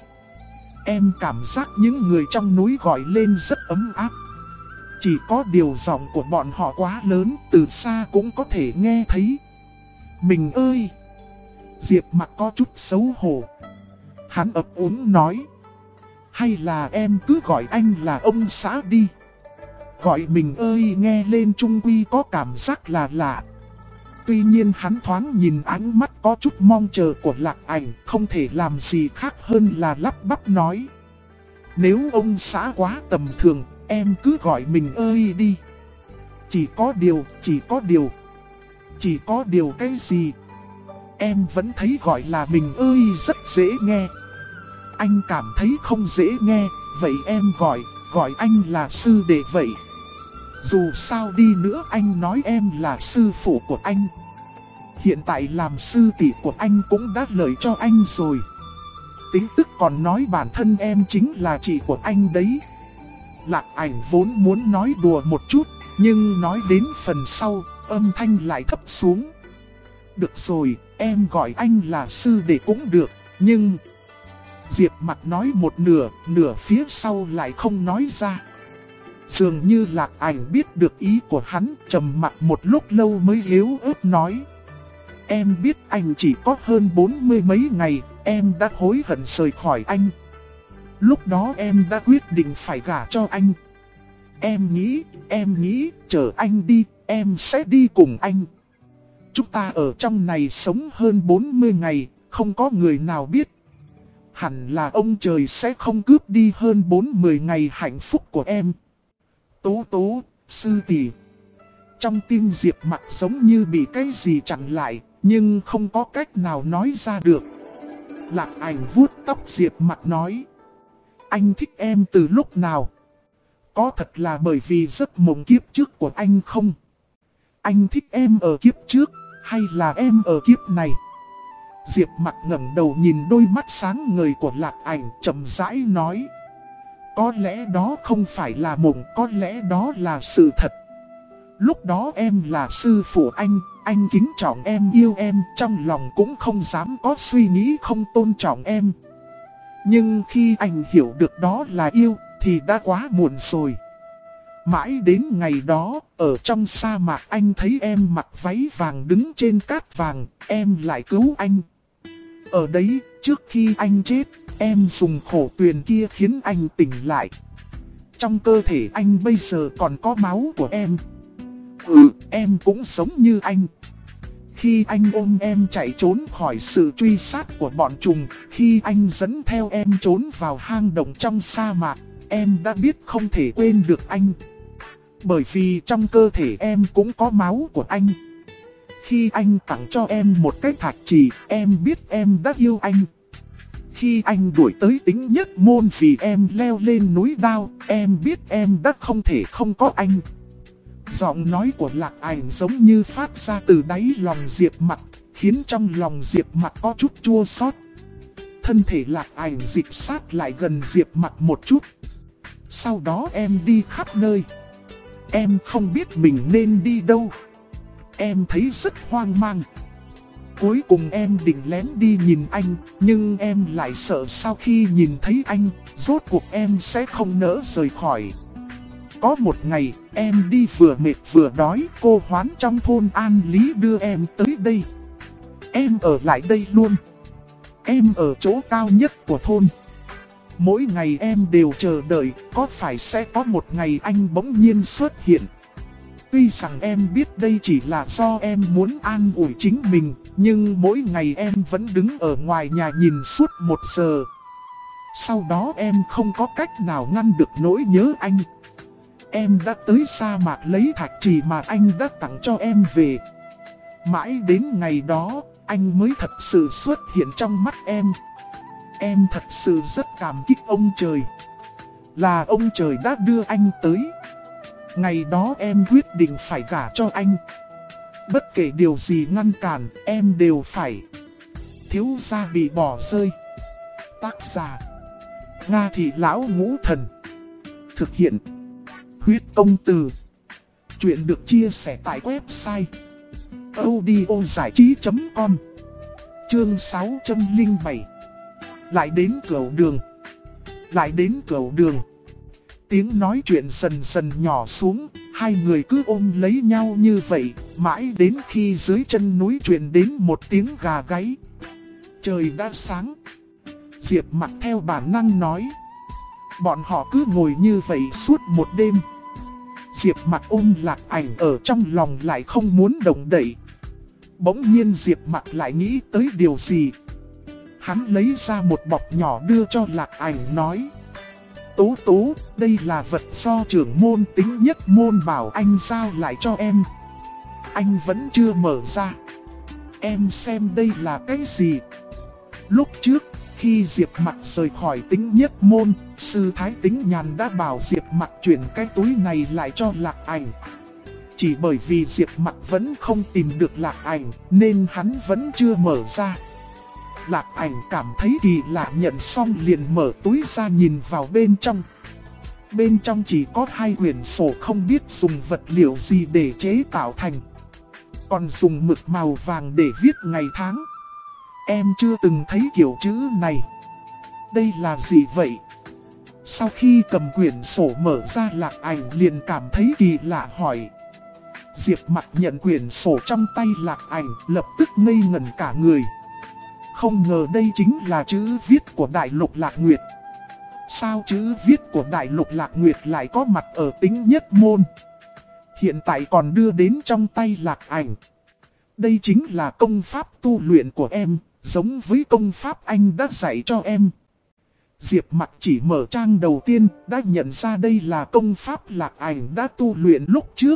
Em cảm giác những người trong núi gọi lên rất ấm áp. Chỉ có điều giọng của bọn họ quá lớn, từ xa cũng có thể nghe thấy. Mình ơi. Diệp Mặc có chút xấu hổ. Hắn ấp úng nói. Hay là em cứ gọi anh là ông xã đi. Gọi mình ơi nghe lên chung quy có cảm giác là lạ. Tuy nhiên hắn thoáng nhìn ánh mắt có chút mong chờ của Lạc Ảnh, không thể làm gì khác hơn là lắp bắp nói. Nếu ông xã quá tầm thường, em cứ gọi mình ơi đi. Chỉ có điều cái gì? Em vẫn thấy gọi là mình ơi rất dễ nghe. Anh cảm thấy không dễ nghe, vậy em gọi anh là sư đệ vậy. Dù sao đi nữa anh nói em là sư phụ của anh. Hiện tại làm sư tỷ của anh cũng đã lợi cho anh rồi. Tính tức còn nói bản thân em chính là chị của anh đấy. Lạc Ảnh vốn muốn nói đùa một chút, nhưng nói đến phần sau, âm thanh lại thấp xuống. Được rồi, em gọi anh là sư đệ cũng được, nhưng... Diệp Mặc nói một nửa, nửa phía sau lại không nói ra. Dường như Lạc Ảnh biết được ý của hắn, trầm mặc một lúc lâu mới yếu ớt nói. Em biết anh chỉ có hơn 40 mấy ngày, em đã hối hận rời khỏi anh. Lúc đó em đã quyết định phải gả cho anh. Em nghĩ, chờ anh đi, em sẽ đi cùng anh. Chúng ta ở trong này sống hơn 40 ngày, không có người nào biết. Hẳn là ông trời sẽ không cướp đi hơn 40 ngày hạnh phúc của em. Tố tố, sư tỷ. Trong tim Diệp Mặc giống như bị cái gì chặn lại, nhưng không có cách nào nói ra được. Lạc Ảnh vuốt tóc Diệp Mặc nói. Anh thích em từ lúc nào? Có thật là bởi vì giấc mộng kiếp trước của anh không? Anh thích em ở kiếp trước, hay là em ở kiếp này? Diệp Mặc ngẩng đầu nhìn đôi mắt sáng ngời của Lạc Ảnh, chậm rãi nói. Có lẽ đó không phải là mộng, có lẽ đó là sự thật. Lúc đó em là sư phụ anh kính trọng em, yêu em, trong lòng cũng không dám có suy nghĩ không tôn trọng em. Nhưng khi anh hiểu được đó là yêu, thì đã quá muộn rồi. Mãi đến ngày đó, ở trong sa mạc anh thấy em mặc váy vàng đứng trên cát vàng, em lại cứu anh. Ở đấy, trước khi anh chết, em dùng khổ tuyền kia khiến anh tỉnh lại. Trong cơ thể anh bây giờ còn có máu của em. Em cũng sống như anh. Khi anh ôm em chạy trốn khỏi sự truy sát của bọn trùng, khi anh dẫn theo em trốn vào hang động trong sa mạc, em đã biết không thể quên được anh. Bởi vì trong cơ thể em cũng có máu của anh. Khi anh tặng cho em một cái thạch trì, em biết em đã yêu anh. Khi anh đuổi tới Tính Nhất Môn vì em leo lên núi Đao, em biết em đã không thể không có anh. Giọng nói của Lạc Ảnh giống như phát ra từ đáy lòng Diệp Mặc, khiến trong lòng Diệp Mặc có chút chua xót. Thân thể Lạc Ảnh dịch sát lại gần Diệp Mặc một chút. Sau đó em đi khắp nơi. Em không biết mình nên đi đâu. Em thấy rất hoang mang. Cuối cùng em định lén đi nhìn anh, nhưng em lại sợ sau khi nhìn thấy anh, rốt cuộc em sẽ không nỡ rời khỏi. Có một ngày, em đi vừa mệt vừa đói, cô Hoán trong thôn An Lý đưa em tới đây. Em ở lại đây luôn. Em ở chỗ cao nhất của thôn. Mỗi ngày em đều chờ đợi, có phải sẽ có một ngày anh bỗng nhiên xuất hiện. Tuy rằng em biết đây chỉ là do em muốn an ủi chính mình, nhưng mỗi ngày em vẫn đứng ở ngoài nhà nhìn suốt 1 giờ. Sau đó em không có cách nào ngăn được nỗi nhớ anh. Em đã tới sa mạc lấy thạch trì mà anh đã tặng cho em về. Mãi đến ngày đó, anh mới thật sự xuất hiện trong mắt em. Em thật sự rất cảm kích ông trời. Là ông trời đã đưa anh tới. Ngày đó em quyết định phải gả cho anh. Bất kể điều gì ngăn cản, em đều phải. Thiếu gia bị bỏ rơi. Tác giả: Nga Thị Lão Ngũ Thần. Thực hiện: Huyết Công Từ. Chuyện được chia sẻ tại website audiozảichí.com. Chương 607. Lại đến Cửu Đường. Lại đến Cửu Đường. Tiếng nói chuyện dần dần nhỏ xuống, hai người cứ ôm lấy nhau như vậy, mãi đến khi dưới chân núi truyền đến một tiếng gà gáy. Trời đã sáng. Diệp Mặc theo bản năng nói. Bọn họ cứ ngồi như vậy suốt một đêm. Diệp Mặc ôm Lạc Ảnh ở trong lòng lại không muốn động đậy. Bỗng nhiên Diệp Mặc lại nghĩ tới điều gì. Hắn lấy ra một bọc nhỏ đưa cho Lạc Ảnh nói. Tố tố, đây là vật do trưởng môn Tính Nhất Môn bảo anh giao lại cho em. Anh vẫn chưa mở ra. Em xem đây là cái gì. Lúc trước, khi Diệp Mặc rời khỏi Tính Nhất Môn, sư Thái Tính Nhàn đã bảo Diệp Mặc chuyển cái túi này lại cho Lạc Ảnh. Chỉ bởi vì Diệp Mặc vẫn không tìm được Lạc Ảnh, nên hắn vẫn chưa mở ra. Lạc Ảnh cảm thấy kỳ lạ, nhận xong liền mở túi ra nhìn vào bên trong. bên trong chỉ có 2 quyển sổ không biết dùng vật liệu gì để chế tạo thành. Còn dùng mực màu vàng để viết ngày tháng. Em chưa từng thấy kiểu chữ này. Đây là gì vậy? Sau khi cầm quyển sổ mở ra, Lạc Ảnh liền cảm thấy kỳ lạ hỏi. Diệp Mặc nhận quyển sổ trong tay Lạc Ảnh, lập tức ngây ngẩn cả người. Không ngờ đây chính là chữ viết của Đại Lục Lạc Nguyệt. Sao chữ viết của Đại Lục Lạc Nguyệt lại có mặt ở Tính Nhất Môn? Hiện tại còn đưa đến trong tay Lạc Ảnh. Đây chính là công pháp tu luyện của em, giống với công pháp anh đã dạy cho em. Diệp Mặc chỉ mở trang đầu tiên đã nhận ra đây là công pháp Lạc Ảnh đã tu luyện lúc trước.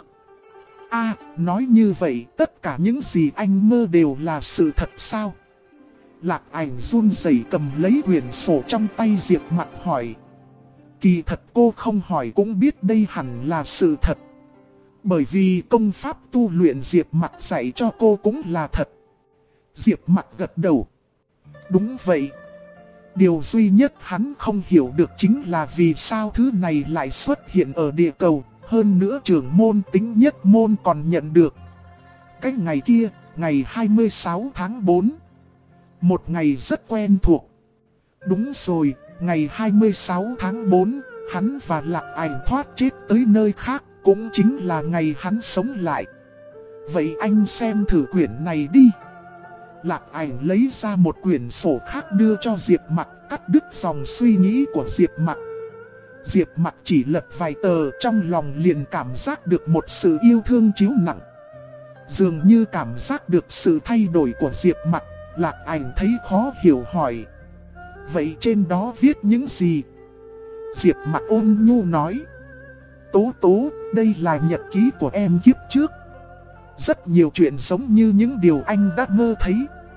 Nói như vậy tất cả những gì anh mơ đều là sự thật sao? Lạc Ảnh run rẩy cầm lấy quyển sổ trong tay Diệp Mặc hỏi. Kỳ thật cô không hỏi cũng biết đây hẳn là sự thật. Bởi vì công pháp tu luyện Diệp Mặc dạy cho cô cũng là thật. Diệp Mặc gật đầu. Đúng vậy. Điều duy nhất hắn không hiểu được chính là vì sao thứ này lại xuất hiện ở địa cầu. Hơn nữa trưởng môn Tính Nhất Môn còn nhận được. Cái ngày kia, ngày 26 tháng 4. Một ngày rất quen thuộc. Đúng rồi, ngày 26 tháng 4, hắn và Lạc Ảnh thoát chết tới nơi khác, cũng chính là ngày hắn sống lại. Vậy anh xem thử quyển này đi. Lạc Ảnh lấy ra một quyển sổ khác đưa cho Diệp Mặc, cắt đứt dòng suy nghĩ của Diệp Mặc. Diệp Mặc chỉ lật vài tờ, trong lòng liền cảm giác được một sự yêu thương chiếu nặng. Dường như cảm giác được sự thay đổi của Diệp Mặc, Lạc Ảnh thấy khó hiểu hỏi. Vậy trên đó viết những gì? Diệp Mặc ôn nhu nói. Tố tố, đây là nhật ký của em kiếp trước. Rất nhiều chuyện giống như những điều anh đã mơ thấy.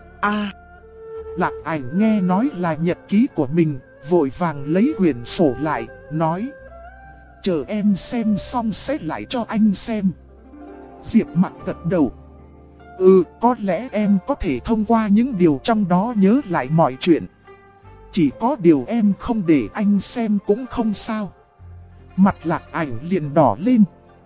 Lạc Ảnh nghe nói là nhật ký của mình, vội vàng lấy quyển sổ lại, nói. Chờ em xem xong sẽ lại cho anh xem. Diệp Mặc gật đầu. Có lẽ em có thể thông qua những điều trong đó nhớ lại mọi chuyện. Chỉ có điều em không để anh xem cũng không sao. Mặt Lạc Ảnh liền đỏ lên.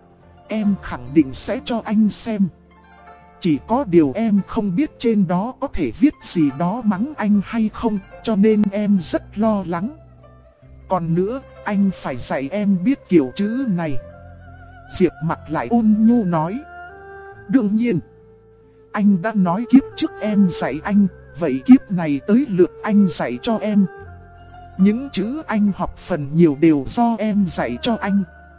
Em khẳng định sẽ cho anh xem. Chỉ có điều em không biết trên đó có thể viết gì đó mắng anh hay không, cho nên em rất lo lắng. Còn nữa, anh phải dạy em biết kiểu chữ này. Diệp Mặc lại ôn nhu nói. Đương nhiên. Anh đã nói kiếp trước em dạy anh, vậy kiếp này tới lượt anh dạy cho em. Những chữ anh học phần nhiều đều do em dạy cho anh.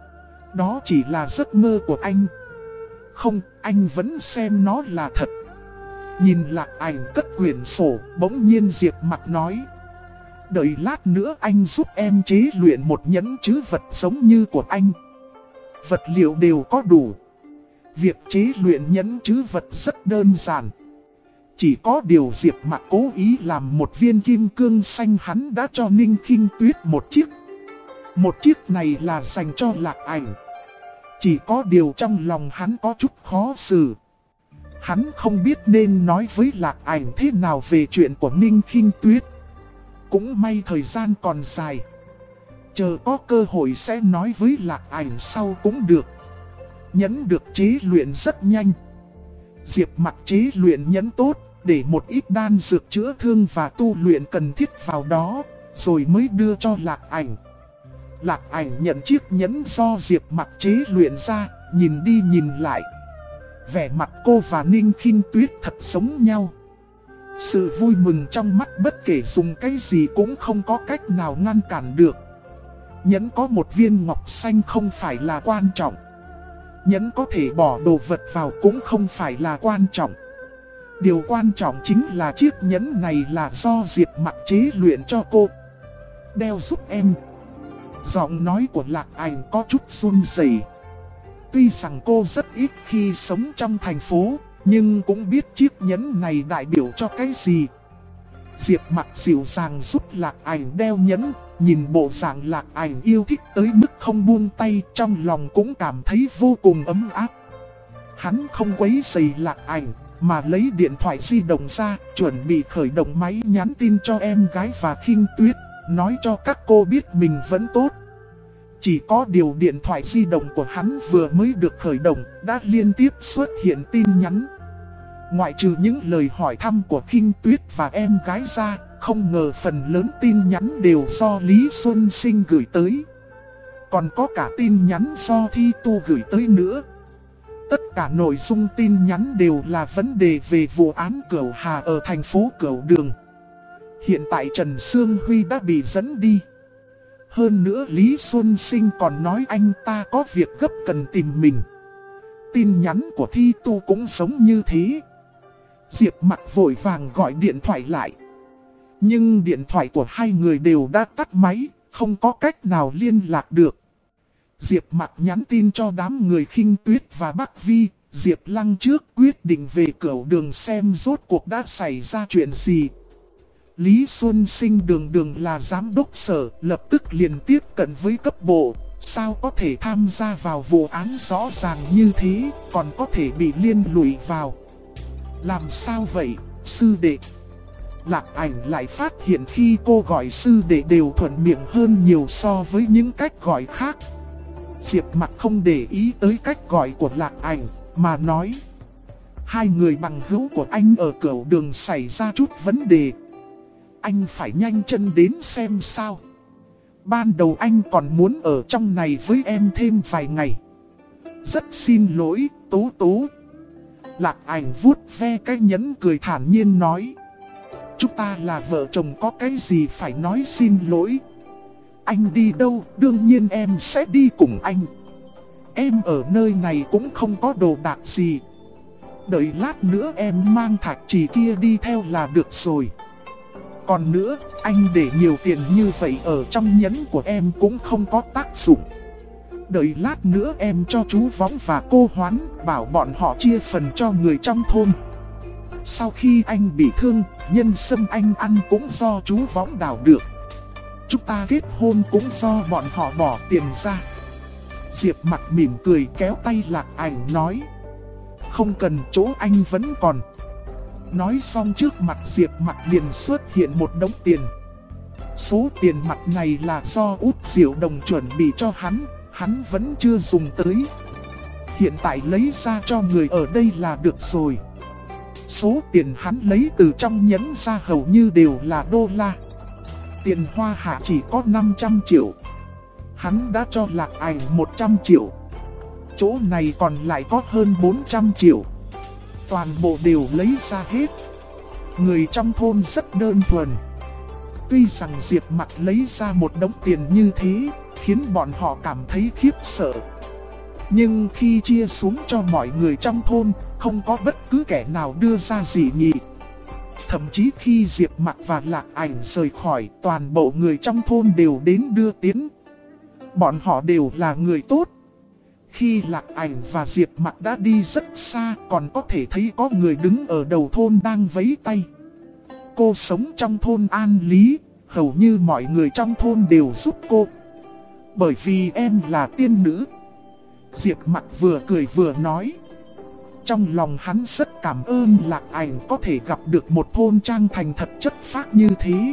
Đó chỉ là giấc mơ của anh. Không, anh vẫn xem nó là thật. Nhìn Lạc Ảnh cất quyển sổ, bỗng nhiên Diệp Mặc nói. Đợi lát nữa anh giúp em chế luyện một nhẫn chữ vật giống như của anh. Vật liệu đều có đủ. Việc chế luyện nhẫn chữ vật rất đơn giản. Chỉ có điều Diệp Mặc cố ý làm một viên kim cương xanh, hắn đã cho Ninh Khinh Tuyết một chiếc. Một chiếc này là dành cho Lạc Ảnh. Chỉ có điều trong lòng hắn có chút khó xử. Hắn không biết nên nói với Lạc Ảnh thế nào về chuyện của Ninh Khinh Tuyết. Cũng may thời gian còn dài. Chờ có cơ hội sẽ nói với Lạc Ảnh sau cũng được. Nhẫn được chế luyện rất nhanh. Diệp Mặc chế luyện nhẫn tốt, để một ít đan dược chữa thương và tu luyện cần thiết vào đó, rồi mới đưa cho Lạc Ảnh. Lạc Ảnh nhận chiếc nhẫn do Diệp Mặc chế luyện ra, nhìn đi nhìn lại. Vẻ mặt cô và Ninh Khinh Tuyết thật giống nhau. Sự vui mừng trong mắt bất kể dùng cái gì cũng không có cách nào ngăn cản được. Nhẫn có một viên ngọc xanh không phải là quan trọng. Nhẫn có thể bỏ đồ vật vào cũng không phải là quan trọng. Điều quan trọng chính là chiếc nhẫn này là do Diệp Mặc chế luyện cho cô. Đeo giúp em. Giọng nói của Lạc Ảnh có chút run rẩy. Tuy rằng cô rất ít khi sống trong thành phố, nhưng cũng biết chiếc nhẫn này đại biểu cho cái gì. Diệp Mặc dịu dàng giúp Lạc Ảnh đeo nhẫn, nhìn bộ dạng Lạc Ảnh yêu thích tới mức không buông tay, trong lòng cũng cảm thấy vô cùng ấm áp. Hắn không quấy rầy Lạc Ảnh, mà lấy điện thoại di động ra, chuẩn bị khởi động máy nhắn tin cho em gái và Khinh Tuyết, nói cho các cô biết mình vẫn tốt. Chỉ có điều điện thoại di động của hắn vừa mới được khởi động đã liên tiếp xuất hiện tin nhắn. Ngoại trừ những lời hỏi thăm của Kinh Tuyết và em gái ra, không ngờ phần lớn tin nhắn đều do Lý Xuân Sinh gửi tới. Còn có cả tin nhắn do Thi Tu gửi tới nữa. Tất cả nội dung tin nhắn đều là vấn đề về vụ án Cửu Hà ở thành phố Cửu Đường. Hiện tại Trần Sương Huy đã bị dẫn đi. Hơn nữa Lý Xuân Sinh còn nói anh ta có việc gấp cần tìm mình. Tin nhắn của Thi Tu cũng giống như thế. Diệp Mặc vội vàng gọi điện thoại lại. Nhưng điện thoại của hai người đều đã tắt máy, không có cách nào liên lạc được. Diệp Mặc nhắn tin cho đám người Khinh Tuyết và Bắc Vi, Diệp Lăng trước quyết định về Cửu Đường xem rốt cuộc đã xảy ra chuyện gì. Lý Xuân Sinh đường là giám đốc sở, lập tức liền tiếp cận với cấp bộ. Sao có thể tham gia vào vụ án rõ ràng như thế, còn có thể bị liên lụy vào. Làm sao vậy, sư đệ? Lạc Ảnh lại phát hiện khi cô gọi sư đệ đều thuận miệng hơn nhiều so với những cách gọi khác. Diệp Mặc không để ý tới cách gọi của Lạc Ảnh, mà nói: hai người bằng hữu của anh ở Cửu Đường xảy ra chút vấn đề. Anh phải nhanh chân đến xem sao. Ban đầu anh còn muốn ở trong này với em thêm vài ngày. Rất xin lỗi, Tố Tố. Lạc Ảnh vuốt ve cái nhẫn cười thản nhiên nói: chúng ta là vợ chồng, có cái gì phải nói xin lỗi. Anh đi đâu, đương nhiên em sẽ đi cùng anh. Em ở nơi này cũng không có đồ đạc gì. Đợi lát nữa em mang thạch trì kia đi theo là được rồi. Còn nữa, anh để nhiều tiền như vậy ở trong nhẫn của em cũng không có tác dụng. Đợi lát nữa em cho chú Võng và cô Hoán, bảo bọn họ chia phần cho người trong thôn. Sau khi anh bị thương, nhân sâm anh ăn cũng do chú Võng đào được. Chúng ta kết hôn cũng do bọn họ bỏ tiền ra. Diệp Mặc mỉm cười kéo tay Lạc Ảnh nói: không cần, chỗ anh vẫn còn. Nói xong trước mặt Diệp Mặc liền xuất hiện một đống tiền. Số tiền mặt này là do Út Diệu Đồng chuẩn bị cho hắn vẫn chưa dùng tới. Hiện tại lấy ra cho người ở đây là được rồi. Số tiền hắn lấy từ trong nhẫn ra hầu như đều là đô la. Tiền Hoa Hạ chỉ có 500 triệu. Hắn đã cho Lạc Ảnh 100 triệu. Chỗ này còn lại có hơn 400 triệu. Toàn bộ đều lấy ra hết. Người trong thôn rất đơn thuần. Tuy rằng Diệp Mặc lấy ra một đống tiền như thế, khiến bọn họ cảm thấy khiếp sợ. Nhưng khi chia xuống cho mọi người trong thôn, không có bất cứ kẻ nào đưa ra dị nghị. Thậm chí khi Diệp Mặc và Lạc Ảnh rời khỏi, toàn bộ người trong thôn đều đến đưa tiễn. Bọn họ đều là người tốt. Khi Lạc Ảnh và Diệp Mặc đã đi rất xa, còn có thể thấy có người đứng ở đầu thôn đang vẫy tay. Cô sống trong thôn An Lý, hầu như mọi người trong thôn đều giúp cô. Bởi vì em là tiên nữ. Diệp Mặc vừa cười vừa nói. Trong lòng hắn rất cảm ơn Lạc Ảnh có thể gặp được một thôn trang thành thật chất phác như thế.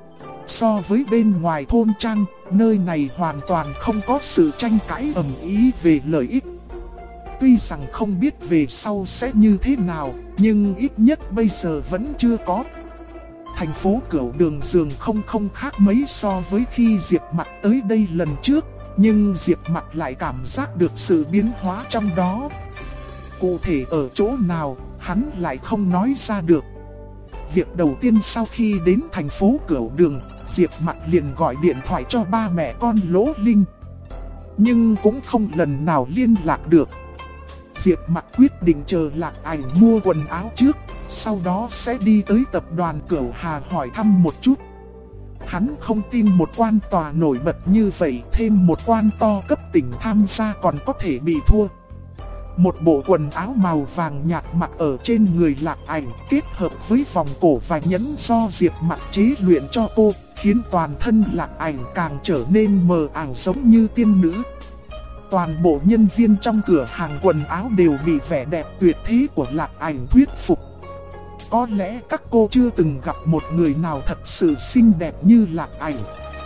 So với bên ngoài thôn trang, nơi này hoàn toàn không có sự tranh cãi ầm ĩ về lợi ích. Tuy rằng không biết về sau sẽ như thế nào, nhưng ít nhất bây giờ vẫn chưa có. Thành phố Cửu Đường dường không khác mấy so với khi Diệp Mặc tới đây lần trước, nhưng Diệp Mặc lại cảm giác được sự biến hóa trong đó. Cụ thể ở chỗ nào, hắn lại không nói ra được. Việc đầu tiên sau khi đến thành phố Cửu Đường, Diệp Mặc liền gọi điện thoại cho ba mẹ con Lỗ Linh. Nhưng cũng không lần nào liên lạc được. Diệp Mặc quyết định chờ Lạc Ảnh mua quần áo trước, sau đó sẽ đi tới tập đoàn Cửu Hà hỏi thăm một chút. Hắn không tin một quan tòa nổi bật như vậy, thêm một quan to cấp tỉnh tham gia còn có thể bị thua. Một bộ quần áo màu vàng nhạt mặc ở trên người Lạc Ảnh, kết hợp với vòng cổ và nhẫn do Diệp Mặc chế luyện cho cô, khiến toàn thân Lạc Ảnh càng trở nên mờ ảo giống như tiên nữ. Toàn bộ nhân viên trong cửa hàng quần áo đều bị vẻ đẹp tuyệt thế của Lạc Ảnh thuyết phục. Có lẽ các cô chưa từng gặp một người nào thật sự xinh đẹp như Lạc Ảnh.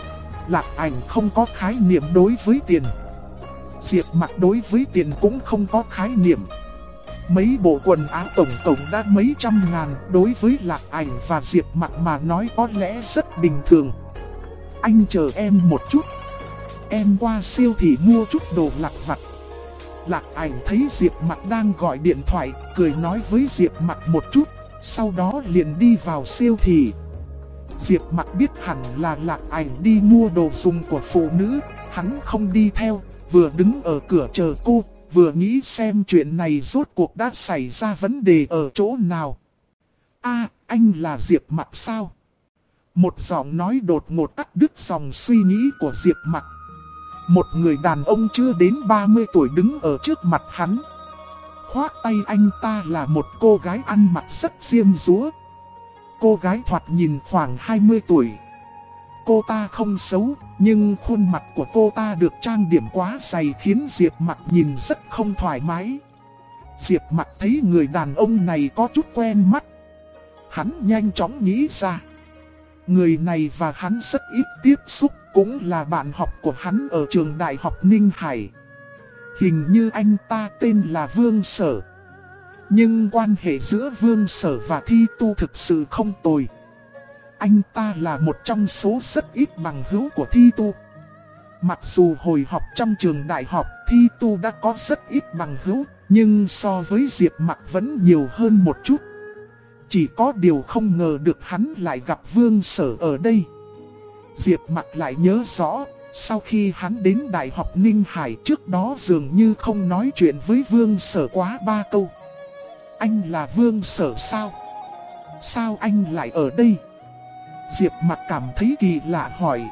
Lạc Ảnh không có khái niệm đối với tiền. Diệp Mặc đối với tiền cũng không có khái niệm. Mấy bộ quần áo tổng cộng đã mấy trăm ngàn, đối với Lạc Ảnh và Diệp Mặc mà nói có lẽ rất bình thường. Anh chờ em một chút, em qua siêu thị mua chút đồ lặt vặt. Lạc Ảnh thấy Diệp Mặc đang gọi điện thoại, cười nói với Diệp Mặc một chút, sau đó liền đi vào siêu thị. Diệp Mặc biết hẳn là Lạc Ảnh đi mua đồ dùng của phụ nữ, hắn không đi theo, vừa đứng ở cửa chờ cô, vừa nghĩ xem chuyện này rốt cuộc đã xảy ra vấn đề ở chỗ nào. Anh là Diệp Mặc sao? Một giọng nói đột ngột cắt đứt dòng suy nghĩ của Diệp Mặc. Một người đàn ông chưa đến 30 tuổi đứng ở trước mặt hắn. Khoác tay anh ta là một cô gái ăn mặc rất diêm dúa. Cô gái thoạt nhìn khoảng 20 tuổi. Cô ta không xấu, nhưng khuôn mặt của cô ta được trang điểm quá dày khiến Diệp Mặc nhìn rất không thoải mái. Diệp Mặc thấy người đàn ông này có chút quen mắt. Hắn nhanh chóng nghĩ ra. Người này và hắn rất ít tiếp xúc, cũng là bạn học của hắn ở trường đại học Ninh Hải. Hình như anh ta tên là Vương Sở. Nhưng quan hệ giữa Vương Sở và Thi Tu thực sự không tồi. Anh ta là một trong số rất ít bằng hữu của Thi Tu. Mặc dù hồi học trong trường đại học, Thi Tu đã có rất ít bằng hữu, nhưng so với Diệp Mặc vẫn nhiều hơn một chút. Chỉ có điều không ngờ được hắn lại gặp Vương Sở ở đây. Diệp Mặc lại nhớ rõ, sau khi hắn đến Đại học Ninh Hải trước đó dường như không nói chuyện với Vương Sở quá 3 câu. Anh là Vương Sở sao? Sao anh lại ở đây? Diệp Mặc cảm thấy kỳ lạ hỏi.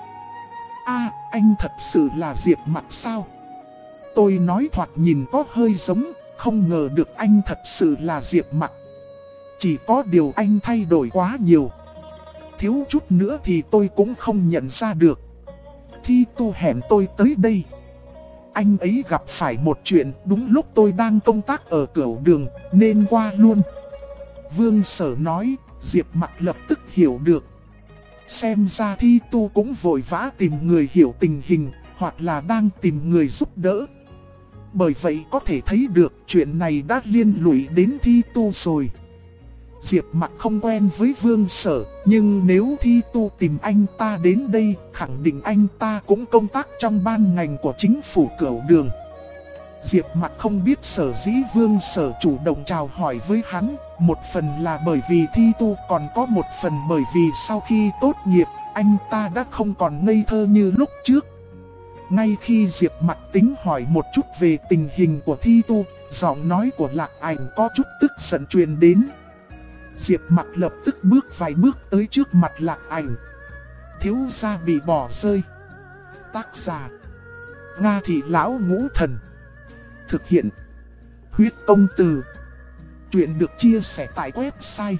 Anh thật sự là Diệp Mặc sao? Tôi nói thoạt nhìn có hơi giống, không ngờ được anh thật sự là Diệp Mặc. Chỉ có điều anh thay đổi quá nhiều. Thiếu chút nữa thì tôi cũng không nhận ra được. Thi Tu hẹn tôi tới đây. Anh ấy gặp phải một chuyện đúng lúc tôi đang công tác ở Cửu Đường nên qua luôn. Vương Sở nói, Diệp Mặc lập tức hiểu được. Xem ra Thi Tu cũng vội vã tìm người hiểu tình hình, hoặc là đang tìm người giúp đỡ. Bởi vậy có thể thấy được chuyện này đã liên lụy đến Thi Tu rồi. Diệp Mặc không quen với Vương Sở, nhưng nếu Thi Tu tìm anh ta đến đây, khẳng định anh ta cũng công tác trong ban ngành của chính phủ Cửu Đường. Diệp Mặc không biết sở dĩ Vương Sở chủ động chào hỏi với hắn, một phần là bởi vì Thi Tu, còn có một phần bởi vì sau khi tốt nghiệp, anh ta đã không còn ngây thơ như lúc trước. Ngay khi Diệp Mặc tính hỏi một chút về tình hình của Thi Tu, giọng nói của Lạc Ảnh có chút tức giận truyền đến. Diệp Mặc lập tức bước vài bước tới trước mặt Lạc Ảnh. Thiếu gia bị bỏ rơi. Tác giả: Nga Thị Lão Ngũ Thần. Thực hiện: Huyết Công Từ. Chuyện được chia sẻ tại website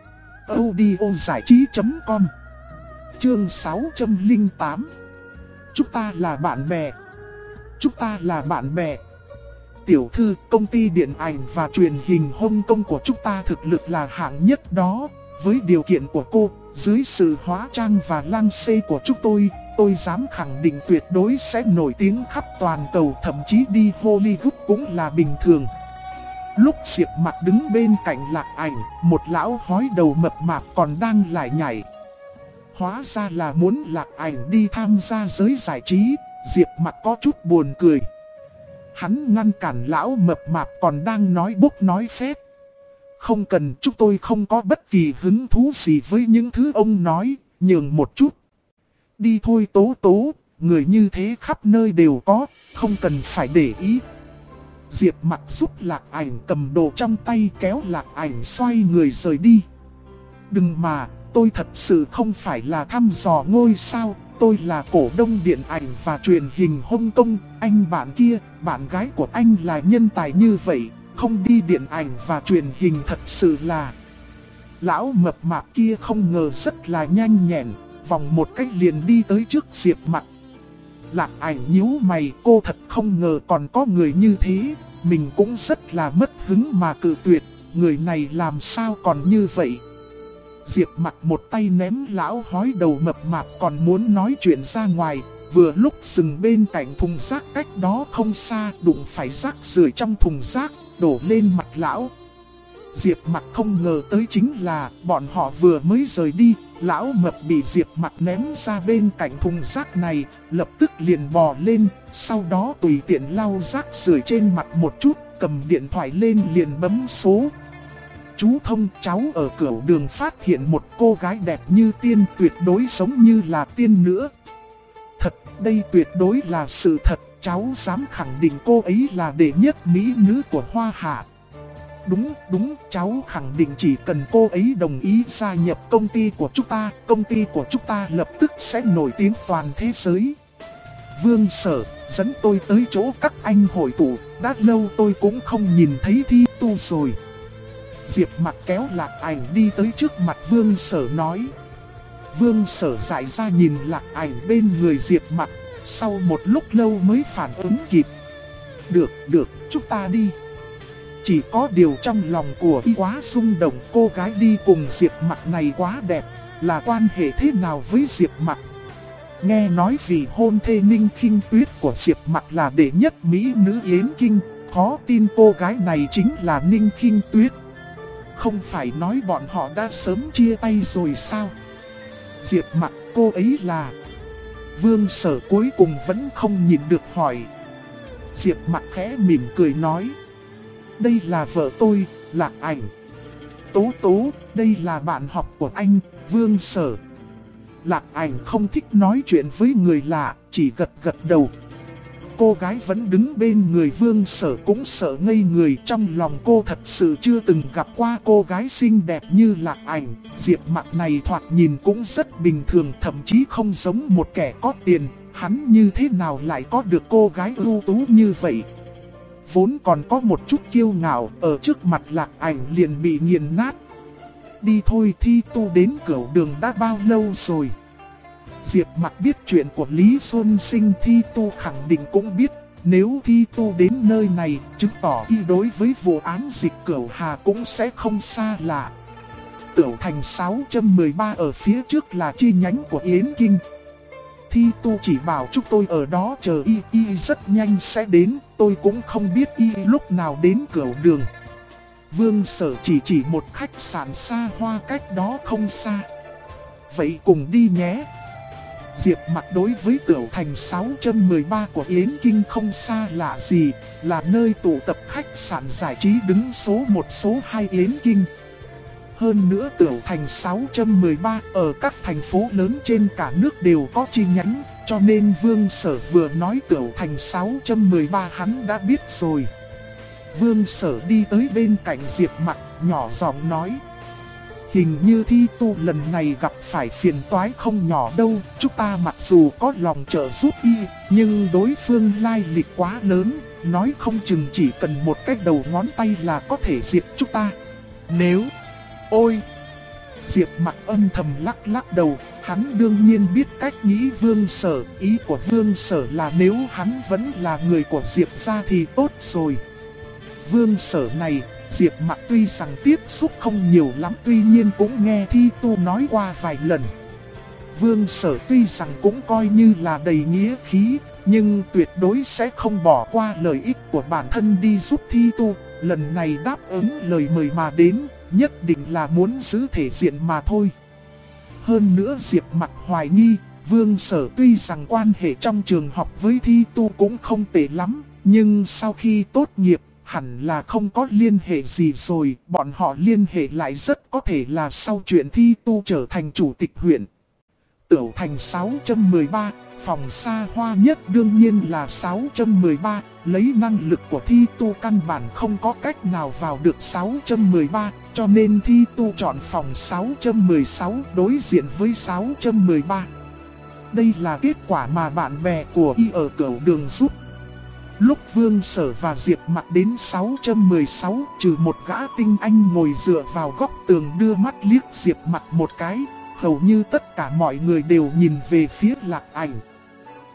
audiozảichí.com. Chương 608. Chúng ta là bạn bè. Chúng ta là bạn bè. Tiểu thư, công ty điện ảnh và truyền hình Hong Kong của chúng ta thực lực là hạng nhất đó. Với điều kiện của cô, dưới sự hóa trang và lang xê của chúng tôi dám khẳng định tuyệt đối sẽ nổi tiếng khắp toàn cầu, thậm chí đi Hollywood cũng là bình thường. Lúc Diệp Mặc đứng bên cạnh Lạc Ảnh, một lão hói đầu mập mạp còn đang lải nhải. Hóa ra là muốn Lạc Ảnh đi tham gia giới giải trí. Diệp Mặc có chút buồn cười. Hắn ngăn cản lão mập mạp còn đang nói bốc nói phét. Không cần, chúng tôi không có bất kỳ hứng thú gì với những thứ ông nói, nhường một chút. Đi thôi Tố Tố, người như thế khắp nơi đều có, không cần phải để ý. Diệp Mặc giúp Lạc Ảnh cầm đồ trong tay, kéo Lạc Ảnh xoay người rời đi. Đừng mà, tôi thật sự không phải là thăm dò ngôi sao, tôi là cổ đông điện ảnh và truyền hình Hong Kong. Anh bạn kia, bạn gái của anh là nhân tài như vậy, không đi điện ảnh và truyền hình thật sự là... Lão mập mạp kia không ngờ rất là nhanh nhẹn, vòng một cách liền đi tới trước Diệp Mặc. Lạc Ảnh nhíu mày, cô thật không ngờ còn có người như thế, mình cũng rất là mất hứng mà cự tuyệt, người này làm sao còn như vậy. Diệp Mặc một tay ném lão hói đầu mập mạp còn muốn nói chuyện ra ngoài. Vừa lúc dừng bên cạnh thùng rác cách đó không xa, đụng phải rác rưởi trong thùng rác, đổ lên mặt lão. Diệp Mặc không ngờ tới chính là bọn họ vừa mới rời đi, lão mập bị Diệp Mặc ném ra bên cạnh thùng rác này, lập tức liền bò lên, sau đó tùy tiện lau rác rưởi trên mặt một chút, cầm điện thoại lên liền bấm số. Chú Thông, cháu ở cửa đường phát hiện một cô gái đẹp như tiên, tuyệt đối giống như là tiên nữa. Thật, đây tuyệt đối là sự thật, cháu dám khẳng định cô ấy là đệ nhất mỹ nữ của Hoa Hạ. Đúng, cháu khẳng định chỉ cần cô ấy đồng ý gia nhập công ty của chúng ta lập tức sẽ nổi tiếng toàn thế giới. Vương Sở, dẫn tôi tới chỗ các anh hội tụ, đã lâu tôi cũng không nhìn thấy Thi Tu rồi. Diệp Mặc kéo Lạc Ảnh đi tới trước mặt Vương Sở nói. Vương Sở dại ra nhìn Lạc Ảnh bên người Diệp Mặc, sau một lúc lâu mới phản ứng kịp. Được, chúng ta đi. Chỉ có điều trong lòng của y quá rung động, cô gái đi cùng Diệp Mặc này quá đẹp, là quan hệ thế nào với Diệp Mặc? Nghe nói vì hôn thê Ninh Khinh Tuyết của Diệp Mặc là đệ nhất mỹ nữ Yến Kinh, khó tin cô gái này chính là Ninh Khinh Tuyết. Không phải nói bọn họ đã sớm chia tay rồi sao? Diệp Mặc, cô ấy là... Vương Sở cuối cùng vẫn không nhìn được hỏi. Diệp Mặc khẽ mỉm cười nói. Đây là vợ tôi, Lạc Ảnh. Tố, đây là bạn học của anh, Vương Sở. Lạc Ảnh không thích nói chuyện với người lạ, chỉ gật đầu. Cô gái vẫn đứng bên người Vương Sở cũng sợ ngây người, trong lòng cô thật sự chưa từng gặp qua cô gái xinh đẹp như Lạc Ảnh. Diệp Mặc này thoạt nhìn cũng rất bình thường, thậm chí không giống một kẻ có tiền, hắn như thế nào lại có được cô gái ưu tú như vậy? Vốn còn có một chút kiêu ngạo, ở trước mặt Lạc Ảnh liền bị nghiền nát. Đi thôi, Thi Tu đến cửa đường đã bao lâu rồi? Diệp Mặc biết chuyện của Lý Xuân Sinh, Thi Tu khẳng định cũng biết. Nếu Thi Tu đến nơi này, chứng tỏ y đối với vụ án dịch Cửu Hà cũng sẽ không xa lạ. Tửu Thành 613 ở phía trước là chi nhánh của Yến Kinh. Thi Tu chỉ bảo chúng tôi ở đó chờ y rất nhanh sẽ đến, tôi cũng không biết y lúc nào đến cửa đường. Vương Sở chỉ một khách sạn xa hoa cách đó không xa. Vậy cùng đi nhé. Diệp Mặc đối với Tửu Thành 613 của Yến Kinh không xa lạ gì, là nơi tụ tập khách sạn giải trí đứng số 1 số 2 Yến Kinh. Hơn nữa Tửu Thành 613 ở các thành phố lớn trên cả nước đều có chi nhánh, cho nên Vương Sở vừa nói Tửu Thành 613 hắn đã biết rồi. Vương Sở đi tới bên cạnh Diệp Mặc, nhỏ giọng nói. Hình như Thi Tu lần này gặp phải phiền toái không nhỏ đâu, chúng ta mặc dù có lòng trợ giúp y, nhưng đối phương lai lịch quá lớn, nói không chừng chỉ cần một cái đầu ngón tay là có thể diệt chúng ta. Nếu... Ôi! Diệp Mặc âm thầm lắc đầu, hắn đương nhiên biết cách nghĩ Vương Sở, ý của Vương Sở là nếu hắn vẫn là người của Diệp gia thì tốt rồi. Vương Sở này, Diệp Mặc tuy rằng tiếp xúc không nhiều lắm, tuy nhiên cũng nghe Thi Tu nói qua vài lần. Vương Sở tuy rằng cũng coi như là đầy nghĩa khí, nhưng tuyệt đối sẽ không bỏ qua lợi ích của bản thân đi giúp Thi Tu. Lần này đáp ứng lời mời mà đến, nhất định là muốn giữ thể diện mà thôi. Hơn nữa Diệp Mặc hoài nghi, Vương Sở tuy rằng quan hệ trong trường học với Thi Tu cũng không tệ lắm, nhưng sau khi tốt nghiệp, hẳn là không có liên hệ gì rồi, bọn họ liên hệ lại rất có thể là sau chuyện Thi Tu trở thành chủ tịch huyện. Tửu Thành 613, phòng xa hoa nhất đương nhiên là 613, lấy năng lực của Thi Tu căn bản không có cách nào vào được 613, cho nên Thi Tu chọn phòng 616 đối diện với 613. Đây là kết quả mà bạn bè của y ở cửa đường giúp. Lúc Vương Sở và Diệp Mặc đến 616, trừ một gã tinh anh ngồi dựa vào góc tường đưa mắt liếc Diệp Mặc một cái, hầu như tất cả mọi người đều nhìn về phía Lạc Ảnh.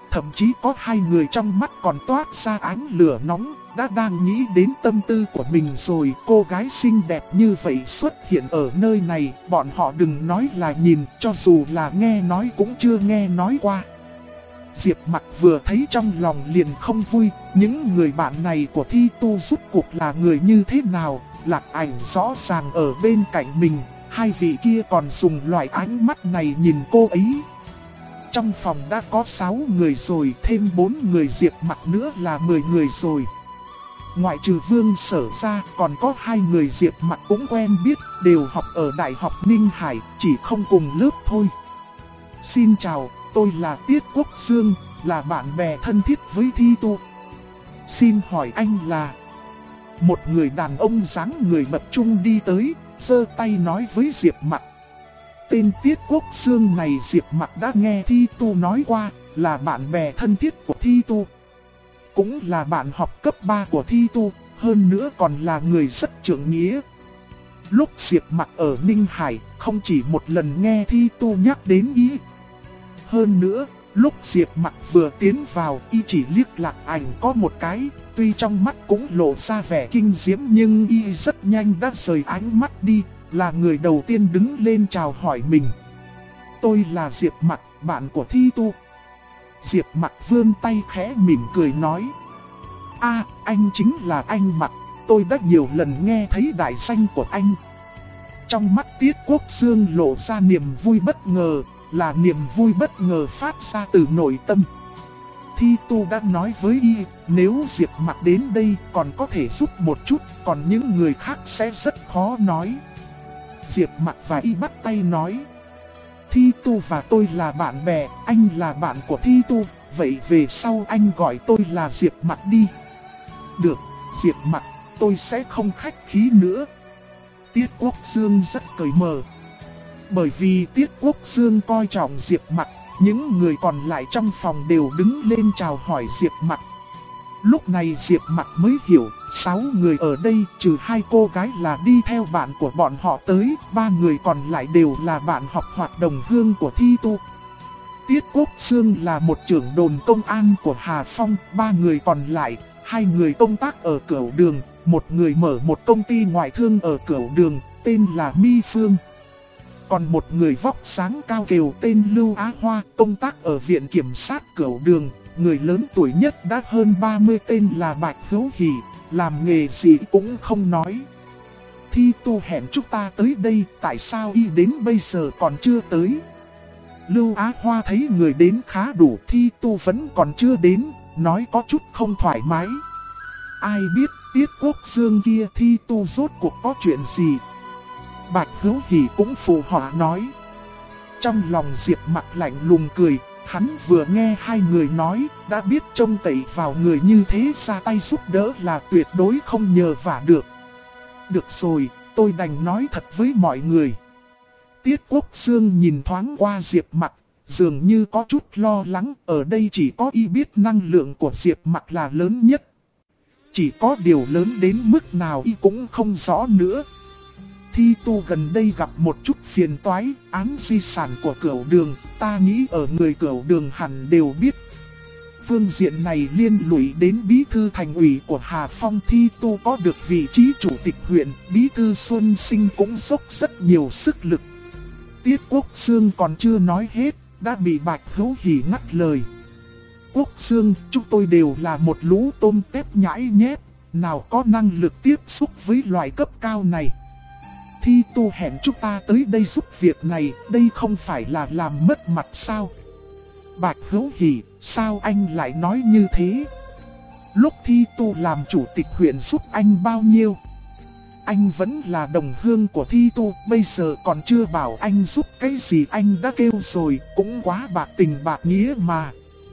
thậm chí có hai người trong mắt còn toát ra ánh lửa nóng, đã đang nghĩ đến tâm tư của mình rồi. Cô gái xinh đẹp như vậy xuất hiện ở nơi này, bọn họ đừng nói là nhìn, cho dù là nghe nói cũng chưa nghe nói qua. Diệp Mặc vừa thấy trong lòng liền không vui, những người bạn này của Thi Tu rốt cuộc là người như thế nào? Lạc Ảnh rõ ràng ở bên cạnh mình, hai vị kia còn dùng loại ánh mắt này nhìn cô ấy. Trong phòng đã có 6 người rồi, thêm 4 người Diệp Mặc nữa là 10 người rồi. Ngoại trừ Vương Sở ra, còn có 2 người Diệp Mặc cũng quen biết, đều học ở Đại học Ninh Hải, chỉ không cùng lớp thôi. Xin chào, tôi là Tiết Quốc Dương, là bạn bè thân thiết với Thi Tu. Xin hỏi anh là... Một người đàn ông dáng người mập trung đi tới, giơ tay nói với Diệp Mặc. Tên Tiết Quốc Dương này Diệp Mặc đã nghe Thi Tu nói qua, là bạn bè thân thiết của Thi Tu. Cũng là bạn học cấp 3 của Thi Tu, hơn nữa còn là người rất trượng nghĩa. Lúc Diệp Mặc ở Ninh Hải, không chỉ một lần nghe Thi Tu nhắc đến ý. Hơn nữa, lúc Diệp Mặc vừa tiến vào, y chỉ liếc Lạc Ảnh có một cái, tuy trong mắt cũng lộ ra vẻ kinh diễm nhưng y rất nhanh đã rời ánh mắt đi, là người đầu tiên đứng lên chào hỏi mình. Tôi là Diệp Mặc, bạn của Thi Tu. Diệp Mặc vươn tay khẽ mỉm cười nói. Anh chính là anh Mặc, tôi đã nhiều lần nghe thấy đại danh của anh. Trong mắt Tiết Quốc Dương lộ ra niềm vui bất ngờ, là niềm vui bất ngờ phát ra từ nội tâm. Thi Tu đã nói với y, nếu Diệp Mặc đến đây còn có thể giúp một chút, còn những người khác sẽ rất khó nói. Diệp Mặc và y bắt tay nói. Thi Tu và tôi là bạn bè, anh là bạn của Thi Tu, vậy về sau anh gọi tôi là Diệp Mặc đi. Được, Diệp Mặc, tôi sẽ không khách khí nữa. Tiết Quốc Dương rất cởi mở. Bởi vì Tiết Quốc Dương coi trọng Diệp Mặc, những người còn lại trong phòng đều đứng lên chào hỏi Diệp Mặc. Lúc này Diệp Mặc mới hiểu, 6 người ở đây trừ 2 cô gái là đi theo bạn của bọn họ tới, 3 người còn lại đều là bạn học hoạt đồng hương của Thi Tu. Tiết Quốc Dương là một trưởng đồn công an của Hà Phong, 3 người còn lại, 2 người công tác ở Cửu Đường, một người mở một công ty ngoại thương ở Cửu Đường, tên là My Phương. Còn một người vóc sáng cao kiều tên Lưu Á Hoa, công tác ở Viện Kiểm sát Cửu Đường, người lớn tuổi nhất đã hơn 30 tên là Bạch Hữu Hỷ, làm nghề gì cũng không nói. Thi Tu hẹn chúng ta tới đây, tại sao y đến bây giờ còn chưa tới? Lưu Á Hoa thấy người đến khá đủ, Thi Tu vẫn còn chưa đến, nói có chút không thoải mái. Ai biết Tiết Quốc Dương kia Thi Tu rốt cuộc có chuyện gì? Bạch Hữu Hỷ cũng phụ họa nói. Trong lòng Diệp Mặc lạnh lùng cười, hắn vừa nghe 2 người nói, đã biết trông cậy vào người như thế ra tay giúp đỡ là tuyệt đối không nhờ vả được. Được rồi, tôi đành nói thật với mọi người. Tiết Quốc Dương nhìn thoáng qua Diệp Mặc, dường như có chút lo lắng, ở đây chỉ có y biết năng lượng của Diệp Mặc là lớn nhất. Chỉ có điều lớn đến mức nào y cũng không rõ nữa. Thi Tu gần đây gặp một chút phiền toái, án di sản của Cửu Đường, ta nghĩ ở người Cửu Đường hẳn đều biết. Phương diện này liên lụy đến bí thư thành ủy của Hà Phong. Thi Tu có được vị trí chủ tịch huyện, bí thư Xuân Sinh cũng dốc rất nhiều sức lực. Tiết Quốc Dương còn chưa nói hết, đã bị Bạch Hữu Hỷ ngắt lời. Quốc Dương, chúng tôi đều là một lũ tôm tép nhãi nhép, nào có năng lực tiếp xúc với loại cấp cao này. Thi Tu hẹn chúng ta tới đây giúp việc này, đây không phải là làm mất mặt sao? Bạch Hữu Hỷ, sao anh lại nói như thế? Lúc Thi Tu làm chủ tịch huyện giúp anh bao nhiêu? Anh vẫn là đồng hương của Thi Tu, bây giờ còn chưa bảo anh giúp cái gì anh đã kêu rồi, cũng quá bạc tình bạc nghĩa mà.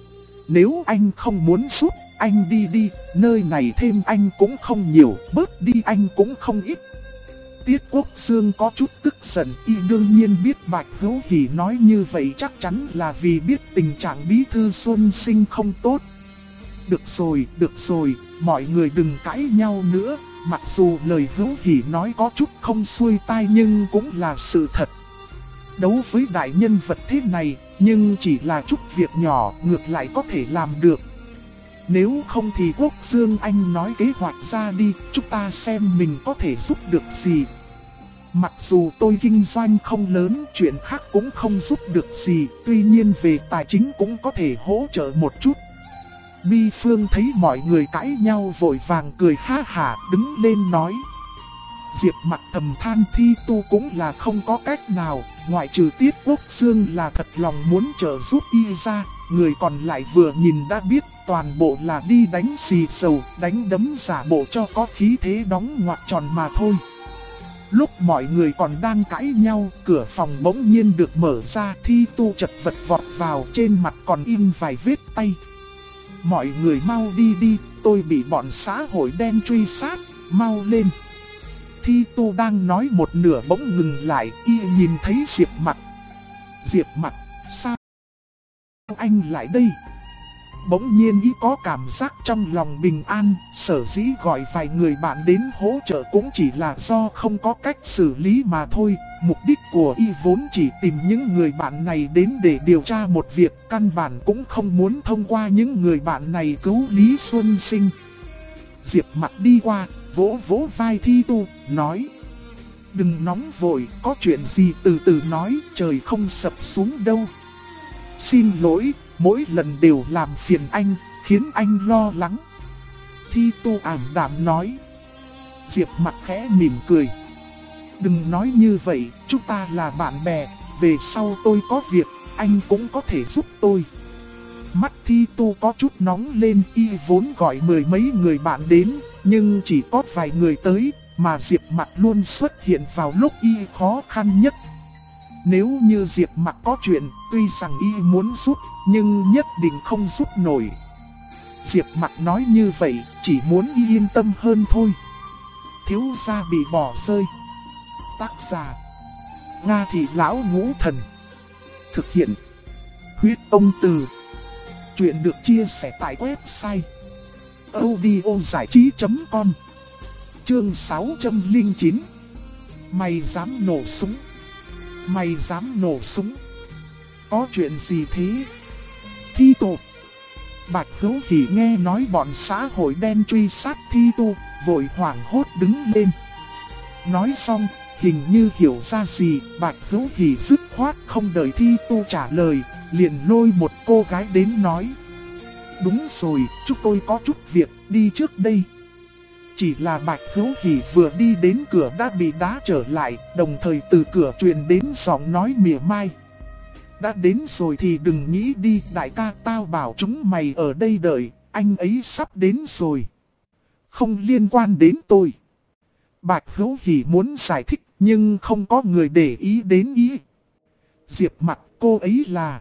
Nếu anh không muốn giúp, anh đi đi, nơi này thêm anh cũng không nhiều, bớt đi anh cũng không ít. Tiết Quốc Dương có chút tức giận, y đương nhiên biết Bạch Hữu Hỷ nói như vậy chắc chắn là vì biết tình trạng bí thư Xuân Sinh không tốt. Được rồi, mọi người đừng cãi nhau nữa, mặc dù lời Hữu Hỷ nói có chút không xuôi tai nhưng cũng là sự thật. Đấu với đại nhân vật thế này, nhưng chỉ là chút việc nhỏ ngược lại có thể làm được. Nếu không thì Quốc Dương anh nói kế hoạch ra đi, chúng ta xem mình có thể giúp được gì. Mặc dù tôi kinh doanh không lớn, chuyện khác cũng không giúp được gì, tuy nhiên về tài chính cũng có thể hỗ trợ một chút. Bi Phương thấy mọi người cãi nhau vội vàng cười ha hả đứng lên nói. Diệp Mặc thầm than Thi Tu cũng là không có cách nào, ngoại trừ Tiết Quốc Dương là thật lòng muốn trợ giúp y ra, người còn lại vừa nhìn đã biết toàn bộ là đi đánh xì xầu, đánh đấm giả bộ cho có khí thế đóng ngoặc tròn mà thôi. Lúc mọi người còn đang cãi nhau, cửa phòng bỗng nhiên được mở ra, Thi Tu chật vật vọt vào, trên mặt còn in vài vết tay. Mọi người mau đi đi, tôi bị bọn xã hội đen truy sát, mau lên. Thi Tu đang nói một nửa bỗng ngừng lại, y nhìn thấy Diệp Mặc. Diệp Mặc, sao anh lại đây? Bỗng nhiên y có cảm giác trong lòng bình an, sở dĩ gọi vài người bạn đến hỗ trợ cũng chỉ là do không có cách xử lý mà thôi. Mục đích của y vốn chỉ tìm những người bạn này đến để điều tra một việc, căn bản cũng không muốn thông qua những người bạn này cứu Lý Xuân Sinh. Diệp Mặc đi qua, vỗ vỗ vai Thi Tu, nói: đừng nóng vội, có chuyện gì từ từ nói, trời không sập xuống đâu. Xin lỗi, mỗi lần đều làm phiền anh, khiến anh lo lắng. Thi Tu ảm đạm nói. Diệp Mặc khẽ mỉm cười. Đừng nói như vậy, chúng ta là bạn bè, về sau tôi có việc, anh cũng có thể giúp tôi. Mắt Thi Tu có chút nóng lên, y vốn gọi mười mấy người bạn đến, nhưng chỉ có vài người tới, mà Diệp Mặc luôn xuất hiện vào lúc y khó khăn nhất. Nếu như Diệp Mặc có chuyện, tuy rằng y muốn giúp, nhưng nhất định không giúp nổi. Diệp Mặc nói như vậy, chỉ muốn y yên tâm hơn thôi. Thiếu gia bị bỏ rơi. Tác giả: Nga Thị Lão Ngũ Thần. Thực hiện: Huyết Ông Từ. Chuyện được chia sẻ tại website audiozảichí.com. Chương 609. Mày dám nổ súng? Mày dám nổ súng? Có chuyện gì thế? Thi Tu. Bạch Hữu Hỉ nghe nói bọn xã hội đen truy sát Thi Tu, vội hoảng hốt đứng lên. Nói xong, hình như hiểu ra gì, Bạch Hữu Hỉ dứt khoát không đợi Thi Tu trả lời, liền lôi một cô gái đến nói. Đúng rồi, chúng tôi có chút việc, đi trước đây. Chỉ là Bạch Hữu Hỉ vừa đi đến cửa đã bị đá trở lại, đồng thời từ cửa truyền đến giọng nói mỉa mai. Đã đến rồi thì đừng nghĩ đi, đại ca, tao bảo chúng mày ở đây đợi, anh ấy sắp đến rồi. Không liên quan đến tôi. Bạch Hữu Hỉ muốn giải thích nhưng không có người để ý đến ý. Diệp Mặc, cô ấy là...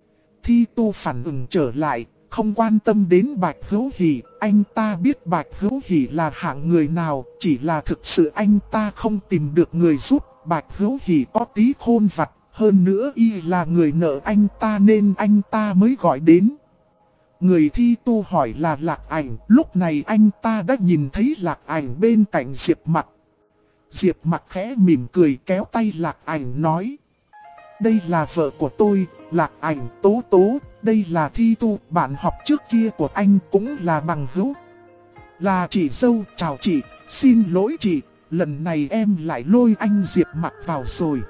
Thi Tu phản ứng trở lại, không quan tâm đến Bạch Hữu Hỉ. Anh ta biết Bạch Hữu Hỉ là hạng người nào, chỉ là thực sự anh ta không tìm được người giúp. Bạch Hữu Hỉ có tí khôn vặt, hơn nữa y là người nợ anh ta nên anh ta mới gọi đến. Người Thi Tu hỏi là Lạc Ảnh, lúc này anh ta đã nhìn thấy Lạc Ảnh bên cạnh Diệp Mặc. Diệp Mặc khẽ mỉm cười kéo tay Lạc Ảnh nói. Đây là vợ của tôi, Lạc Ảnh Tố Tố, đây là Thi Tu, bạn học trước kia của anh cũng là bằng hữu. Là chị dâu, chào chị, xin lỗi chị, lần này em lại lôi anh Diệp Mặc vào rồi.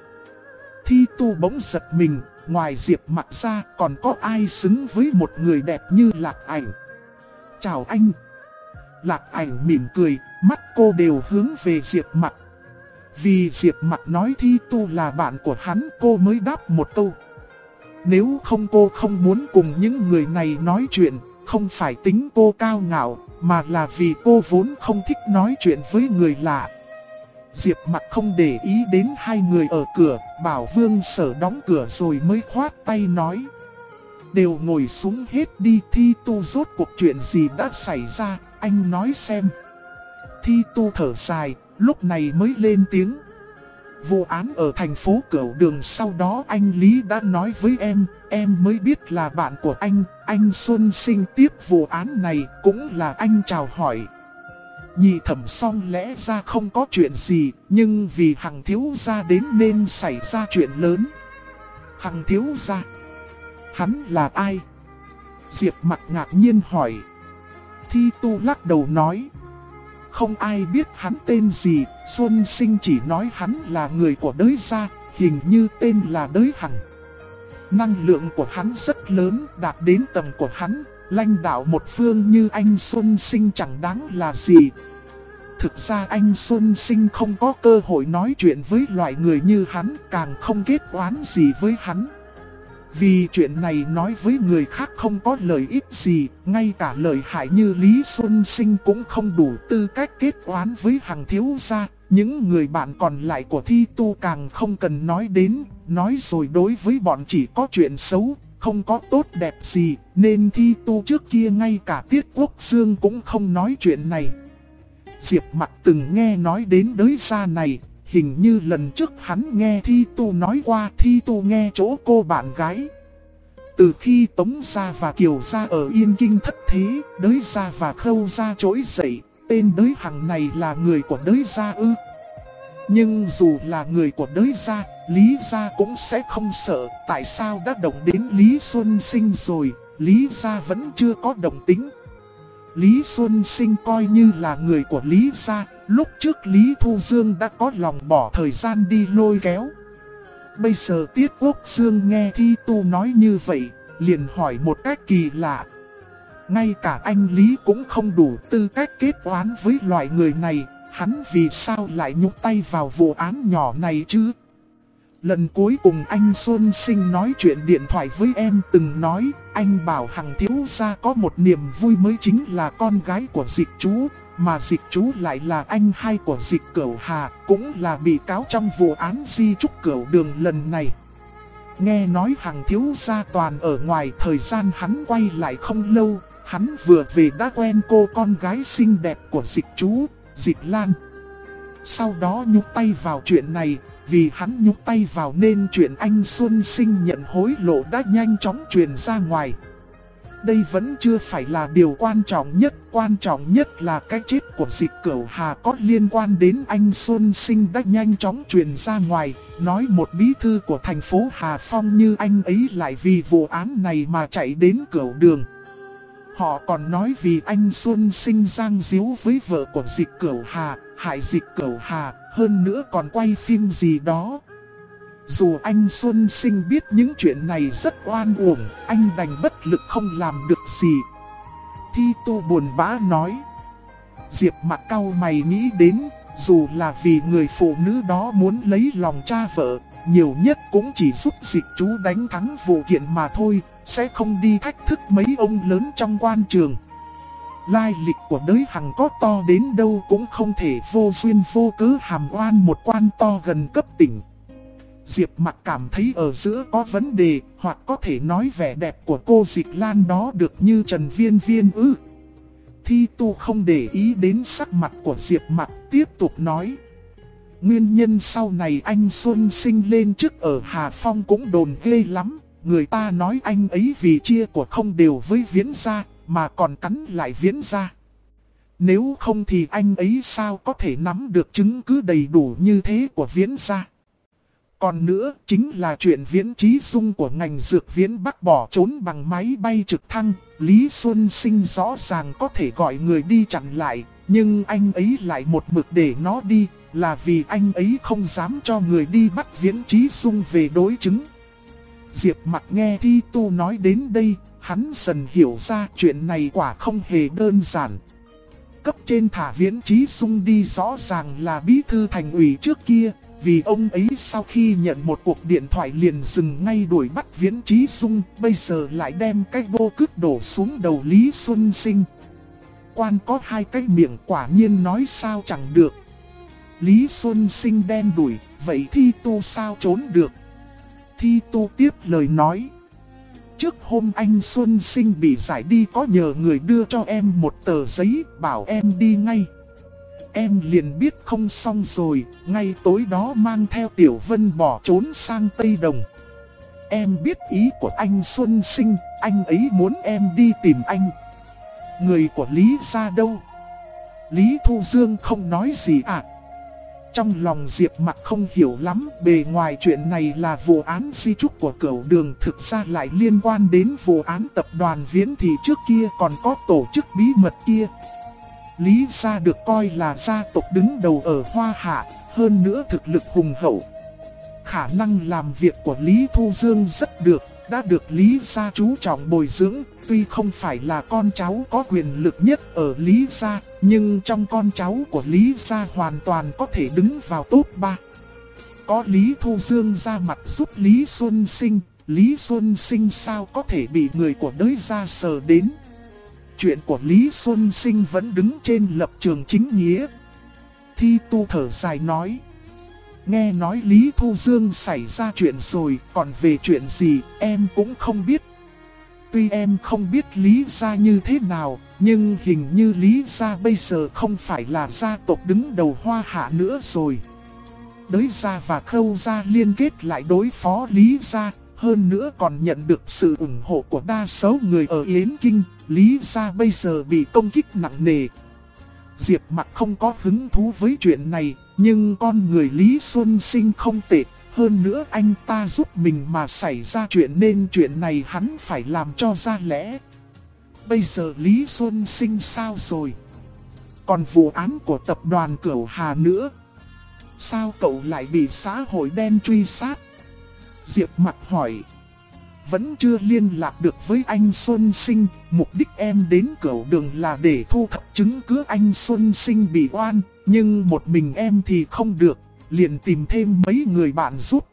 Thi Tu bỗng giật mình, ngoài Diệp Mặc ra còn có ai xứng với một người đẹp như Lạc Ảnh. Chào anh. Lạc Ảnh mỉm cười, mắt cô đều hướng về Diệp Mặc. Vì Diệp Mặc nói Thi Tu là bạn của hắn, cô mới đáp một câu. Nếu không cô không muốn cùng những người này nói chuyện, không phải tính cô cao ngạo, mà là vì cô vốn không thích nói chuyện với người lạ. Diệp Mặc không để ý đến hai người ở cửa, bảo Vương Sở đóng cửa rồi mới khoát tay nói. Đều ngồi xuống hết đi, Thi Tu rốt cuộc chuyện gì đã xảy ra, anh nói xem. Thi Tu thở dài, lúc này mới lên tiếng. Vụ án ở thành phố Cửu Đường, sau đó anh Lý đã nói với em mới biết là bạn của anh Xuân Sinh tiếp vụ án này, cũng là anh chào hỏi. Nhị thẩm xong lẽ ra không có chuyện gì, nhưng vì Hằng thiếu gia đến nên xảy ra chuyện lớn. Hằng thiếu gia. Hắn là ai? Diệp Mặc ngạc nhiên hỏi. Thi Tu lắc đầu nói. Không ai biết hắn tên gì, Xuân Sinh chỉ nói hắn là người của Đới gia, hình như tên là Đới Hằng. Năng lượng của hắn rất lớn, đạt đến tầm của hắn, lãnh đạo một phương như anh Xuân Sinh chẳng đáng là gì. Thực ra anh Xuân Sinh không có cơ hội nói chuyện với loại người như hắn, càng không kết oán gì với hắn. Vì chuyện này nói với người khác không có lợi ích gì, ngay cả lợi hại như Lý Xuân Sinh cũng không đủ tư cách kết oán với Hằng thiếu gia. Những người bạn còn lại của Thi Tu càng không cần nói đến, nói rồi đối với bọn chỉ có chuyện xấu, không có tốt đẹp gì, nên Thi Tu trước kia ngay cả Tiết Quốc Dương cũng không nói chuyện này. Diệp Mặc từng nghe nói đến Đới gia này, hình như lần trước hắn nghe Thi Tu nói qua, Thi Tu nghe chỗ cô bạn gái. Từ khi Tống gia và Kiều gia ở Yên Kinh thất thế, Đới gia và Khâu gia trỗi dậy, tên Đới Hằng này là người của Đới gia ư? Nhưng dù là người của Đới gia, Lý gia cũng sẽ không sợ, tại sao đã động đến Lý Xuân Sinh rồi, Lý gia vẫn chưa có động tính. Lý Xuân Sinh coi như là người của Lý gia, lúc trước Lý Thu Dương đã có lòng bỏ thời gian đi lôi kéo. Bây giờ Tiết Quốc Dương nghe Thi Tu nói như vậy, liền hỏi một cách kỳ lạ. Ngay cả anh Lý cũng không đủ tư cách kết oán với loại người này, hắn vì sao lại nhúc tay vào vụ án nhỏ này chứ? Lần cuối cùng anh Xuân Sinh nói chuyện điện thoại với em từng nói, anh bảo Hằng thiếu gia có một niềm vui mới chính là con gái của Dịch chú, mà Dịch chú lại là anh hai của Dịch Cửu Hà, cũng là bị cáo trong vụ án di trúc Cửu Đường lần này. Nghe nói Hằng thiếu gia toàn ở ngoài, thời gian hắn quay lại không lâu, hắn vừa về đã quen cô con gái xinh đẹp của Dịch chú, Dịch Lan. Sau đó nhúc tay vào chuyện này, vì hắn nhúc tay vào nên chuyện anh Xuân Sinh nhận hối lộ đã nhanh chóng truyền ra ngoài. Đây vẫn chưa phải là điều quan trọng nhất là cái chết của Dịch Cửu Hà có liên quan đến anh Xuân Sinh đã nhanh chóng truyền ra ngoài, nói một bí thư của thành phố Hà Phong như anh ấy lại vì vụ án này mà chạy đến Cửu Đường. Họ còn nói vì anh Xuân Sinh giang díu với vợ của Dịch Cửu Hà, hại Dịch Cửu Hà, hơn nữa còn quay phim gì đó. Dù anh Xuân Sinh biết những chuyện này rất oan uổng, anh đành bất lực không làm được gì. Thi Tu buồn bã nói. Diệp Mặc cau mày nghĩ đến, dù là vì người phụ nữ đó muốn lấy lòng cha vợ, nhiều nhất cũng chỉ giúp Dịch chú đánh thắng vụ kiện mà thôi, sẽ không đi thách thức mấy ông lớn trong quan trường. Lai lịch của Đới Hằng có to đến đâu cũng không thể vô duyên vô cớ hàm oan một quan to gần cấp tỉnh. Diệp Mặc cảm thấy ở giữa có vấn đề, hoặc có thể nói vẻ đẹp của cô Dịch Lan đó được như Trần Viên Viên ư. Thi Tu không để ý đến sắc mặt của Diệp Mặc, tiếp tục nói. Nguyên nhân sau này anh Xuân Sinh lên chức ở Hà Phong cũng đồn ghê lắm. Người ta nói anh ấy vì chia của không đều với Viễn gia, mà còn cắn lại Viễn gia. Nếu không thì anh ấy sao có thể nắm được chứng cứ đầy đủ như thế của Viễn gia. Còn nữa, chính là chuyện Viễn Trí Dung của ngành dược Viễn Bắc bỏ trốn bằng máy bay trực thăng. Lý Xuân Sinh rõ ràng có thể gọi người đi chặn lại, nhưng anh ấy lại một mực để nó đi, là vì anh ấy không dám cho người đi bắt Viễn Trí Dung về đối chứng. Diệp Mặc nghe Thi Tu nói đến đây, hắn dần hiểu ra chuyện này quả không hề đơn giản. Cấp trên thả Viễn Trí Dung đi rõ ràng là bí thư thành ủy trước kia, vì ông ấy sau khi nhận một cuộc điện thoại liền dừng ngay đuổi bắt Viễn Trí Dung, bây giờ lại đem cái bô cứt đổ xuống đầu Lý Xuân Sinh. Quan có hai cái miệng quả nhiên nói sao chẳng được. Lý Xuân Sinh đen đuổi, vậy Thi Tu sao trốn được? Thi Tu tiếp lời nói. Trước hôm anh Xuân Sinh bị giải đi có nhờ người đưa cho em một tờ giấy bảo em đi ngay. Em liền biết không xong rồi, ngay tối đó mang theo Tiểu Vân bỏ trốn sang Tây Đồng. Em biết ý của anh Xuân Sinh, anh ấy muốn em đi tìm anh. Người của Lý gia đâu? Lý Thu Dương không nói gì à? Trong lòng Diệp Mặc không hiểu lắm, bề ngoài chuyện này là vụ án di chúc của Cửu Đường, thực ra lại liên quan đến vụ án tập đoàn Viễn Thị trước kia còn có tổ chức bí mật kia. Lý gia được coi là gia tộc đứng đầu ở Hoa Hạ, hơn nữa thực lực hùng hậu. Khả năng làm việc của Lý Thu Dương rất được, đã được Lý gia chú trọng bồi dưỡng. Tuy không phải là con cháu có quyền lực nhất ở Lý gia, nhưng trong con cháu của Lý gia hoàn toàn có thể đứng vào top 3. Có Lý Thu Dương ra mặt giúp Lý Xuân Sinh, Lý Xuân Sinh sao có thể bị người của đới gia sờ đến. Chuyện của Lý Xuân Sinh vẫn đứng trên lập trường chính nghĩa. Thi Tu thở dài nói. Nghe nói Lý Thu Dương xảy ra chuyện rồi, còn về chuyện gì em cũng không biết. Tuy em không biết Lý gia như thế nào, nhưng hình như Lý gia bây giờ không phải là gia tộc đứng đầu Hoa Hạ nữa rồi. Đới gia và Khâu gia liên kết lại đối phó Lý gia, hơn nữa còn nhận được sự ủng hộ của đa số người ở Yến Kinh. Lý gia bây giờ bị công kích nặng nề. Diệp Mặc không có hứng thú với chuyện này, nhưng con người Lý Xuân Sinh không tệ. Hơn nữa anh ta giúp mình mà xảy ra chuyện nên chuyện này hắn phải làm cho ra lẽ. Bây giờ Lý Xuân Sinh sao rồi? Còn vụ án của tập đoàn Cửu Hà nữa. Sao cậu lại bị xã hội đen truy sát? Diệp Mặc hỏi. Vẫn chưa liên lạc được với anh Xuân Sinh, mục đích em đến Cửu Đường là để thu thập chứng cứ anh Xuân Sinh bị oan, nhưng một mình em thì không được, liền tìm thêm mấy người bạn giúp.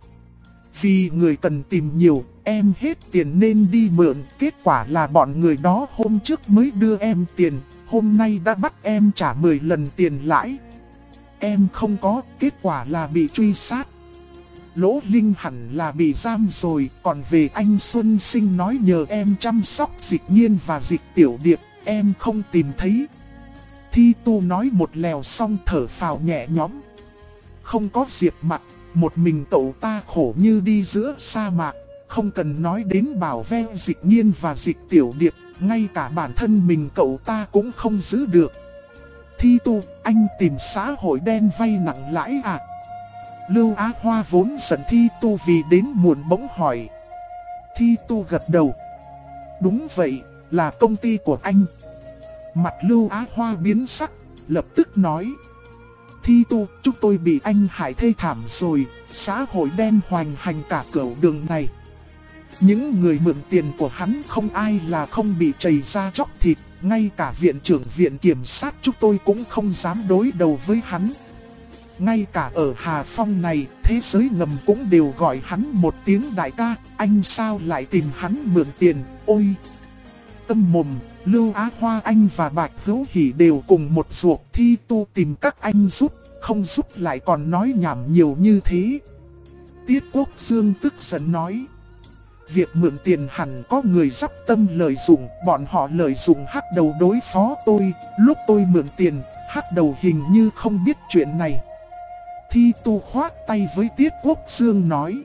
Vì người cần tìm nhiều, em hết tiền nên đi mượn, kết quả là bọn người đó hôm trước mới đưa em tiền, hôm nay đã bắt em trả 10 lần tiền lãi. Em không có, kết quả là bị truy sát. Lỗ Linh hẳn là bị giam rồi, còn về anh Xuân Sinh nói nhờ em chăm sóc Dịch Nhiên và Dịch Tiểu Điệp, em không tìm thấy. Thi Tu nói một lèo xong thở phào nhẹ nhõm. Không có Diệp Mặc, một mình cậu ta khổ như đi giữa sa mạc, không cần nói đến bảo vệ Dịch Nhiên và Dịch Tiểu Điệp, ngay cả bản thân mình cậu ta cũng không giữ được. Thi Tu, anh tìm xã hội đen vay nặng lãi à? Lưu Á Hoa vốn giận Thi Tu vì đến muộn bỗng hỏi. Thi Tu gật đầu. Đúng vậy, là công ty của anh. Mặt Lưu Á Hoa biến sắc, lập tức nói. Thi Tu, chúng tôi bị anh hại thê thảm rồi, xã hội đen hoành hành cả Cửu Đường này. Những người mượn tiền của hắn không ai là không bị chày ra chóc thịt, ngay cả viện trưởng viện kiểm sát chúng tôi cũng không dám đối đầu với hắn. Ngay cả ở Hà Phong này, thế giới ngầm cũng đều gọi hắn một tiếng đại ca, anh sao lại tìm hắn mượn tiền, ôi! Tâm mồm, Lưu Á Hoa anh và Bạch Hữu Hỷ đều cùng một ruột. Thi Tu tìm các anh giúp, không giúp lại còn nói nhảm nhiều như thế. Tiết Quốc Dương tức giận nói. Việc mượn tiền hẳn có người dắp tâm lợi dụng, bọn họ lợi dụng Hắc Đầu đối phó tôi, lúc tôi mượn tiền, Hắc Đầu hình như không biết chuyện này. Thi Tu khoát tay với Tiết Quốc Dương nói.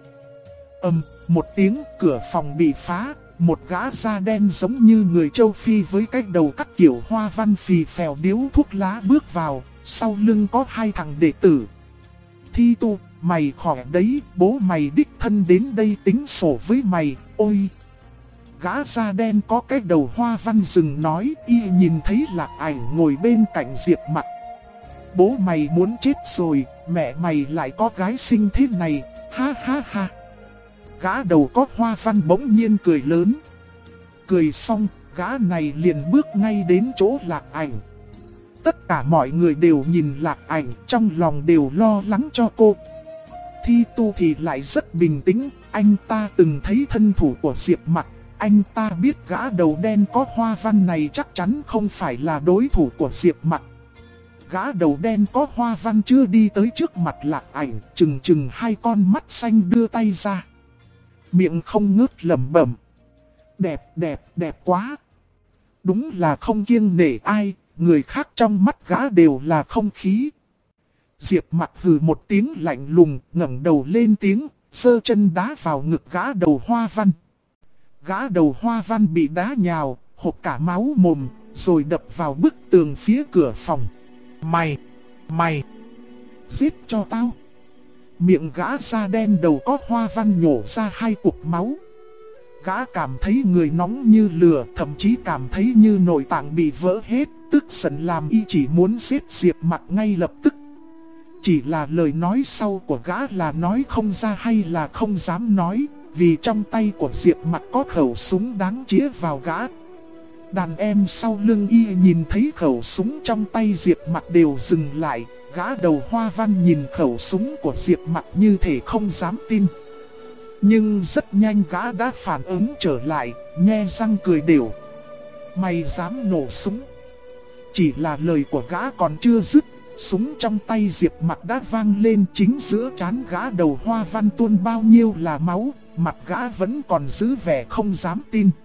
Một tiếng cửa phòng bị phá, một gã da đen giống như người châu Phi với cái đầu cắt kiểu hoa văn phì phèo điếu thuốc lá bước vào, sau lưng có hai thằng đệ tử. Thi Tu, mày khỏe đấy, bố mày đích thân đến đây tính sổ với mày, ôi! Gã da đen có cái đầu hoa văn rừng nói, y nhìn thấy Lạc Ảnh ngồi bên cạnh Diệp Mặc. Bố mày muốn chết rồi, mẹ mày lại có gái xinh thế này, ha ha ha. Gã đầu có hoa văn bỗng nhiên cười lớn. Cười xong, gã này liền bước ngay đến chỗ Lạc Ảnh. Tất cả mọi người đều nhìn Lạc Ảnh, trong lòng đều lo lắng cho cô. Thi Tu thì lại rất bình tĩnh, anh ta từng thấy thân thủ của Diệp Mặc. Anh ta biết gã đầu đen có hoa văn này chắc chắn không phải là đối thủ của Diệp Mặc. Gã đầu đen có hoa văn chưa đi tới trước mặt Lạc Ảnh, chừng hai con mắt xanh đưa tay ra. Miệng không ngớt lẩm bẩm. Đẹp quá. Đúng là không kiêng nể ai, người khác trong mắt gã đều là không khí. Diệp Mặc hừ một tiếng lạnh lùng, ngẩng đầu lên tiếng, giơ chân đá vào ngực gã đầu hoa văn. Gã đầu hoa văn bị đá nhào, hộc cả máu mồm, rồi đập vào bức tường phía cửa phòng. Mày! Giết cho tao. Miệng gã da đen đầu có hoa văn nhổ ra 2 cục máu. Gã cảm thấy người nóng như lửa, thậm chí cảm thấy như nội tạng bị vỡ hết, tức giận làm y chỉ muốn giết Diệp Mặc ngay lập tức. Chỉ là lời nói sau của gã là nói không ra hay là không dám nói, vì trong tay của Diệp Mặc có khẩu súng đáng chĩa vào gã. Đàn em sau lưng y nhìn thấy khẩu súng trong tay Diệp Mặc đều dừng lại, gã đầu hoa văn nhìn khẩu súng của Diệp Mặc như thể không dám tin. Nhưng rất nhanh gã đã phản ứng trở lại, nhe răng cười đều. Mày dám nổ súng? Chỉ là lời của gã còn chưa dứt, súng trong tay Diệp Mặc đã vang lên chính giữa trán gã đầu hoa văn tuôn bao nhiêu là máu, mặt gã vẫn còn giữ vẻ không dám tin.